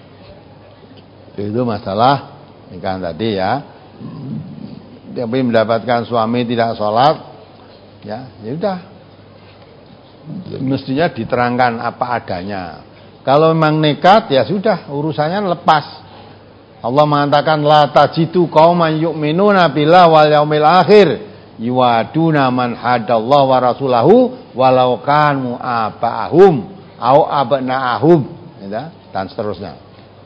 Itu masalah nikah tadi ya. Tapi mendapatkan suami tidak sholat, ya, ya udah. Mestinya diterangkan apa adanya. Kalau memang nekat ya sudah, urusannya lepas. Allah mengatakan la tajidu qauman yu'minuna billahi wal yaumil akhir yuwaduna man hadallahu wa rasulahu walau kanu aba'ahum au abna'ahum ya, dan seterusnya.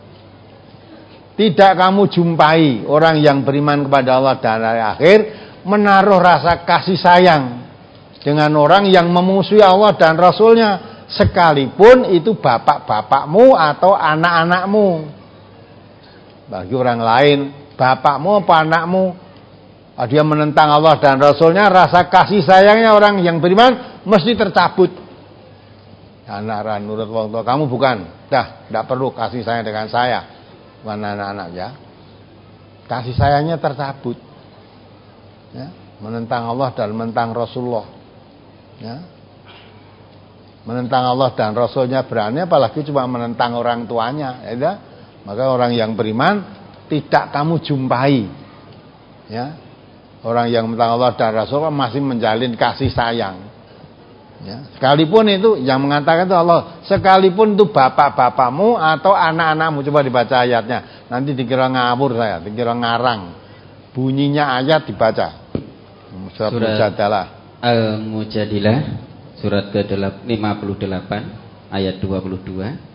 Tidak kamu jumpai orang yang beriman kepada Allah dan hari akhir menaruh rasa kasih sayang dengan orang yang memusuhi Allah dan Rasulnya sekalipun itu bapak-bapakmu atau anak-anakmu. Bagi orang lain, bapakmu apa anakmu, dia menentang Allah dan Rasulnya, rasa kasih sayangnya orang yang beriman mesti tercabut. Anak nurut wong tua, kamu bukan, dah, tidak perlu kasih sayang dengan saya, bukan anak-anak ya. Kasih sayangnya tercabut. Ya, menentang Allah dan menentang Rasulullah. Ya. Menentang Allah dan Rasulnya berani, apalagi cuma menentang orang tuanya, ya. Maka orang yang beriman tidak kamu jumpai, ya. Orang yang menentang Allah dan Rasul masih menjalin kasih sayang, ya. Sekalipun itu yang mengatakan itu Allah, sekalipun itu bapak-bapakmu atau anak-anakmu, coba dibaca ayatnya. Nanti dikira ngawur saya, dikira ngarang. Bunyinya ayat dibaca. Surat Mujadilah. Al-Mujadilah surat ke lima puluh delapan ayat dua puluh dua.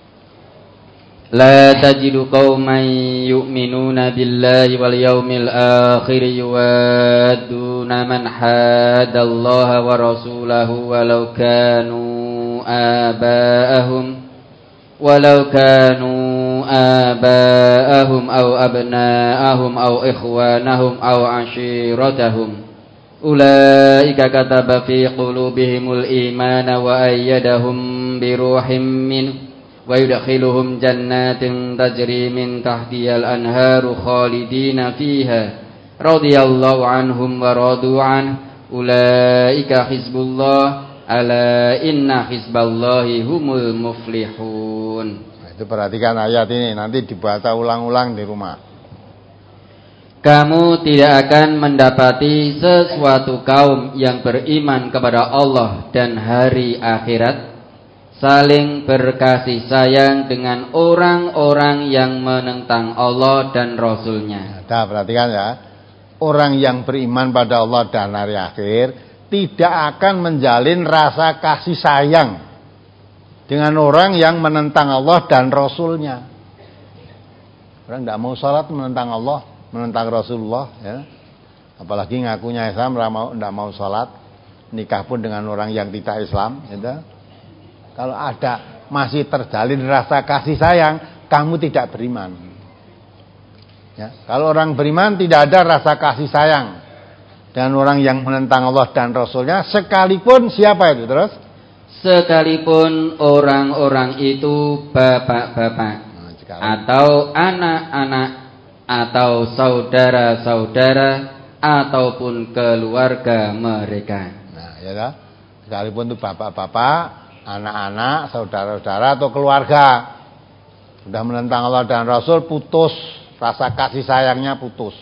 La tajidu qauman yu'minuna billahi wal yawmil akhir yuwadduna man hadallaha wa rasulahu walau kanu aba'ahum walau kanu aba'ahum aw abna'ahum aw ikhwanahum aw ashiratahum ulaika kataba fi qulubihimul imana wa ayyadahum bi ruhim min wa yudkhiluhum jannatin tajri min tahtihal anharu khalidina fiha radhiyallahu anhum wa radu an ulaika hizbullah ala inna hizballahi humul muflihun. Itu perhatikan ayat ini, nanti dibaca ulang-ulang di rumah. Kamu tidak akan mendapati sesuatu kaum yang beriman kepada Allah dan hari akhirat saling berkasih sayang dengan orang-orang yang menentang Allah dan Rasul-Nya. Nah, perhatikan ya. Orang yang beriman pada Allah dan hari akhir tidak akan menjalin rasa kasih sayang dengan orang yang menentang Allah dan Rasul-Nya. Orang tidak mau sholat menentang Allah, menentang Rasulullah, ya. Apalagi ngakunya Islam, tidak mau sholat, nikah pun dengan orang yang tidak Islam, gitu. Kalau ada masih terjalin rasa kasih sayang, kamu tidak beriman. Ya, kalau orang beriman tidak ada rasa kasih sayang dan orang yang menentang Allah dan Rasulnya, sekalipun siapa itu terus? Sekalipun orang-orang itu bapak-bapak, nah, atau anak-anak, atau saudara-saudara, ataupun keluarga mereka. Nah, ya dah. Sekalipun itu bapak-bapak, anak-anak, saudara-saudara atau keluarga sudah menentang Allah dan Rasul, putus rasa kasih sayangnya, putus.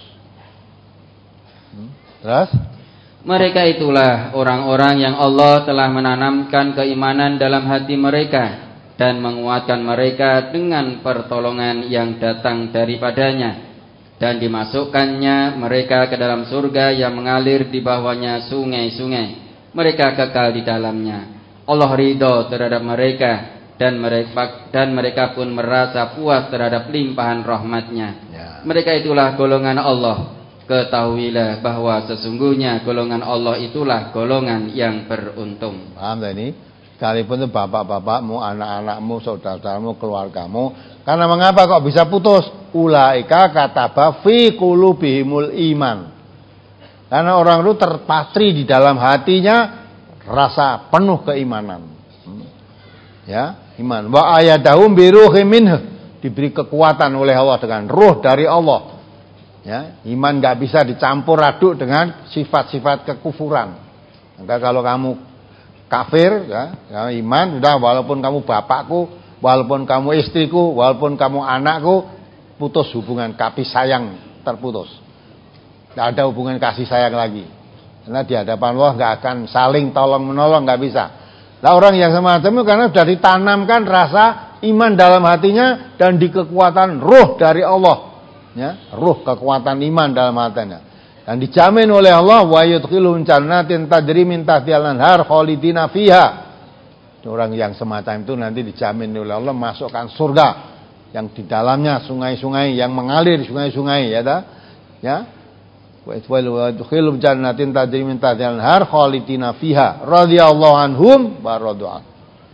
Hmm. Terus mereka itulah orang-orang yang Allah telah menanamkan keimanan dalam hati mereka dan menguatkan mereka dengan pertolongan yang datang daripadanya, dan dimasukkannya mereka ke dalam surga yang mengalir di bawahnya sungai-sungai. Mereka kekal di dalamnya. Allah ridho terhadap mereka dan mereka dan mereka pun merasa puas terhadap limpahan rahmat-Nya. Ya. Mereka itulah golongan Allah. Ketahuilah bahwa sesungguhnya golongan Allah itulah golongan yang beruntung. Paham tak ini? Sekalipun itu bapak-bapakmu, anak-anakmu, saudara-saudaramu, keluargamu. Karena mengapa kok bisa putus? Ulaika kataba fi qulubihimul iman. Karena orang itu terpatri di dalam hatinya rasa penuh keimanan. Hmm. Ya, iman. Wa ayadahum biruhim minhu, diberi kekuatan oleh Allah dengan ruh dari Allah. Ya, iman enggak bisa dicampur aduk dengan sifat-sifat kekufuran. Maka kalau kamu kafir, ya, ya, iman sudah, walaupun kamu bapakku, walaupun kamu istriku, walaupun kamu anakku, putus hubungan kasih sayang, terputus. Tidak ada hubungan kasih sayang lagi. Karena di hadapan Allah nggak akan saling tolong menolong, nggak bisa. Nah, orang yang semacam itu karena sudah ditanamkan rasa iman dalam hatinya dan di kekuatan ruh dari Allah, ya, ruh kekuatan iman dalam hatinya, dan dijamin oleh Allah wa yudkhilun jannatin tajri min tahtihal anhar khalidina fiha. Orang yang semacam itu nanti dijamin oleh Allah masukkan surga yang di dalamnya sungai-sungai yang mengalir, sungai-sungai, ya dah, ya. Wa yudkhilun jannatin tajri min tahtihal anhar khalidina fiha radhiyallahu anhum wa radu an.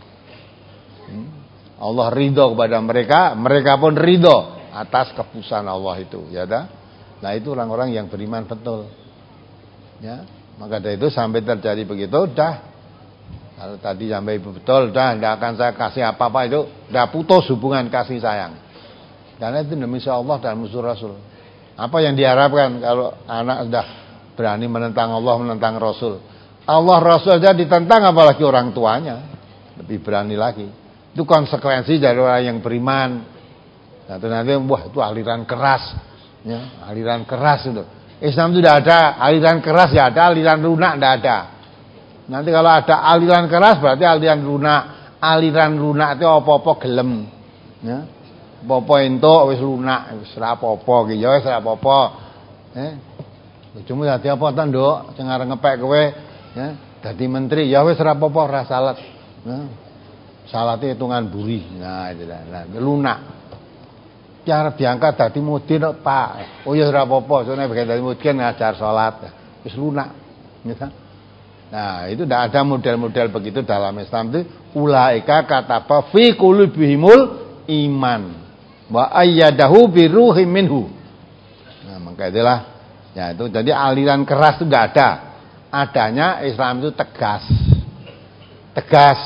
Allah ridho kepada mereka, mereka pun ridho atas keputusan Allah itu, ya dah. Nah, itu orang-orang yang beriman betul. Ya, maka dari itu sampai terjadi begitu, dah. Kalau tadi sampai betul, dah, tidak akan saya kasih apa-apa, itu dah putus hubungan kasih sayang. Karena itu demi Allah dan musuh Rasul. Apa yang diharapkan kalau anak sudah berani menentang Allah, menentang Rasul? Allah Rasul saja ditentang, apalagi orang tuanya. Lebih berani lagi. Itu konsekuensi dari orang yang beriman. Nah, itu nanti, wah, itu aliran keras. Ya, aliran keras itu. Islam itu tidak ada aliran keras, ya ada aliran lunak, tidak ada. Nanti kalau ada aliran keras berarti aliran lunak. Aliran lunak itu apa-apa gelem. Ya. Apa-apa entuk wis lunak, wis ora apa-apa iki, ya wis ora apa-apa. Eh. Bojomu dadi apa ta, Nduk? Sing arep ngepek kowe, ya, dadi menteri, ya wis ora apa-apa, ora salat. Nah. Salate hitungan buri. Nah, itu lah. Lunak. Cara diangkat dadi mudin kok, Pak. Oh ya ora apa-apa, soalnya bagian dadi mudin ngajar salat. Wis lunak. Ya. Nah, itu tidak ada model-model begitu dalam Islam itu. Ulaika kataba fi qulubihimul iman wa ayyadahu biruhim minhu. Nah, maka itulah, ya itu jadi aliran keras itu enggak ada. Adanya Islam itu tegas. Tegas.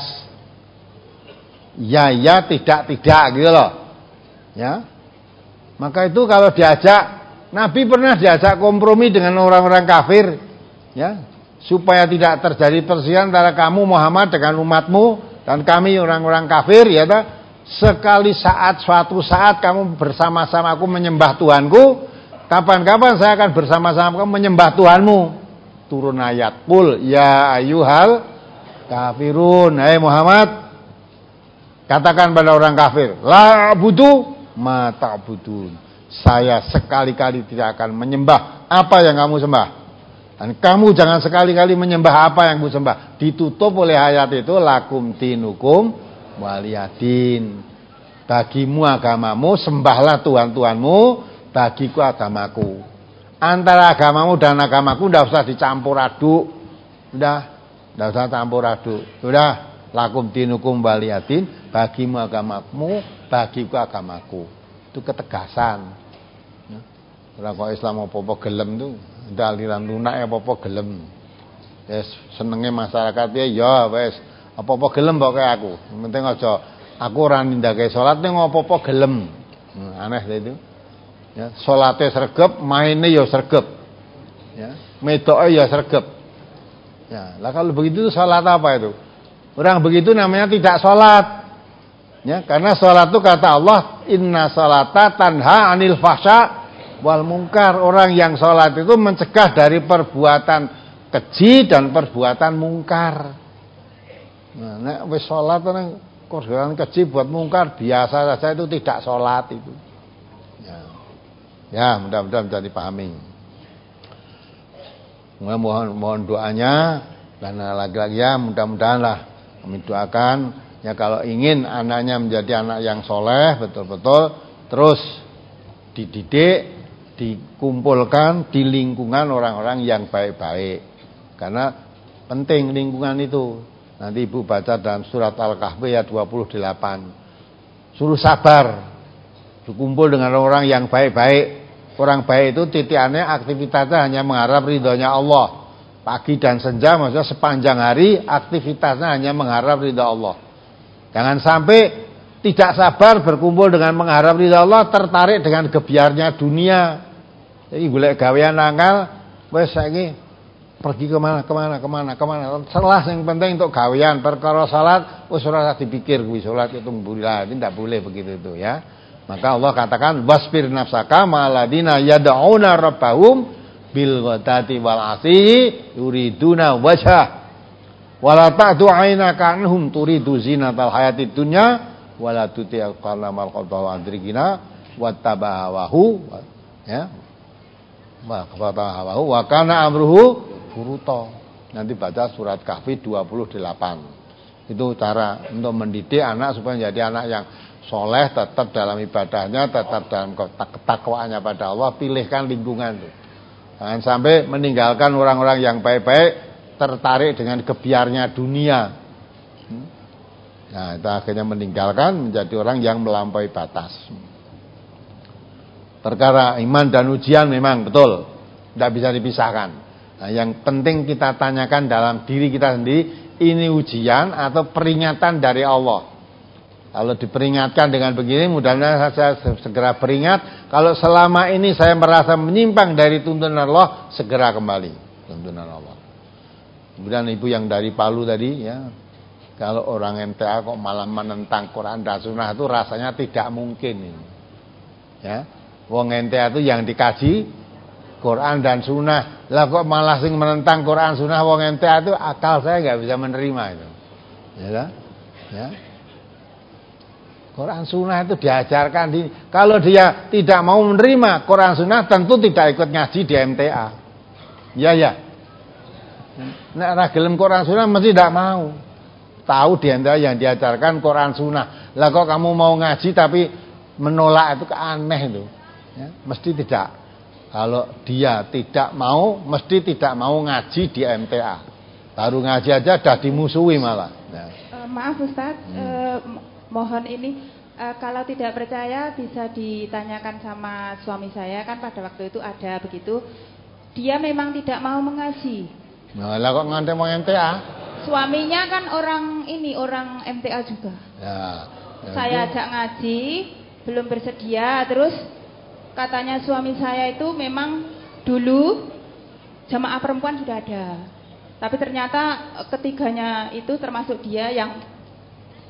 Ya ya, tidak tidak gitu loh. Ya. Maka itu kalau diajak, Nabi pernah diajak kompromi dengan orang-orang kafir, ya, supaya tidak terjadi perselisihan antara kamu Muhammad dengan umatmu dan kami orang-orang kafir, ya, sekali saat, suatu saat kamu bersama-sama aku menyembah Tuhanku, kapan-kapan saya akan bersama-sama kamu menyembah Tuhanmu. Turun ayat, qul ya ayyuhal kafirun, hai Muhammad, katakan pada orang kafir, la a'budu ma ta'budun, saya sekali-kali tidak akan menyembah apa yang kamu sembah. Dan kamu jangan sekali-kali menyembah apa yang kamu sembah. Ditutup oleh ayat itu, lakum dinukum waliyadin. Bagimu agamamu, sembahlah Tuhan-Tuhanmu, bagiku agamaku. Antara agamamu dan agamaku tidak usah dicampur aduk. Sudah, tidak usah campur aduk. Sudah, lakum dinukum waliyadin, bagimu agamamu, bagiku agamaku. Itu ketegasan. Ora kok Islam apa-apa gelem tuh, ndak aliran lunak apa-apa gelem. Wis senenge masyarakat ya wis apa-apa gelem pokoke aku. Yang penting aja aku ora nindakake salat ning apa-apa gelem. Hmm, aneh itu. Ya, salate sregep, maine ya sregep. Ya, medoke ya sregep. Ya, lah kalau begitu salat apa itu? Orang begitu namanya tidak salat. Ya, karena salat itu kata Allah, inna salata tanha 'anil fahsya wal mungkar. Orang yang sholat itu mencegah dari perbuatan keji dan perbuatan mungkar. Nah, nek wis sholat nang perbuatan keji buat mungkar biasa saja, itu tidak sholat itu. Ya, ya mudah-mudahan bisa dipahami. Mohon mohon doanya, dan lagi-lagi ya mudah-mudahan lah kami doakan ya, kalau ingin anaknya menjadi anak yang soleh betul-betul, terus dididik, dikumpulkan di lingkungan orang-orang yang baik-baik, karena penting lingkungan itu. Nanti ibu baca dalam surat Al-Kahfi ayat dua puluh delapan, suruh sabar, dikumpul dengan orang yang baik-baik. Orang baik itu titiannya aktivitasnya hanya mengharap ridhonya Allah, pagi dan senja, maksudnya sepanjang hari aktivitasnya hanya mengharap ridha Allah. Jangan sampai tidak sabar berkumpul dengan mengharap ridha Allah, tertarik dengan gebyarnya dunia. Jadi golek gawean angel, wis saiki pergi kemana kemana kemana kemana. Setelah yang penting untuk gawean, perkara salat wis ora usah dipikir kuwi, salat itu mburilah, ini tidak boleh begitu itu ya. Maka Allah katakan wasbir nafsaka ma'aladina yad'una rabbahum bil ghadati wal asyi yuriduna wajha wala ta'du 'ainaka anhum turidu zinatal hayatid dunya wala tuti'al qalamal qadwa adrikina wattabahu ya. Wa qatahahu wa kana amruhu furuta. Nanti baca surat Kahfi dua puluh delapan. Itu cara untuk mendidik anak supaya menjadi anak yang soleh, tetap dalam ibadahnya, tetap dalam ketakwaannya pada Allah. Pilihkan lingkungan itu. Jangan sampai meninggalkan orang-orang yang baik-baik, tertarik dengan gebyarnya dunia. Nah, itu akhirnya meninggalkan, menjadi orang yang melampaui batas. Perkara iman dan ujian memang betul tidak bisa dipisahkan. Nah, yang penting kita tanyakan dalam diri kita sendiri, ini ujian atau peringatan dari Allah. Kalau diperingatkan dengan begini, mudah-mudahan saya segera beringat. Kalau selama ini saya merasa menyimpang dari tuntunan Allah, segera kembali tuntunan Allah. Kemudian ibu yang dari Palu tadi ya, kalau orang M T A kok malah menentang Quran dan Sunnah, itu rasanya tidak mungkin. Ya, wong M T A itu yang dikaji Quran dan Sunnah, lah kok malah sing menentang Quran Sunnah wong M T A, itu akal saya nggak bisa menerima itu. Ya, ya. Quran Sunnah itu diajarkan di, kalau dia tidak mau menerima Quran Sunnah, tentu tidak ikut ngaji di M T A. Ya ya. Nek ora gelem Quran Sunnah mesti tidak mau. Tahu di M T A yang diajarkan Quran Sunnah. Lah kok kamu mau ngaji tapi menolak, itu aneh itu. Ya, mesti tidak. Kalau dia tidak mau, mesti tidak mau ngaji di M T A. Baru ngaji aja dah dimusuhi malah. Ya. Uh, maaf Ustaz, hmm. uh, mohon ini uh, kalau tidak percaya bisa ditanyakan sama suami saya, kan pada waktu itu ada begitu. Dia memang tidak mau mengaji. Nah, lah kok nganti mau M T A? Suaminya kan orang ini, orang M T A juga. Ya, ya saya itu. ajak ngaji, belum bersedia. Terus katanya suami saya itu memang dulu jamaah perempuan sudah ada, tapi ternyata ketiganya itu termasuk dia yang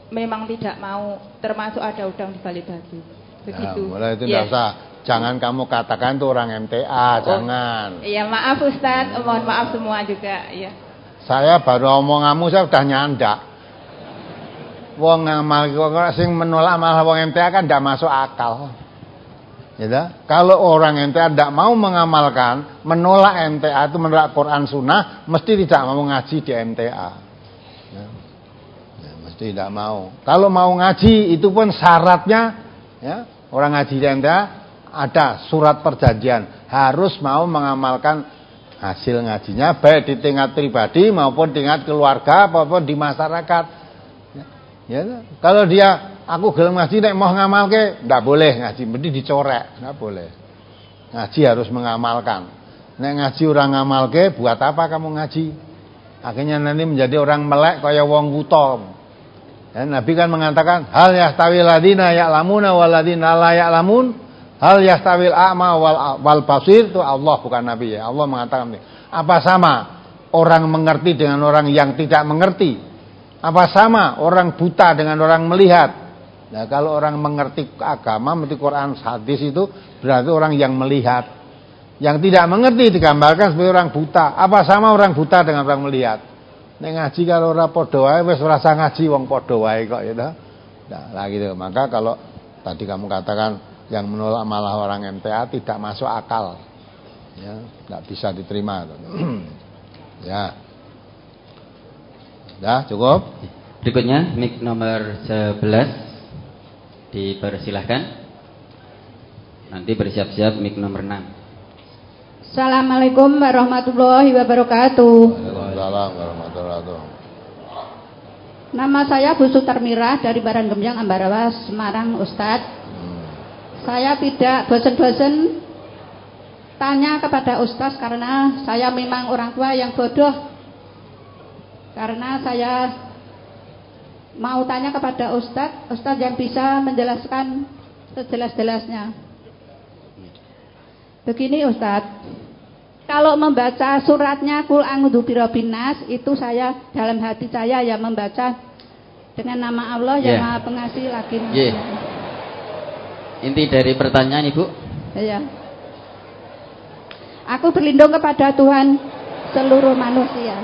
memang tidak mau, termasuk ada udang di balik batu. Begitu. Ya, mulai itu tidak yeah. usah. Jangan kamu katakan tuh orang M T A, oh, jangan. Iya, maaf Ustadz, mohon maaf semua juga, ya. Saya baru omong kamu saya udah nyandak. Wong ngamal sing menolak malah wong M T A kan tidak masuk akal. Ya, kalau orang M T A tidak mau mengamalkan, menolak M T A itu menolak Quran Sunnah, mesti tidak mau ngaji di M T A. Ya. Ya, mesti tidak mau. Kalau mau ngaji itu pun syaratnya, ya, orang ngaji di M T A ada surat perjanjian, harus mau mengamalkan hasil ngajinya baik di tingkat pribadi maupun tingkat keluarga maupun di masyarakat. Ya, ya. Kalau dia aku gelem ngaji nek mau ngamalke ndak boleh ngaji, mesti dicorek, ndak boleh. Ngaji harus mengamalkan. Nek ngaji orang ngamalke, buat apa kamu ngaji? Akhirnya nanti menjadi orang melek kaya wong buta. Ya, Nabi kan mengatakan hal yastawil ladina ya'lamuna wal ladina la ya'lamun. Hal yastawil a'ma wal, wal basir, itu Allah bukan Nabi ya. Allah mengatakan apa sama orang mengerti dengan orang yang tidak mengerti? Apa sama orang buta dengan orang melihat? Nah, kalau orang mengerti agama, mengerti Quran, hadis itu berarti orang yang melihat. Yang tidak mengerti digambarkan sebagai orang buta. Apa sama orang buta dengan orang melihat? Nek ngaji kalau ora padha wae wis rasa ngaji wong padha wae kok ya ta. Nah, lah gitu. Maka kalau tadi kamu katakan yang menolak malah orang M T A tidak masuk akal, ya, tidak bisa diterima. Ya, ya cukup. Berikutnya mic nomor sebelas dipersilahkan. Nanti bersiap-siap mic nomor enam. Assalamualaikum warahmatullahi wabarakatuh. Waalaikumsalam warahmatullahi wabarakatuh. Nama saya Bu Sutarmirah dari Baranggemyang, Ambarawa, Semarang, Ustadz. Saya tidak bosan-bosan tanya kepada Ustaz karena saya memang orang tua yang bodoh. Karena saya mau tanya kepada Ustaz, Ustaz yang bisa menjelaskan sejelas-jelasnya. Begini Ustaz, kalau membaca suratnya Qul a'udzu birabbin nas, itu saya dalam hati saya ya membaca dengan nama Allah yang yeah. Maha Pengasih lagi Maha yeah. Inti dari pertanyaan Ibu? Iya. Aku berlindung kepada Tuhan seluruh manusia.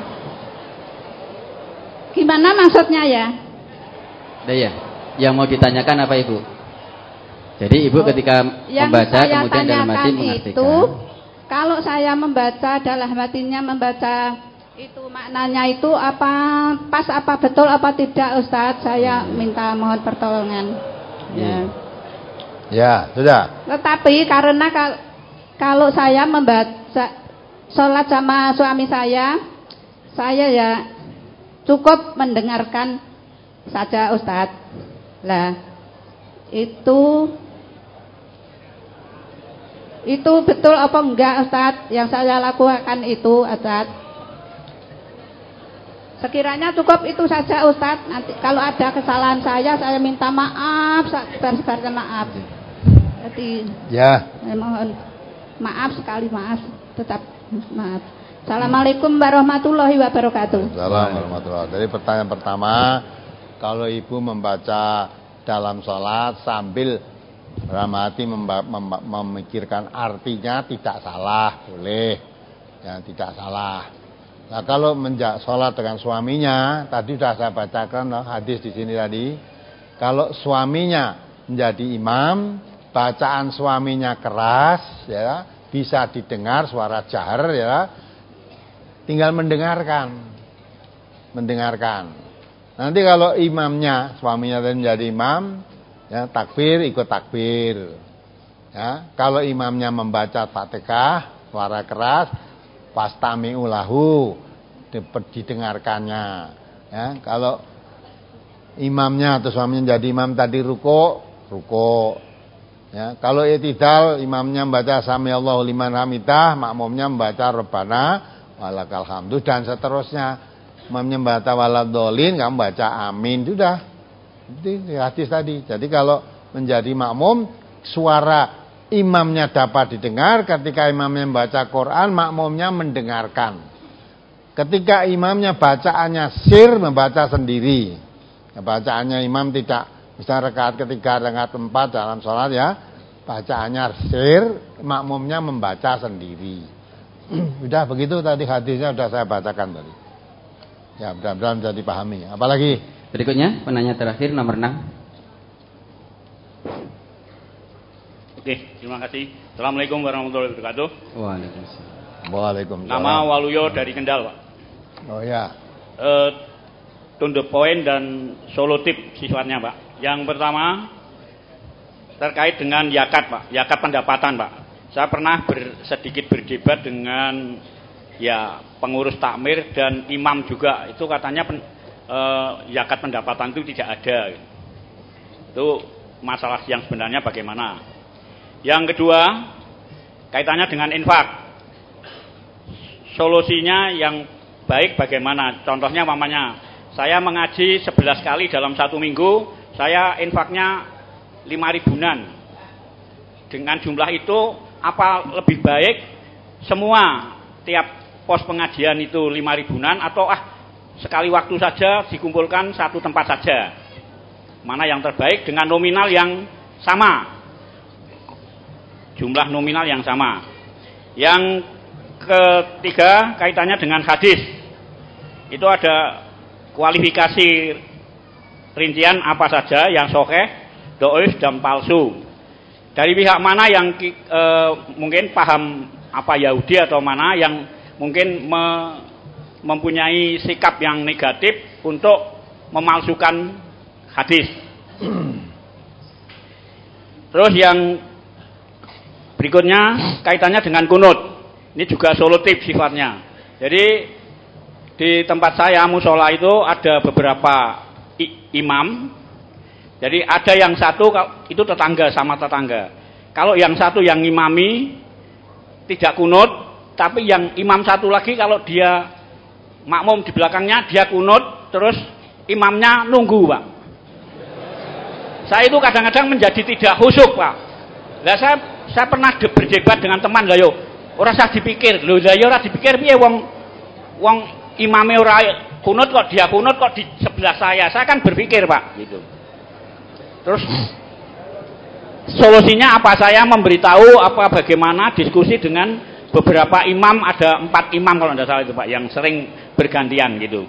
Gimana maksudnya ya? Nah, ya. Yang mau ditanyakan apa Ibu? Jadi Ibu oh, ketika membaca kemudian dalam hati mengartikan. Itu, kalau saya membaca dalam hatinya membaca itu maknanya itu apa pas apa betul apa tidak Ustadz? Saya minta mohon pertolongan. Ya. Ya, sudah. Tetapi karena kalau saya membaca sholat sama suami saya, saya ya cukup mendengarkan saja Ustadz. Lah, itu itu betul apa enggak Ustadz? Yang saya lakukan itu Ustadz. Sekiranya cukup itu saja Ustadz. Nanti kalau ada kesalahan saya, saya minta maaf, sebar-sebarnya maaf. Jadi, ya. Saya mohon maaf sekali maaf, tetap maaf. Assalamualaikum warahmatullahi wabarakatuh. Assalamualaikum warahmatullahi wabarakatuh. Jadi pertanyaan pertama, kalau ibu membaca dalam sholat sambil dalam hati memba- mem- memikirkan artinya tidak salah, boleh, ya tidak salah. Nah kalau menjak sholat dengan suaminya, tadi sudah saya bacakan loh, hadis di sini tadi. Kalau suaminya menjadi imam, bacaan suaminya keras, ya bisa didengar suara jahar, ya tinggal mendengarkan, mendengarkan. Nanti kalau imamnya, suaminya menjadi imam, ya takbir ikut takbir. Ya kalau imamnya membaca Fatihah suara keras, fastami'u lahu, didengarkannya. Ya kalau imamnya atau suaminya jadi imam tadi ruko, ruko. Ya, kalau i'tidal imamnya membaca sami Allahu liman hamidah, makmumnya membaca Rabbana walakal hamdu dan seterusnya. Imamnya membaca waladhdallin, kamu baca amin, sudah. Itu hadis tadi. Jadi kalau menjadi makmum, suara imamnya dapat didengar, ketika imamnya membaca Quran, makmumnya mendengarkan. Ketika imamnya bacaannya sir, membaca sendiri. Bacaannya imam tidak, misalnya rakaat ketiga, rakaat keempat dalam sholat ya, bacaannya sir, makmumnya membaca sendiri. Udah begitu tadi hadisnya sudah saya bacakan tadi. Ya, mudah-mudahan bisa dipahami. Apalagi berikutnya penanya terakhir nomor enam. Oke, terima kasih. Assalamualaikum warahmatullahi wabarakatuh. Waalaikumsalam. Waalaikumsalam. Nama Waluyo dari Kendal, Pak. Oh ya. Eh, to the point dan solo tip sifatnya, Pak. Yang pertama terkait dengan yakat, Pak. Yakat pendapatan, Pak. Saya pernah ber, sedikit berdebat dengan ya pengurus takmir dan imam juga. Itu katanya pen, eh, yakat pendapatan itu tidak ada. Itu masalah yang sebenarnya bagaimana? Yang kedua, kaitannya dengan infak. Solusinya yang baik bagaimana? Contohnya mamanya saya mengaji sebelas kali dalam satu minggu, saya infaknya lima ribuan. Dengan jumlah itu, apa lebih baik semua tiap pos pengajian itu lima ribuan atau ah sekali waktu saja dikumpulkan satu tempat saja? Mana yang terbaik dengan nominal yang sama? Jumlah nominal yang sama. Yang ketiga, kaitannya dengan hadis. Itu ada kualifikasi rincian apa saja yang sahih, dhaif dan palsu. Dari pihak mana yang e, mungkin paham apa Yahudi atau mana yang mungkin me, mempunyai sikap yang negatif untuk memalsukan hadis. Terus yang berikutnya kaitannya dengan kunut. Ini juga solutif sifatnya. Jadi di tempat saya musola itu ada beberapa imam. Jadi ada yang satu itu tetangga sama tetangga. Kalau yang satu yang ngimami tidak kunut, tapi yang imam satu lagi kalau dia makmum di belakangnya dia kunut, terus imamnya nunggu, Pak. Saya itu kadang-kadang menjadi tidak khusyuk, Pak. Lah saya saya pernah berdebat dengan teman, lah yo ora usah dipikir, lho lah yo ora dipikir piye wong wong imame ora kunut kok dia kunut kok di sebelah saya. Saya kan berpikir, Pak, gitu. Terus solusinya apa? Saya memberitahu apa bagaimana diskusi dengan beberapa imam, ada empat imam kalau tidak salah itu, Pak, yang sering bergantian gitu.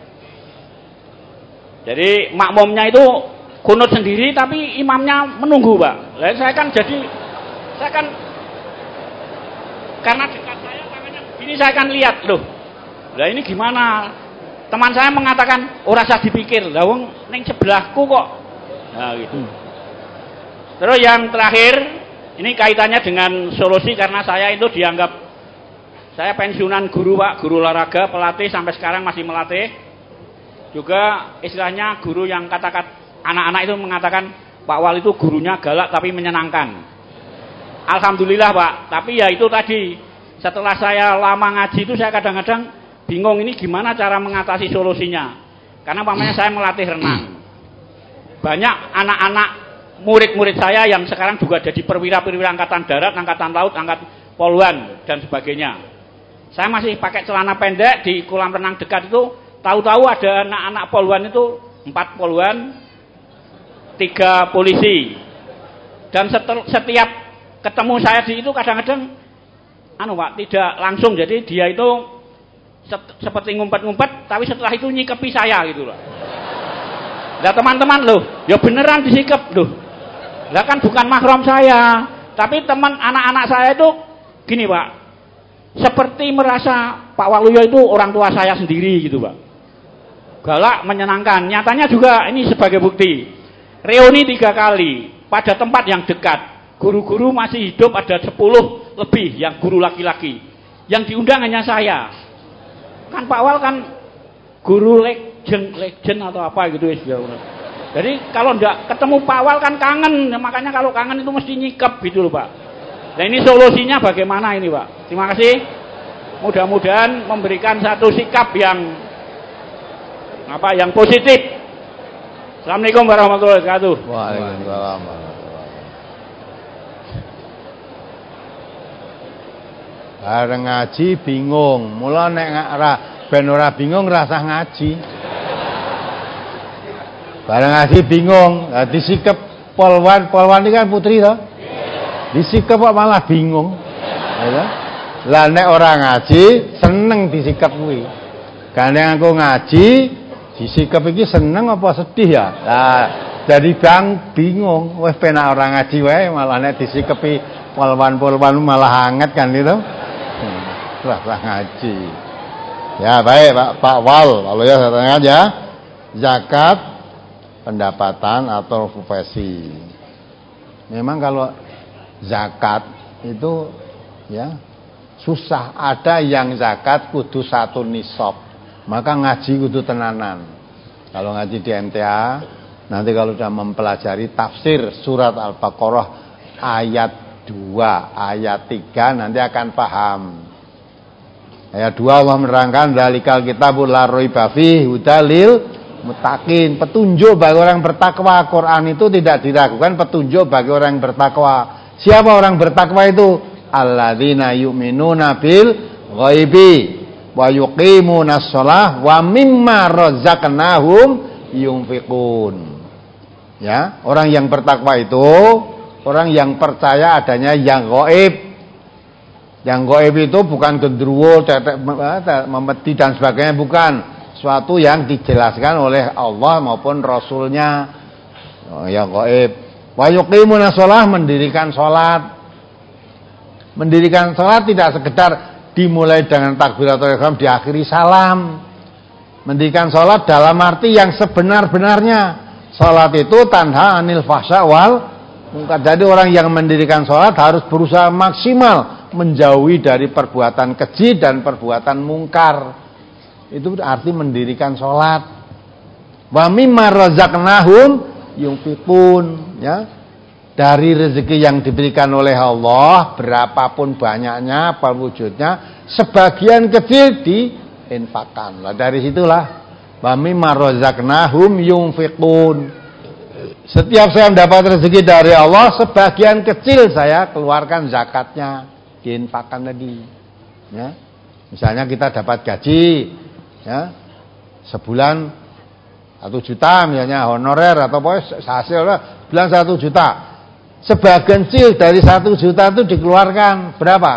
Jadi makmumnya itu kunut sendiri tapi imamnya menunggu, Pak. Lalu saya kan jadi saya kan karena dekat saya tangannya begini, saya kan lihat, loh. Lah ini gimana? Teman saya mengatakan ora usah dipikir, lah wong ning sebelahku kok. Nah gitu. Terus yang terakhir, ini kaitannya dengan solusi karena saya itu dianggap saya pensiunan guru, Pak, guru olahraga, pelatih sampai sekarang masih melatih. Juga istilahnya guru yang kata-kata anak-anak itu mengatakan Pak Wal itu gurunya galak tapi menyenangkan. Alhamdulillah, Pak. Tapi ya itu tadi, setelah saya lama ngaji itu saya kadang-kadang bingung ini gimana cara mengatasi solusinya. Karena pamannya saya melatih renang. Banyak anak-anak murid-murid saya yang sekarang juga jadi perwira-perwira angkatan darat, angkatan laut, angkatan poluan dan sebagainya. Saya masih pakai celana pendek di kolam renang dekat itu, tahu-tahu ada anak-anak poluan itu empat poluan, tiga polisi. Dan setiap ketemu saya di itu kadang-kadang anu, Pak, tidak langsung, jadi dia itu seperti ngumpet-ngumpet tapi setelah itu nyikepi saya gitu loh. Lah teman-teman loh, ya beneran disikap loh. Lah kan bukan mahram saya, tapi teman anak-anak saya itu gini, Pak. Seperti merasa Pak Waluyo itu orang tua saya sendiri gitu, Pak. Galak, menyenangkan. Nyatanya juga ini sebagai bukti. Reuni tiga kali pada tempat yang dekat. Guru-guru masih hidup ada sepuluh lebih yang guru laki-laki. Yang diundang hanya saya. Kan Pak Wal kan guru legend, legend atau apa gitu ya. Jadi kalau enggak ketemu Pak Wal kan kangen, makanya kalau kangen itu mesti nyikap gitu loh, Pak. Nah ini solusinya bagaimana ini, Pak? Terima kasih. Mudah-mudahan memberikan satu sikap yang apa yang positif. Assalamualaikum warahmatullahi wabarakatuh. Waalaikumsalam. Bareng ngaji bingung, mula nek ora ben ora bingung rasah ngaji. Barang ngaji bingung, nah, disikep polwan, polwan ini kan putri toh. Disikep kok malah bingung. Ya. Lah nek orang ngaji seneng disikep kuwi. Gandeng aku ngaji disikep iki seneng apa sedih ya? Lah jadi bang bingung, wes penak orang ngaji wae malah nek disikepi polwan-polwan malah hangat kan itu. Wah, hmm, ngaji. Ya baik Pak Pak Wal, lalu ya saya tanya aja. Zakat pendapatan atau profesi. Memang kalau zakat itu ya susah. Ada yang zakat kudu satu nisab. Maka ngaji kudu tenanan. Kalau ngaji di M T A, nanti kalau sudah mempelajari tafsir surat Al-Baqarah ayat dua, ayat tiga nanti akan paham. Ayat dua Allah menerangkan zalikal kitabul la raiba fihi hudalil muttaqin, petunjuk bagi orang bertakwa. Quran itu tidak diragukan, petunjuk bagi orang yang bertakwa. Siapa orang bertakwa itu? Alladzina yu'minuna bil ghaibi wa yuqimunas shalah wa mimma razaqnahum yunfiqun. Ya, orang yang bertakwa itu orang yang percaya adanya yang gaib. Yang gaib itu bukan gendruwo, tetek, memeti dan sebagainya, bukan. Suatu yang dijelaskan oleh Allah maupun Rasulnya. Oh, yang gaib. Wa yuqimunas shalah, mendirikan salat. Mendirikan salat tidak sekedar dimulai dengan takbiratul ihram diakhiri salam. Mendirikan salat dalam arti yang sebenar-benarnya. Salat itu tanha anil fahsya wal munkar. Jadi orang yang mendirikan salat harus berusaha maksimal menjauhi dari perbuatan keji dan perbuatan mungkar. Itu arti mendirikan salat. Wa mimma razaqnahum yunfiqun, ya. Dari rezeki yang diberikan oleh Allah, berapapun banyaknya, apa wujudnya, sebagian kecil diinfakkan. Lah dari situlah wa mimma razaqnahum yunfiqun. Setiap saya mendapat rezeki dari Allah, sebagian kecil saya keluarkan zakatnya, diinfakkan tadi. Ya. Misalnya kita dapat gaji, ya, sebulan satu juta, misalnya honorer atau pokoknya hasil sebulan satu juta. Sebagian kecil dari satu juta itu dikeluarkan berapa?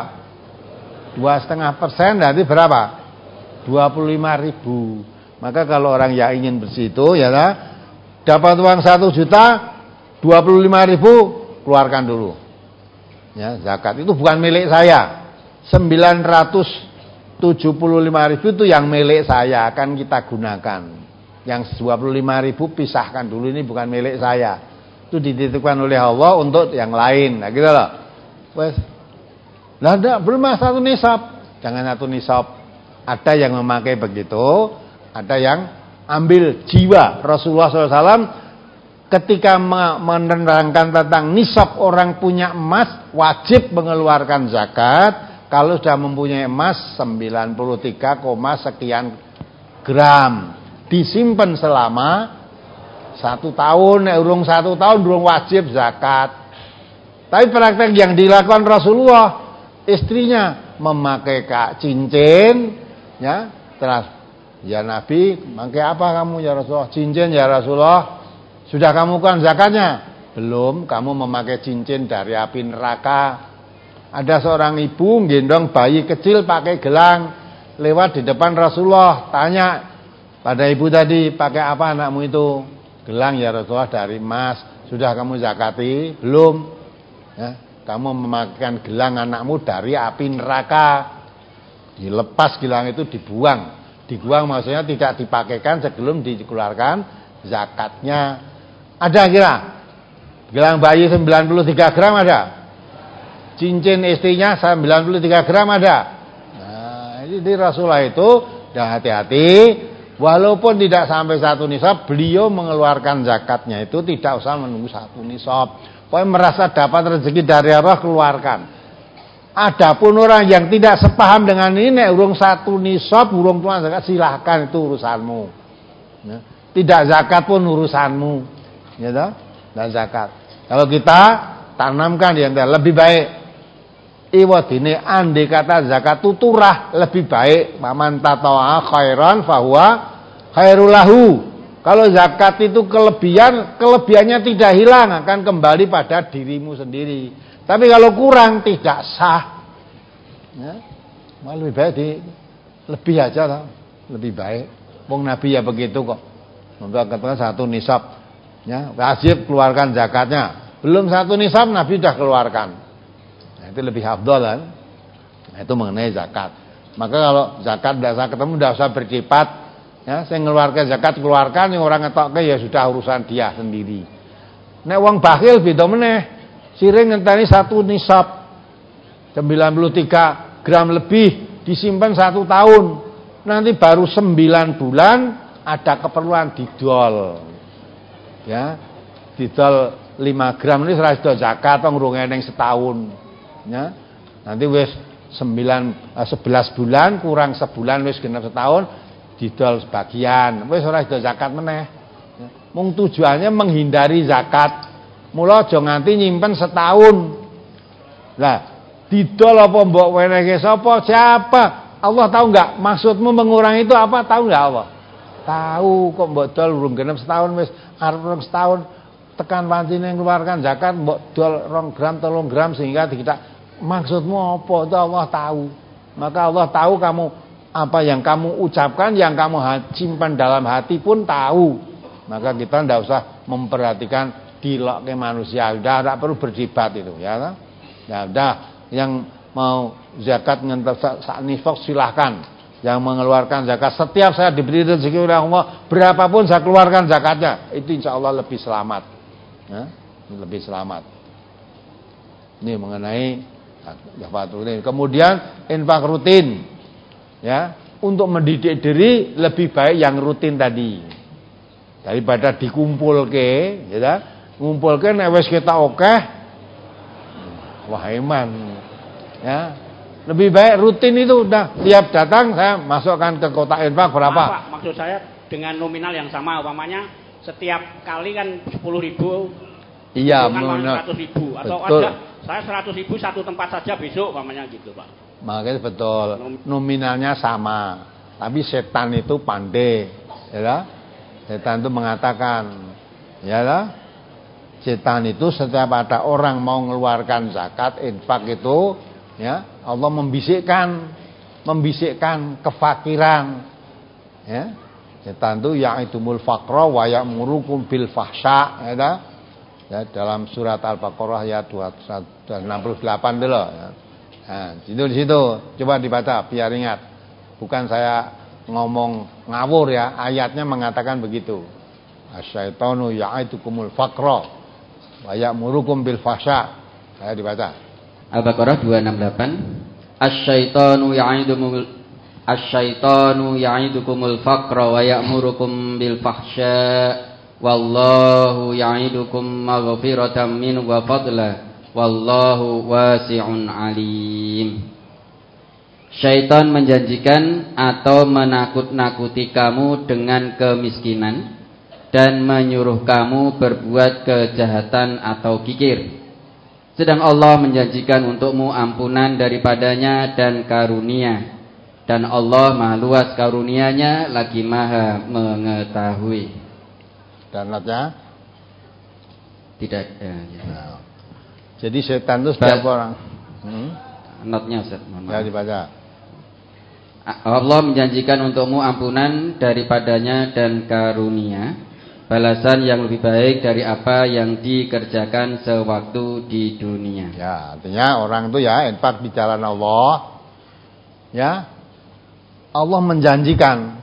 Dua setengah persen, berarti berapa? Dua puluh lima ribu. Maka kalau orang yang ingin bersih itu, ya, dapat uang satu juta, dua puluh lima ribu keluarkan dulu. Ya, zakat itu bukan milik saya. Sembilan ratus tujuh puluh lima ribu itu yang milik saya, akan kita gunakan. Yang dua puluh lima ribu pisahkan dulu, ini bukan milik saya. Itu dititipkan oleh Allah untuk yang lain. Nah gitu loh. Wes. Lah ndak belum satu nisab. Jangan satu nisab. Ada yang memakai begitu, ada yang ambil jiwa. Rasulullah shallallahu alaihi wasallam ketika menerangkan tentang nisab orang punya emas wajib mengeluarkan zakat. Kalau sudah mempunyai emas sembilan puluh tiga, sekian gram, disimpan selama satu tahun, nek urung satu tahun urung wajib zakat. Tapi praktek yang dilakukan Rasulullah, istrinya memakai kak cincin, ya, terus ya Nabi, memakai apa kamu ya Rasulullah? Cincin ya Rasulullah. Sudah kamu kan zakatnya? Belum, kamu memakai cincin dari api neraka. Ada seorang ibu gendong bayi kecil pakai gelang, lewat di depan Rasulullah, tanya pada ibu tadi, pakai apa anakmu itu? Gelang ya Rasulullah dari emas. Sudah kamu zakati? Belum. Ya, kamu memakaikan gelang anakmu dari api neraka. Dilepas gelang itu, dibuang. Dibuang maksudnya tidak dipakaikan sebelum dikeluarkan zakatnya. Ada kira? Gelang bayi sembilan puluh tiga gram ada? Cincin istrinya sembilan puluh tiga gram ada? Nah, jadi Rasulullah itu dah hati-hati. Walaupun tidak sampai satu nisab, beliau mengeluarkan zakatnya itu tidak usah menunggu satu nisab. Pokoknya merasa dapat rezeki dari Allah, keluarkan. Adapun orang yang tidak sepaham dengan ini, nek urung satu nisab, urung tuan zakat, silahkan, itu urusanmu. Ya. Tidak zakat pun urusanmu, ya toh? Dan zakat. Kalau kita tanamkan yang lebih baik. Iwadine andai kata zakat tuturah lebih baik. Maman tatawa khairan fahuwa khairul lahu. Kalau zakat itu kelebihan, kelebihannya tidak hilang, akan kembali pada dirimu sendiri. Tapi kalau kurang tidak sah. Ya, malah lebih baik di lebih aja lah, lebih baik. Wong Nabi ya begitu kok. Untuk katakan satu nisab, ya wajib keluarkan zakatnya. Belum satu nisab Nabi sudah keluarkan. Nah, itu lebih afdal kan. Nah, itu mengenai zakat. Maka kalau zakat tidak usah ketemu, tidak usah bercepat. Ya, saya ngeluarkan zakat keluarkan, yang orang ngetoknya ya sudah urusan dia sendiri. Nek wong bakhil beda meneh. Siring ngenteni satu nisab sembilan puluh tiga gram lebih disimpan satu tahun. Nanti baru sembilan bulan ada keperluan didol. Ya, didol lima gram ini serah didol zakat wong urung eneng setahun. Ya. Nanti wis sembilan sebelas bulan kurang sebulan wis genep setahun. Didol sebagian, wis ora didol zakat meneh. Mung tujuannya menghindari zakat. Mula aja nganti nyimpen setahun. Lah, didol apa mbok wenehke sapa? Siapa? Allah tahu enggak? Maksudmu mengurangi itu apa? Tahu enggak Allah? Tahu kok mbok dol urung genep setahun wis arep rong setahun tekan pancine ngeluarkan zakat mbok dol rong gram telung gram sehingga tidak. Maksudmu apa? Itu Allah tahu. Maka Allah tahu kamu apa yang kamu ucapkan, yang kamu simpan dalam hati pun tahu. Maka kita tidak usah memperhatikan dilok ke manusia. Sudah tidak perlu berdebat itu, ya. Ya udah, yang mau zakat ngentos sak nisab silahkan. Yang mengeluarkan zakat setiap saya diberi rezeki oleh Allah, berapapun saya keluarkan zakatnya, itu insya Allah lebih selamat. Ya, lebih selamat. Ini mengenai zakat rutin. Kemudian infak rutin. Ya, untuk mendidik diri lebih baik yang rutin tadi daripada dikumpul ke, ya, ngumpul ke nek wis ketok akeh, wah iman, ya, lebih baik rutin itu udah tiap datang saya masukkan ke kotak infak berapa? Pak, maksud saya dengan nominal yang sama, umpamanya setiap kali kan sepuluh ribu, iya, kan seratus ribu, atau betul. ada saya seratus ribu satu tempat saja besok, umpamanya gitu Pak. Makanya betul, nominalnya sama, tapi setan itu pandai, ya. Setan itu mengatakan, ya lah, setan itu setiap ada orang mau mengeluarkan zakat, infak itu, ya, Allah membisikkan, membisikkan kefakiran, ya. Setan itu ya'idumul faqra wa ya'murukum bil fahsya, ya, ya, dalam surat Al-Baqarah ayat dua ratus enam puluh delapan dulu, ya. Nah, situ di situ coba dibaca biar ingat. Bukan saya ngomong ngawur ya, ayatnya mengatakan begitu. Asyaitonu ya'idukumul faqra wa ya'murukum bil fahsya. Saya dibaca. Al-Baqarah dua ratus enam puluh delapan. Asyaitonu ya'idukumul Asyaitonu ya'idukumul faqra wa ya'murukum bil fahsya. Wallahu ya'idukum maghfiratan min wa fadla. Wallahu wasi'un alim. Syaitan menjanjikan atau menakut-nakuti kamu dengan kemiskinan dan menyuruh kamu berbuat kejahatan atau kikir. Sedang Allah menjanjikan untukmu ampunan daripadanya dan karunia. Dan Allah maha luas karunianya lagi maha mengetahui. Dan notnya? Tidak ya, ya. Nah. Jadi setan itu setiap ba- orang. Hmm? Notnya Ustaz, mohon maaf. Ya dibaca. Allah menjanjikan untukmu ampunan daripadanya dan karunia, balasan yang lebih baik dari apa yang dikerjakan sewaktu di dunia. Ya, artinya orang itu ya infak di jalan Allah. Ya. Allah menjanjikan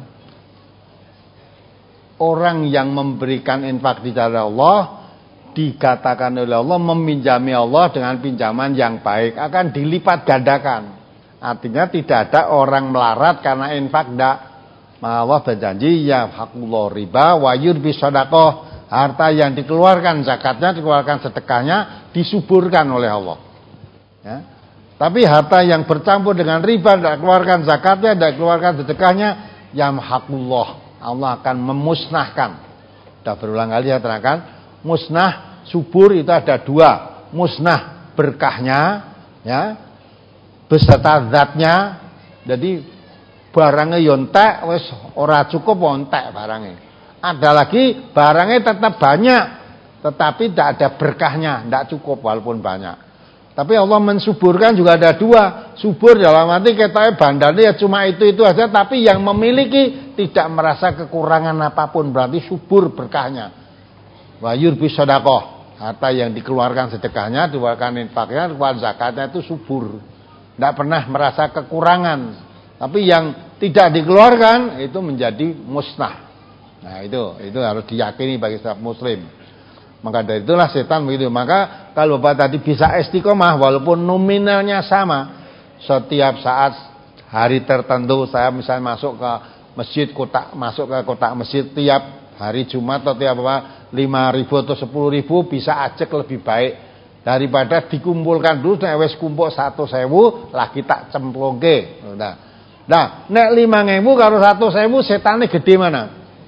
orang yang memberikan infak di jalan Allah, dikatakan oleh Allah meminjami Allah dengan pinjaman yang baik akan dilipat gandakan. Artinya tidak ada orang melarat karena infak, tidak. Allah berjanji ya hakullah riba wa yurbi shadaqah, harta yang dikeluarkan zakatnya, dikeluarkan sedekahnya disuburkan oleh Allah. Ya. Tapi harta yang bercampur dengan riba, tidak keluarkan zakatnya, tidak keluarkan sedekahnya, yamhaqullah, Allah akan memusnahkan. Sudah berulang kali saya terangkan. Musnah, subur itu ada dua. Musnah berkahnya, ya, beserta zatnya. Jadi barangnya yontek, wis ora cukup ontek barangnya. Ada lagi barangnya tetap banyak, tetapi tidak ada berkahnya, tidak cukup walaupun banyak. Tapi Allah mensuburkan juga ada dua. Subur dalam arti katanya bandarnya ya cuma itu-itu aja, tapi yang memiliki tidak merasa kekurangan apapun, berarti subur berkahnya. Wa yurbi sedekah, harta yang dikeluarkan sedekahnya, dikeluarkan infaknya, dikeluarkan zakatnya itu subur. Tidak pernah merasa kekurangan. Tapi yang tidak dikeluarkan itu menjadi musnah. Nah itu, itu harus diyakini bagi setiap muslim. Maka dari itulah setan begitu. Maka kalau Bapak tadi bisa istiqomah walaupun nominalnya sama, setiap saat hari tertentu saya misalnya masuk ke masjid kotak, masuk ke kotak masjid tiap hari Jumat atau tiap apa lima ribu atau sepuluh ribu bisa ajak lebih baik daripada dikumpulkan dulu nek wis kumpul satu sewu lagi tak cemplongke. Nah, nah nek lima ribu karo satu sewu setane gede mana?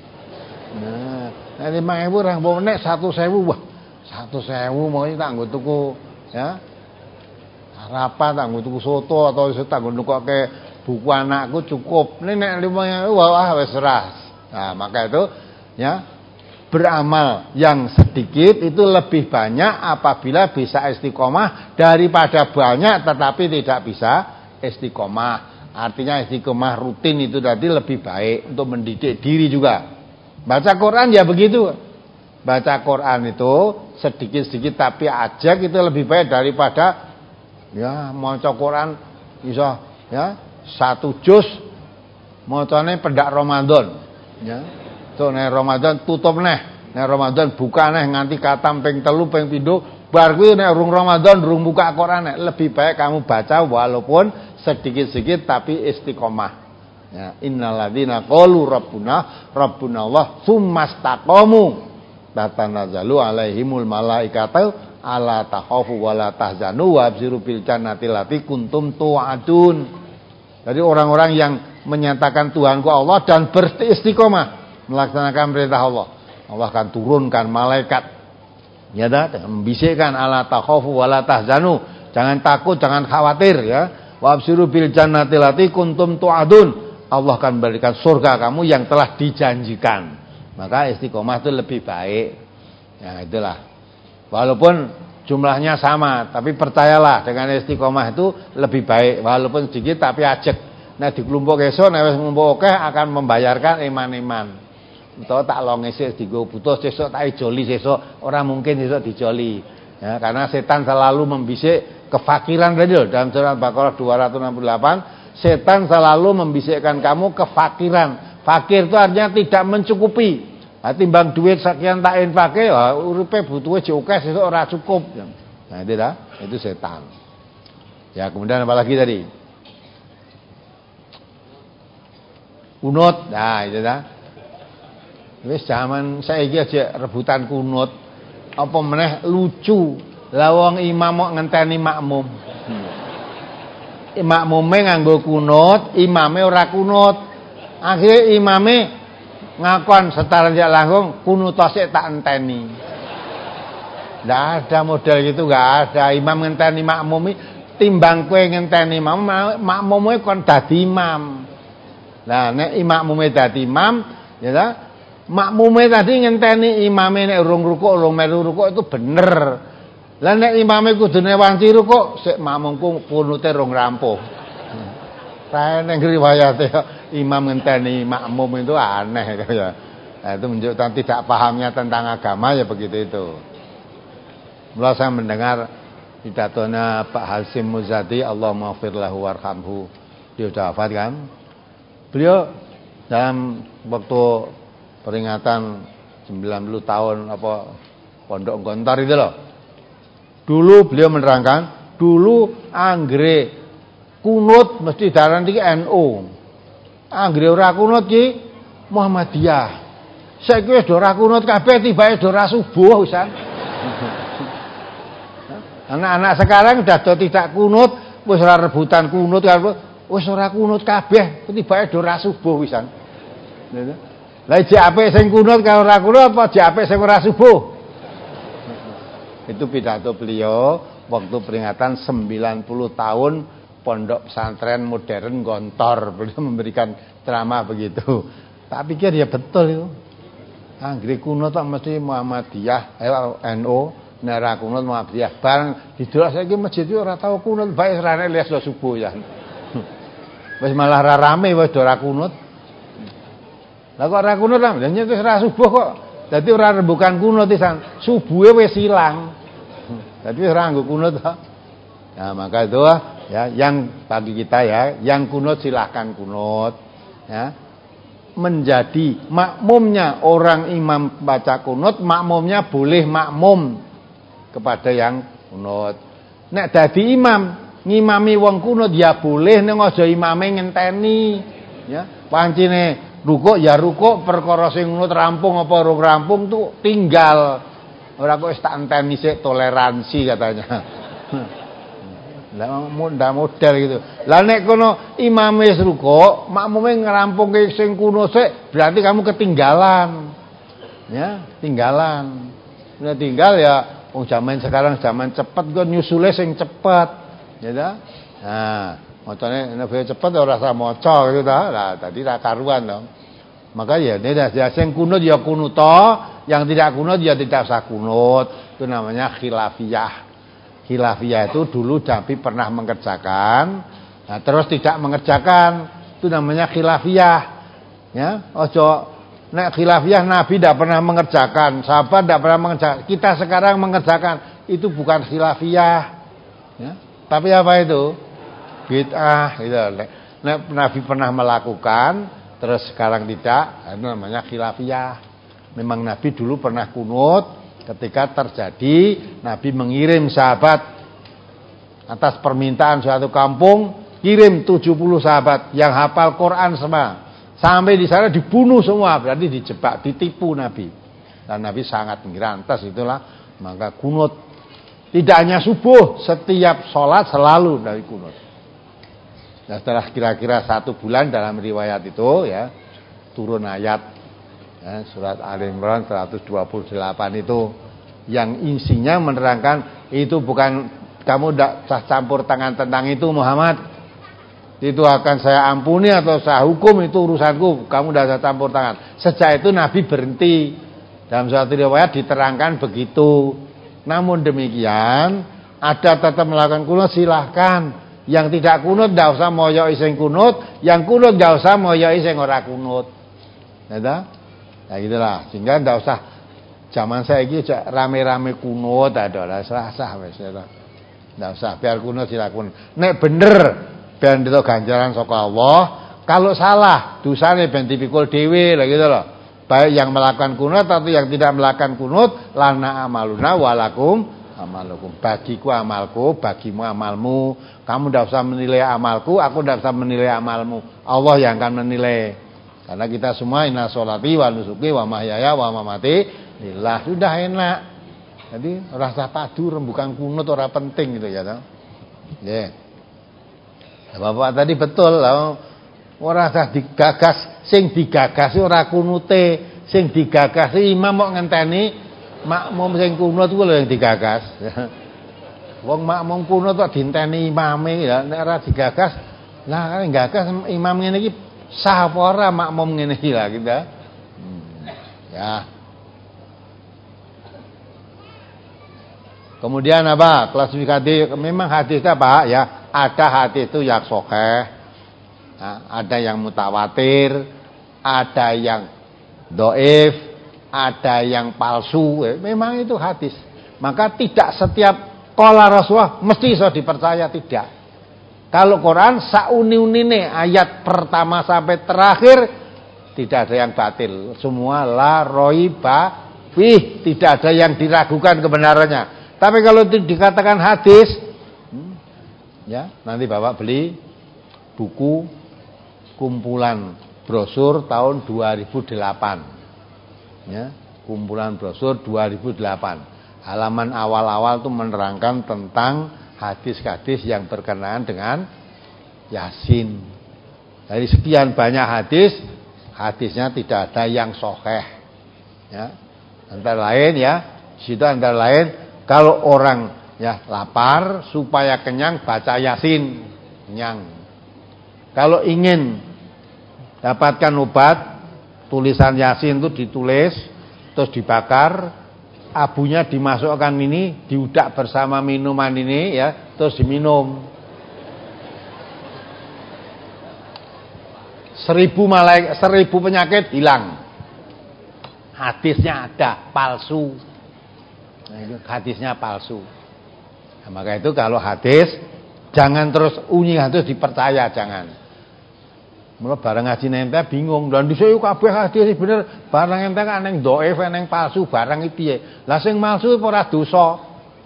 Nah, nek lima ribu orang bawa nek satu sewu, wah satu sewu mau tak nggo tuku ya harapan tak nggo tuku soto atau tak nggo nukoke buku anakku cukup. Nek nek lima ribu wah wis ras. Nah maka itu ya beramal yang sedikit itu lebih banyak apabila bisa istiqomah daripada banyak tetapi tidak bisa istiqomah. Artinya istiqomah rutin itu tadi lebih baik untuk mendidik diri juga. Baca Quran ya begitu. Baca Quran itu sedikit-sedikit tapi ajak itu lebih baik daripada ya maca Quran bisa ya satu juz macane pendak Ramadan ya. So nek Ramadan tutup neh, nek Ramadan buka neh nganti katam ping telu ping pindho, bar kuwi nek rung Ramadan rung buka Quran nek lebih baik kamu baca walaupun sedikit-sedikit tapi istiqomah. Ya, innalladzina qalu rabbuna rabbuna Allah tsumastaqamu tatanazzalu alaihimul malaikatu alla takhafu wala tahzanu wabshiru bil jannati allati kuntum tu'adun. Jadi orang-orang yang menyatakan Tuhanku Allah dan beristiqomah melaksanakan perintah Allah, Allah akan turunkan malaikat ya dah membisikkan ala takhafu wala tahzanu, jangan takut jangan khawatir ya, wabshiru bil jannati allati kuntum tu'adun, Allah akan berikan surga kamu yang telah dijanjikan. Maka istiqomah itu lebih baik ya, itulah walaupun jumlahnya sama tapi percayalah dengan istiqomah itu lebih baik walaupun sedikit tapi ajak. Nah di kelompok esok nek wis ngumpul akeh akan membayarkan iman-iman. Utawa tak longe sik dienggo butuh sesuk tak ijoli sesuk, ora mungkin sesuk dijoli. Ya, karena setan selalu membisik kefakiran tadi loh. Dalam surat Baqarah dua ratus enam puluh delapan, setan selalu membisikkan kamu kefakiran. Fakir itu artinya tidak mencukupi. Nah, timbang duit sekian tak infake, ya uripe butuhe jek akeh sesuk ora cukup. Nah, itu dah, itu setan. Ya, kemudian apa lagi tadi? Kunut. Nah, itu dah. Wis zaman saiki aja rebutan kunut. Apa meneh lucu. Lah wong imam kok ngenteni makmum. Hmm. Makmume nganggo kunut, imame ora kunut. Akhire imame ngakon setara jak langsung kunut sik tak enteni. Ndak ada model gitu, enggak ada. Imam ngenteni makmum timbang kowe ngenteni makmum, makmume kon dadi imam. Lah nek makmume dadi imam, ya ta? Makmume tadi ngenteni imame nek urung rukuk, urung melu rukuk itu bener. Lah nek imame kudune wanci rukuk, sik makmumku kunute rung rampung. Kae ning riwayate imam ngenteni makmum itu aneh ya. Nah, itu menunjukkan tidak pahamnya tentang agama ya begitu itu. Mula saya mendengar pidatonya Pak Hasim Muzadi, Allahumma ighfir lahu warhamhu. Dia sudah wafat kan? Beliau dalam waktu peringatan sembilan puluh tahun apa Pondok Gontor itu loh. Dulu beliau menerangkan, dulu anggere kunut mesti daran iki N U. Anggere ora kunut ki Muhammadiyah. Saiki wis ora kunut kabeh tibake ora subuh wisan. Anak-anak sekarang udah do tidak kunut, wis ora rebutan kunut kan wis ora kunut kabeh tibake ora subuh wisan. Lah jek apik sing kunut karo ora kunut apa jek apik sing ora subuh? Itu pidato beliau waktu peringatan sembilan puluh tahun Pondok Pesantren Modern Gontor. Beliau memberikan ceramah begitu. Tak pikir ya betul itu. Anggere kunut tok mesti Muhammadiyah, N U, nek ora kunut Muhammadiyah. Bareng didelok saiki masjid iki ora tau kunut, bae serane les do subuh ya. Wis malah ra rame wis do ora kunut. Lah kok ora kunut lah, nyen wis ra subuh kok. Dadi ora rembukan kunut pisan. Subuhe wis ilang. Dadi wis ora nggo kunut kok. Nah, maka itu ya yang bagi kita ya, yang kunut silahkan kunut ya. Menjadi makmumnya orang imam baca kunut, makmumnya boleh makmum kepada yang kunut. Nek dadi imam ngimami wong kunut ya boleh, ning aja imame ngenteni ya. Pancine rukuk ya rukuk, perkara sing kunut rampung apa ora rampung tuh tinggal. Ora kok wis tak enteni sik, toleransi katanya. Lah mudah model gitu. Lah nek kono imame wis rukuk, makmume ngerampungke sing kuno sik, berarti kamu ketinggalan. Ya, tinggalan. Nek tinggal ya wong zaman sekarang zaman cepet kok nyusule sing cepet. Ya ta? Nah, macane nek cepet ora usah maca gitu ta. Lah tadi ra karuan dong. Maka ya nek sing kunut ya kunut to, yang tidak kunut ya tidak usah kunut. Itu namanya khilafiyah. Khilafiyah itu dulu Nabi pernah mengerjakan, nah, terus tidak mengerjakan, itu namanya khilafiyah. Ya, ojo nek khilafiyah Nabi tidak pernah mengerjakan, sahabat tidak pernah mengerjakan, kita sekarang mengerjakan, itu bukan khilafiyah. Ya, tapi apa itu? Bid'ah. Gitu. Nek Nabi pernah melakukan, terus sekarang tidak, itu namanya khilafiyah. Memang Nabi dulu pernah kunut. Ketika terjadi Nabi mengirim sahabat atas permintaan suatu kampung, kirim tujuh puluh sahabat yang hafal Quran semua. Sampai di sana dibunuh semua, berarti dijebak, ditipu Nabi. Dan Nabi sangat ngirantas itulah, maka kunut. Tidak hanya subuh, setiap sholat selalu dari kunut. Nah, setelah kira-kira satu bulan dalam riwayat itu ya, turun ayat ya, surat Al-Imran seratus dua puluh delapan itu yang isinya menerangkan itu bukan kamu tidak campur tangan tentang itu Muhammad, itu akan saya ampuni atau saya hukum, itu urusanku, kamu tidak campur tangan. Sejak itu Nabi berhenti. Dalam suatu riwayat diterangkan begitu. Namun demikian ada tetap melakukan kunut silahkan. Yang tidak kunut tidak usah moyoi sing kunut, yang kunut tidak usah moyoi sing ora kunut. Ya, ya gitulah, sehingga ndak usah zaman saya iki rame-rame kunut ada lah, sah-sah wis ya. Ndak usah biar kunut silakan. Nek bener ben itu ganjaran saka Allah, kalau salah dosane ben dipikul dhewe lah gitu loh. Baik yang melakukan kunut atau yang tidak melakukan kunut, lana amaluna walakum amalukum. Bagiku amalku, bagimu amalmu. Kamu ndak usah menilai amalku, aku ndak usah menilai amalmu. Allah yang akan menilai. Karena kita semua inna sholati wa nusuki wa mahyaya wa mamati lillah, sudah enak. Jadi rasa padu rembukan kunut ora penting gitu ya toh. Nggih. Ya, Bapak tadi betul lah. Ora usah digagas, sing digagas ora kunute, sing digagas imam kok ngenteni makmum sing kunut kuwi lho yang digagas. Wong makmum kunut kok dinteni imame ya, nek ora digagas, lah kan gagas imam ngene iki sah apa ora makmum ngene iki lah kita. Hmm. Ya. Kemudian apa? Klasifikasi memang hadisnya apa? Ya, ada hadis itu yang sahih. Nah, ada yang mutawatir, ada yang dhaif, ada yang palsu. Eh, memang itu hadis. Maka tidak setiap qala Rasulullah mesti iso dipercaya, tidak. Kalau Quran sauni-unine ayat pertama sampai terakhir tidak ada yang batil, semua la roiba fih, tidak ada yang diragukan kebenarannya. Tapi kalau dikatakan hadis, hmm, ya nanti Bapak beli buku kumpulan brosur tahun dua ribu delapan, ya kumpulan brosur dua ribu delapan. Halaman awal-awal itu menerangkan tentang hadis-hadis yang berkenaan dengan Yasin. Dari sekian banyak hadis, hadisnya tidak ada yang sahih. Ya, antara lain ya, situ antara lain kalau orang ya lapar supaya kenyang baca Yasin, kenyang. Kalau ingin dapatkan obat, tulisan Yasin itu ditulis terus dibakar, abunya dimasukkan ini, diudak bersama minuman ini ya, terus diminum. Seribu malaikat, seribu penyakit hilang. Hadisnya ada, palsu. Nah, itu hadisnya palsu. Nah, maka itu kalau hadis jangan terus unyi terus dipercaya, jangan. Mula barang ngaji ente bingung, lha dhisik yo kabeh hadis bener, barang ente kan ning dhaif, ning palsu, barang iki piye? Lah sing palsu ora dosa.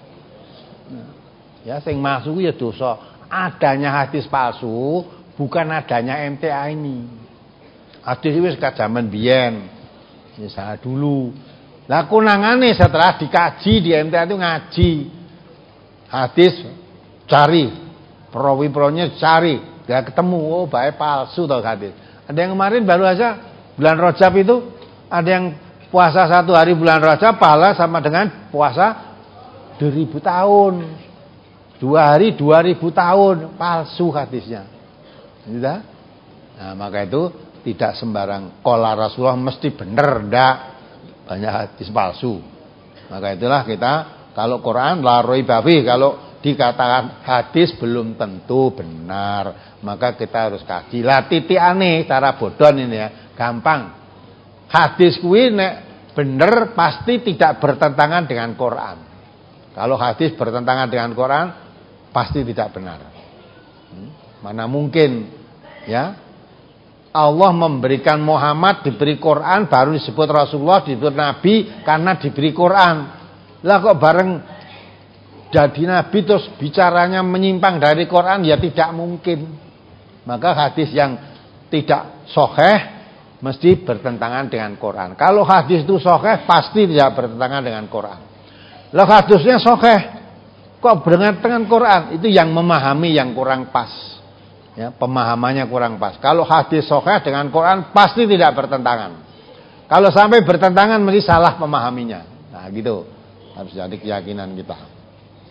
Ya sing palsu ya dosa. Adanya hadis palsu bukan adanya M T A ini. Hadis wis kajaman biyen. Misalnya dulu. Lah kunangane setelah dikaji di M T A itu ngaji. Hadis cari, perawi-perawinya cari. Gak ketemu, oh baik palsu tau hadis. Ada yang kemarin baru aja bulan Rajab itu, ada yang puasa satu hari bulan Rajab pahala sama dengan puasa dua ribu tahun. Dua hari dua ribu tahun, palsu hadisnya. Gitu? Nah, maka itu tidak sembarang qala Rasulullah mesti benar, ndak. Banyak hadis palsu. Maka itulah kita kalau Quran la raiba fi, kalau dikatakan hadis belum tentu benar, maka kita harus kaji. Lah titik aneh cara bodon ini ya, gampang. Hadis kuwi nek bener pasti tidak bertentangan dengan Quran. Kalau hadis bertentangan dengan Quran pasti tidak benar. Hmm? Mana mungkin ya? Allah memberikan Muhammad diberi Quran baru disebut Rasulullah, disebut Nabi karena diberi Quran. Lah kok bareng jadi Nabi terus bicaranya menyimpang dari Quran, ya tidak mungkin. Maka hadis yang tidak sahih mesti bertentangan dengan Quran. Kalau hadis itu sahih pasti tidak bertentangan dengan Quran. Lah hadisnya sahih kok bertentangan dengan Quran, itu yang memahami yang kurang pas. Ya, pemahamannya kurang pas. Kalau hadis sahih dengan Quran pasti tidak bertentangan. Kalau sampai bertentangan mesti salah memahaminya. Nah, gitu. Harus jadi keyakinan kita.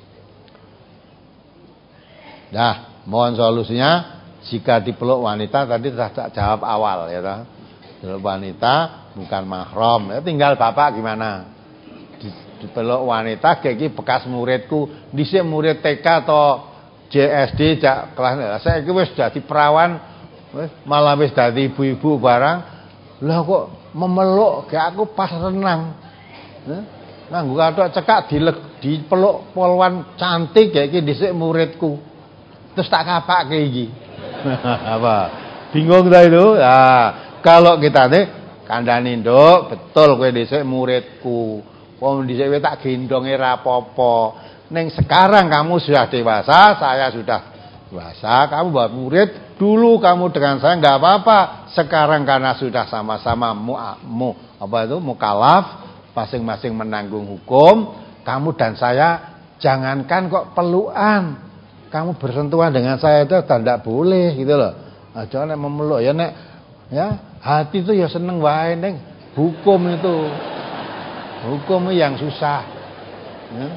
Nah, mohon solusinya jika dipeluk wanita tadi sudah jawab awal ya toh. Dipeluk wanita bukan mahram. Ya tinggal bapak gimana? Dipeluk wanita kayak iki bekas muridku, dhisik murid T K atau J S D jak kelas. Saiki wis dadi perawan, wis malah wis dadi ibu-ibu barang. Lah kok memeluk gak aku pas renang. Nah, nganggo kathok cekak dipeluk polwan cantik kayak iki dhisik muridku. Terus tak kapake iki. Apa? Bingung ta itu? Nah, kalau kita nih kandhani nduk, betul kowe dhisik muridku. Wong dhisik kowe tak gendonge ra apa-apa. Ning sekarang kamu sudah dewasa, saya sudah dewasa, kamu buat murid, dulu kamu dengan saya enggak apa-apa. Sekarang karena sudah sama-sama mu, mu apa itu mukallaf, masing-masing menanggung hukum, kamu dan saya jangankan kok pelukan. Kamu bersentuhan dengan saya itu tidak boleh gitu loh. Nah, jangan nek memeluk ya nek ya hati itu ya seneng wae ning hukum itu. Hukum yang susah. Ya.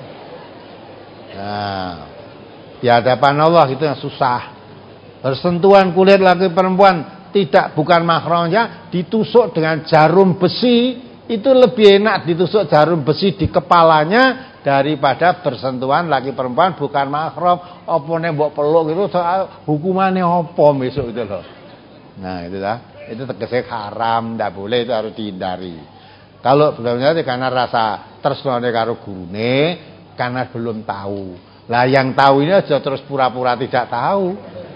Nah, di hadapan Allah itu yang susah. Bersentuhan kulit laki perempuan tidak bukan mahramnya, ditusuk dengan jarum besi itu lebih enak ditusuk jarum besi di kepalanya daripada bersentuhan laki perempuan bukan mahram. Apa nek mbok peluk itu hukumannya apa besok itu loh. Nah, itu lah. Itu tegese haram, tidak boleh, itu harus dihindari. Kalau benar-benar karena rasa tresnane karo gurune, karena belum tahu. Lah yang tahu ini aja terus pura-pura tidak tahu.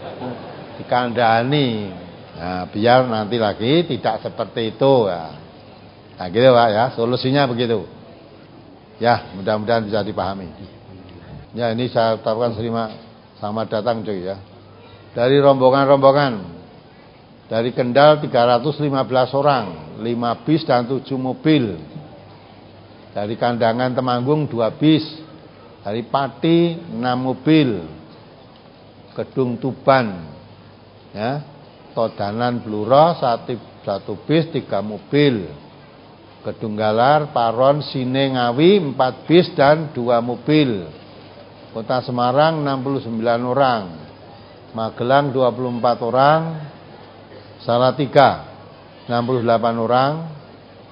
Dikandani. Nah, biar nanti lagi tidak seperti itu ya. Nah, gitu Pak ya, solusinya begitu. Ya, mudah-mudahan bisa dipahami. Ya, ini saya ucapkan terima selamat datang cuy ya. Dari rombongan-rombongan dari Kendal tiga ratus lima belas orang, lima bis dan tujuh mobil. Dari Kandangan Temanggung dua bis. Dari Pati enam mobil. Kedung Tuban ya. Todanan Bluro satu, satu bis tiga mobil. Kedunggalar, Paron, Sine, Ngawi empat bis dan dua mobil. Kota Semarang enam puluh sembilan orang. Magelang dua puluh empat orang. Salatiga enam puluh delapan orang.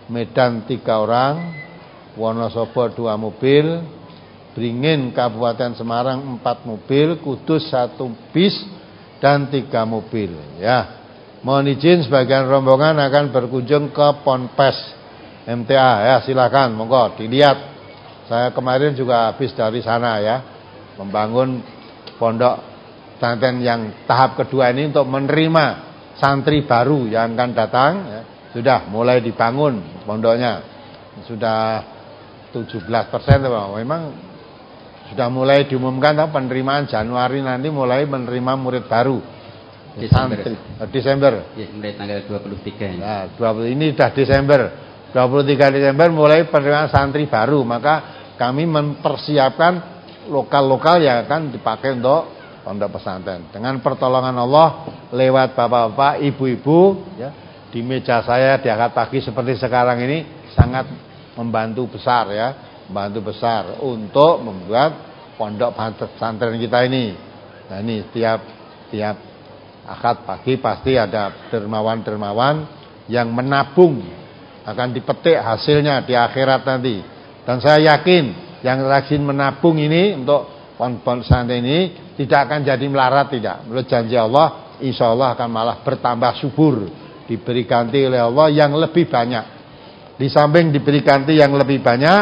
Medan tiga orang, Wonosobo dua mobil, Beringin Kabupaten Semarang empat mobil, Kudus satu bis dan tiga mobil. Ya, mohon izin sebagian rombongan akan berkunjung ke Ponpes M T A. Ya, silakan, monggo dilihat. Saya kemarin juga habis dari sana ya, membangun pondok pesantren yang tahap kedua ini untuk menerima santri baru yang akan datang. Ya, sudah mulai dibangun pondoknya, sudah tujuh belas persen memang sudah mulai diumumkan penerimaan Januari nanti mulai menerima murid baru. Desember. Santri, Desember. Ya, mulai tanggal dua puluh tiga. Nah, dua puluh ini sudah Desember. dua puluh tiga Desember mulai penerimaan santri baru, maka kami mempersiapkan lokal-lokal yang akan dipakai untuk pondok pesantren. Dengan pertolongan Allah lewat bapak-bapak, ibu-ibu ya, di meja saya di akad pagi seperti sekarang ini sangat membantu besar ya, membantu besar untuk membuat pondok pesantren kita ini. Nah, ini tiap tiap akad pagi pasti ada dermawan-dermawan yang menabung, akan dipetik hasilnya di akhirat nanti. Dan saya yakin yang rajin menabung ini untuk pondok pesantren ini tidak akan jadi melarat, tidak. Menurut janji Allah, insya Allah akan malah bertambah subur, diberi ganti oleh Allah yang lebih banyak. Di samping diberi ganti yang lebih banyak,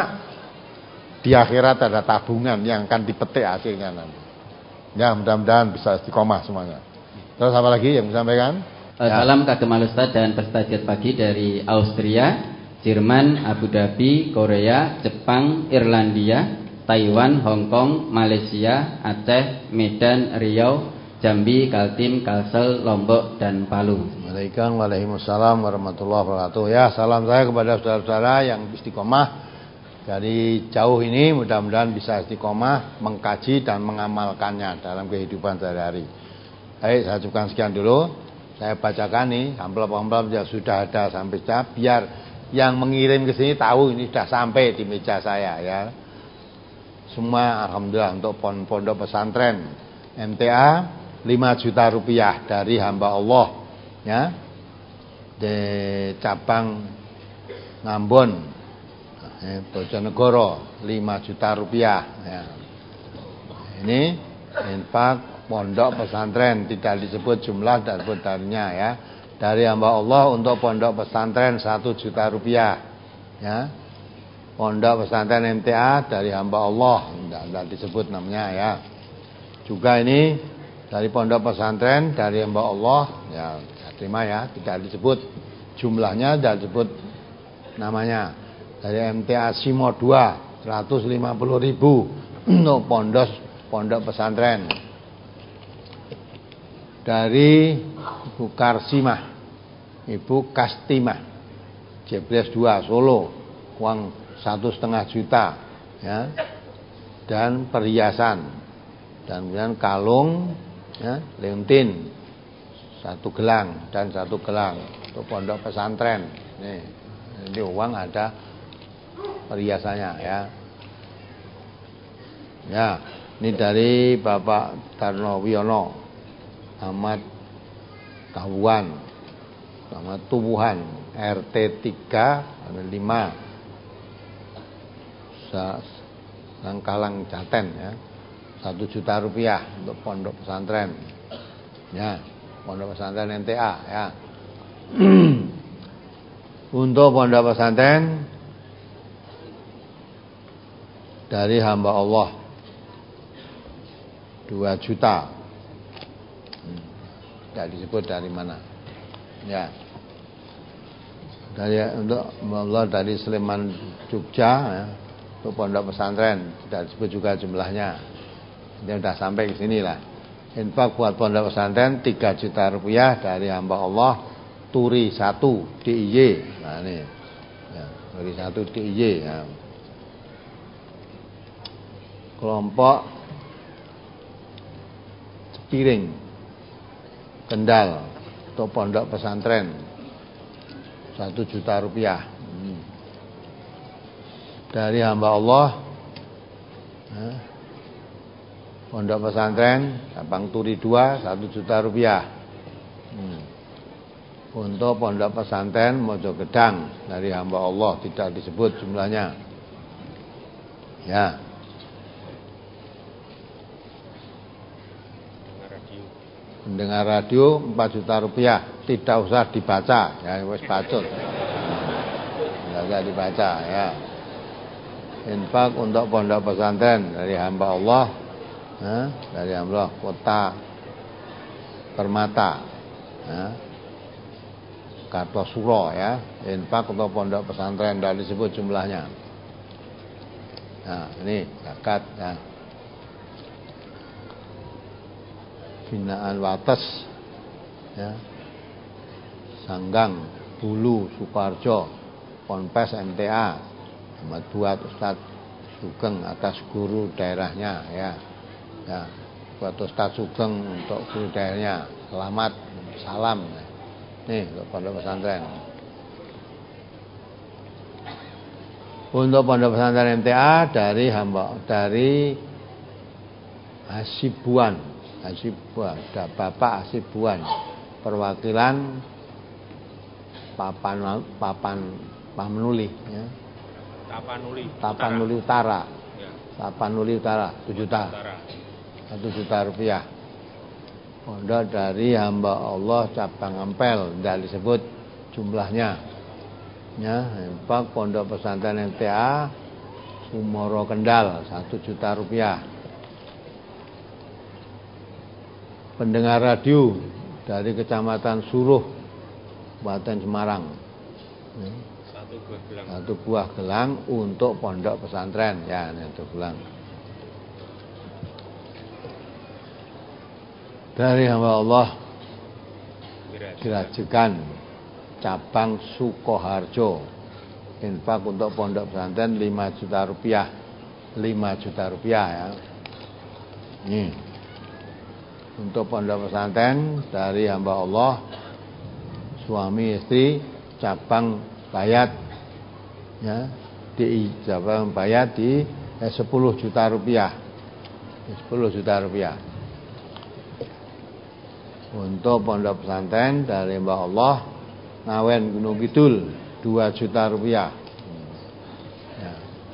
di akhirat ada tabungan yang akan dipetik hasilnya nanti. Ya, mudah-mudahan bisa istiqomah semuanya. Terus apa lagi yang disampaikan? Ya. Salam kagem Ustaz dan peserta pagi dari Austria, Jerman, Abu Dhabi, Korea, Jepang, Irlandia, Taiwan, Hong Kong, Malaysia, Aceh, Medan, Riau, Jambi, Kaltim, Kalsel, Lombok, dan Palu. Waalaikumsalam warahmatullahi wabarakatuh. Ya, salam saya kepada saudara-saudara yang istiqomah dari jauh ini, mudah-mudahan bisa istiqomah mengkaji dan mengamalkannya dalam kehidupan sehari-hari. Baik, saya cukupkan sekian dulu. Saya bacakan nih amplop-amplop yang sudah ada sampai saya, biar yang mengirim ke sini tahu ini sudah sampai di meja saya ya. Semua alhamdulillah untuk pondok pesantren M T A lima juta rupiah dari hamba Allah ya, di cabang Ngambon eh, Bojonegoro lima juta rupiah ya. Ini infak pondok pesantren, tidak disebut jumlah, tidak disebut darinya ya, dari hamba Allah untuk pondok pesantren satu juta rupiah ya. Pondok pesantren M T A dari hamba Allah, tidak, tidak disebut namanya ya. Juga ini dari pondok pesantren dari hamba Allah ya, saya terima ya, tidak disebut jumlahnya, tidak disebut namanya. Dari M T A Simo dua seratus lima puluh ribu untuk pondok pondok pesantren. Dari Ibu Karsimah, Ibu Kastimah, Jebres dua Solo, uang satu setengah juta ya, dan perhiasan, dan kemudian kalung ya, leontin satu gelang dan satu gelang untuk pondok pesantren. Nih, ini uang ada perhiasannya ya. Ya, ini dari Bapak Tarno Wiono, Ahmad Kawan, Ahmad Tubuhan, R T tiga lima Langkalang Jaten ya, satu juta rupiah untuk pondok pesantren ya, pondok pesantren M T A ya. Untuk pondok pesantren dari hamba Allah dua juta, tidak disebut dari mana ya. Dari untuk Allah dari Sleman Jogja ya, untuk pondok pesantren tidak disebut juga jumlahnya. Ini sudah sampai ke sini lah. Infak buat pondok pesantren tiga juta rupiah dari hamba Allah Turi satu D I Y. Nah ini ya, Turi satu D I Y ya. Kelompok Cepiring Kendal untuk pondok pesantren satu juta rupiah. Hmm. Dari hamba Allah ya, pondok pesantren cabang Turi dua satu juta rupiah. hmm. Untuk pondok pesantren Mojogedang dari hamba Allah, tidak disebut jumlahnya. Ya. Mendengar radio empat juta rupiah, tidak usah dibaca, ya wis bacut. Tidak usah dibaca, ya. Infak untuk pondok pesantren dari hamba Allah, ya, dari hamba Allah Kota Permata, ya. Kartosuro, ya. Infak untuk pondok pesantren, tidak disebut jumlahnya. Nah, ini zakat, ya. Binaan Wates, ya. Sanggang Bulu Sukoharjo, Ponpes M T A, Ahmad buat Ustadz Sugeng atas guru daerahnya, ya. Ya, buat Ustadz Sugeng untuk guru daerahnya, selamat, salam. Nih, untuk pondok pesantren. Untuk pondok pesantren M T A dari hamba dari Hasibuan, Hasibuan, ada Bapak Hasibuan, perwakilan Papan Papan Pamanuli, ya. Tapanuli. Tapanuli Utara. Ya. Tapanuli Utara, satu juta. satu juta rupiah. Pondok dari hamba Allah cabang Ampel, tidak disebut jumlahnya. Ya, infak pondok pesantren M T A Sumoro Kendal, satu juta rupiah. Pendengar radio dari Kecamatan Suruh, Kabupaten Semarang, ya. Satu buah gelang. Satu buah gelang untuk pondok pesantren, ya, satu gelang. Dari hamba Allah Gerajegan cabang Sukoharjo, infak untuk pondok pesantren lima juta rupiah, lima juta rupiah, ya. Ini untuk pondok pesantren dari hamba Allah suami istri cabang Bayat, ya, di cabang Bayat di eh, sepuluh juta rupiah, sepuluh juta rupiah. Untuk pondok pesantren dari hamba Allah Ngawen Gunung Kidul, dua juta rupiah, ya.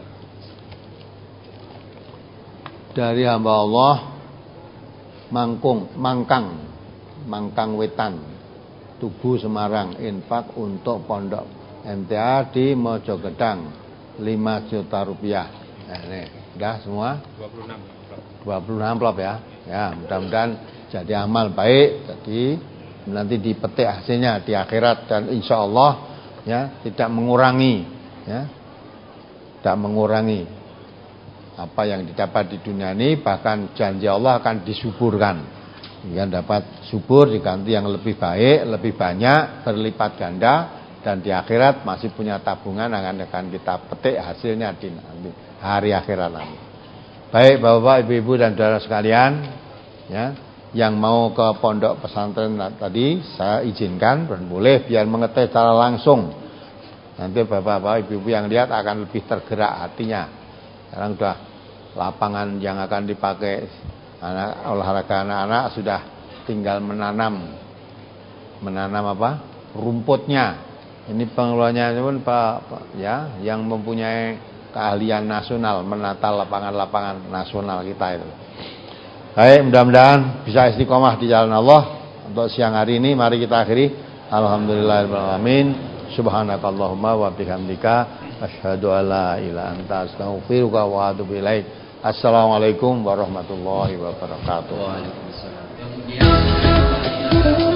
Dari hamba Allah Mangkung Mangkang Mangkang Wetan, Tugu Semarang, infak untuk pondok M T A di Mojogedang lima juta rupiah. Nah, ini sudah semua dua puluh enam amplop, ya. Ya, mudah-mudahan jadi amal baik, jadi nanti dipetik hasilnya di akhirat, dan insya Allah, ya, tidak mengurangi, ya, tidak mengurangi apa yang didapat di dunia ini, bahkan janji Allah akan disuburkan, ya, dapat subur diganti yang lebih baik, lebih banyak, berlipat ganda, dan di akhirat masih punya tabungan akan akan kita petik hasilnya di nanti, hari akhirat nanti. Baik Bapak, Ibu-ibu dan saudara sekalian, ya, yang mau ke pondok pesantren tadi saya izinkan dan boleh biar mengetahui secara langsung. Nanti Bapak-bapak, Ibu-ibu yang lihat akan lebih tergerak hatinya. Sekarang sudah lapangan yang akan dipakai anak olahraga anak-anak sudah tinggal menanam menanam apa? Rumputnya. Ini pengelolanya pun Pak, ya, yang mempunyai keahlian nasional menata lapangan-lapangan nasional kita itu. Baik, mudah-mudahan bisa istiqomah di jalan Allah. Untuk siang hari ini mari kita akhiri. Alhamdulillahirabbil alamin. Subhanakallahumma wa bihamdika asyhadu an la ilaha illa anta astaghfiruka wa atubu ilaik. Assalamualaikum warahmatullahi wabarakatuh. Waalaikumsalam.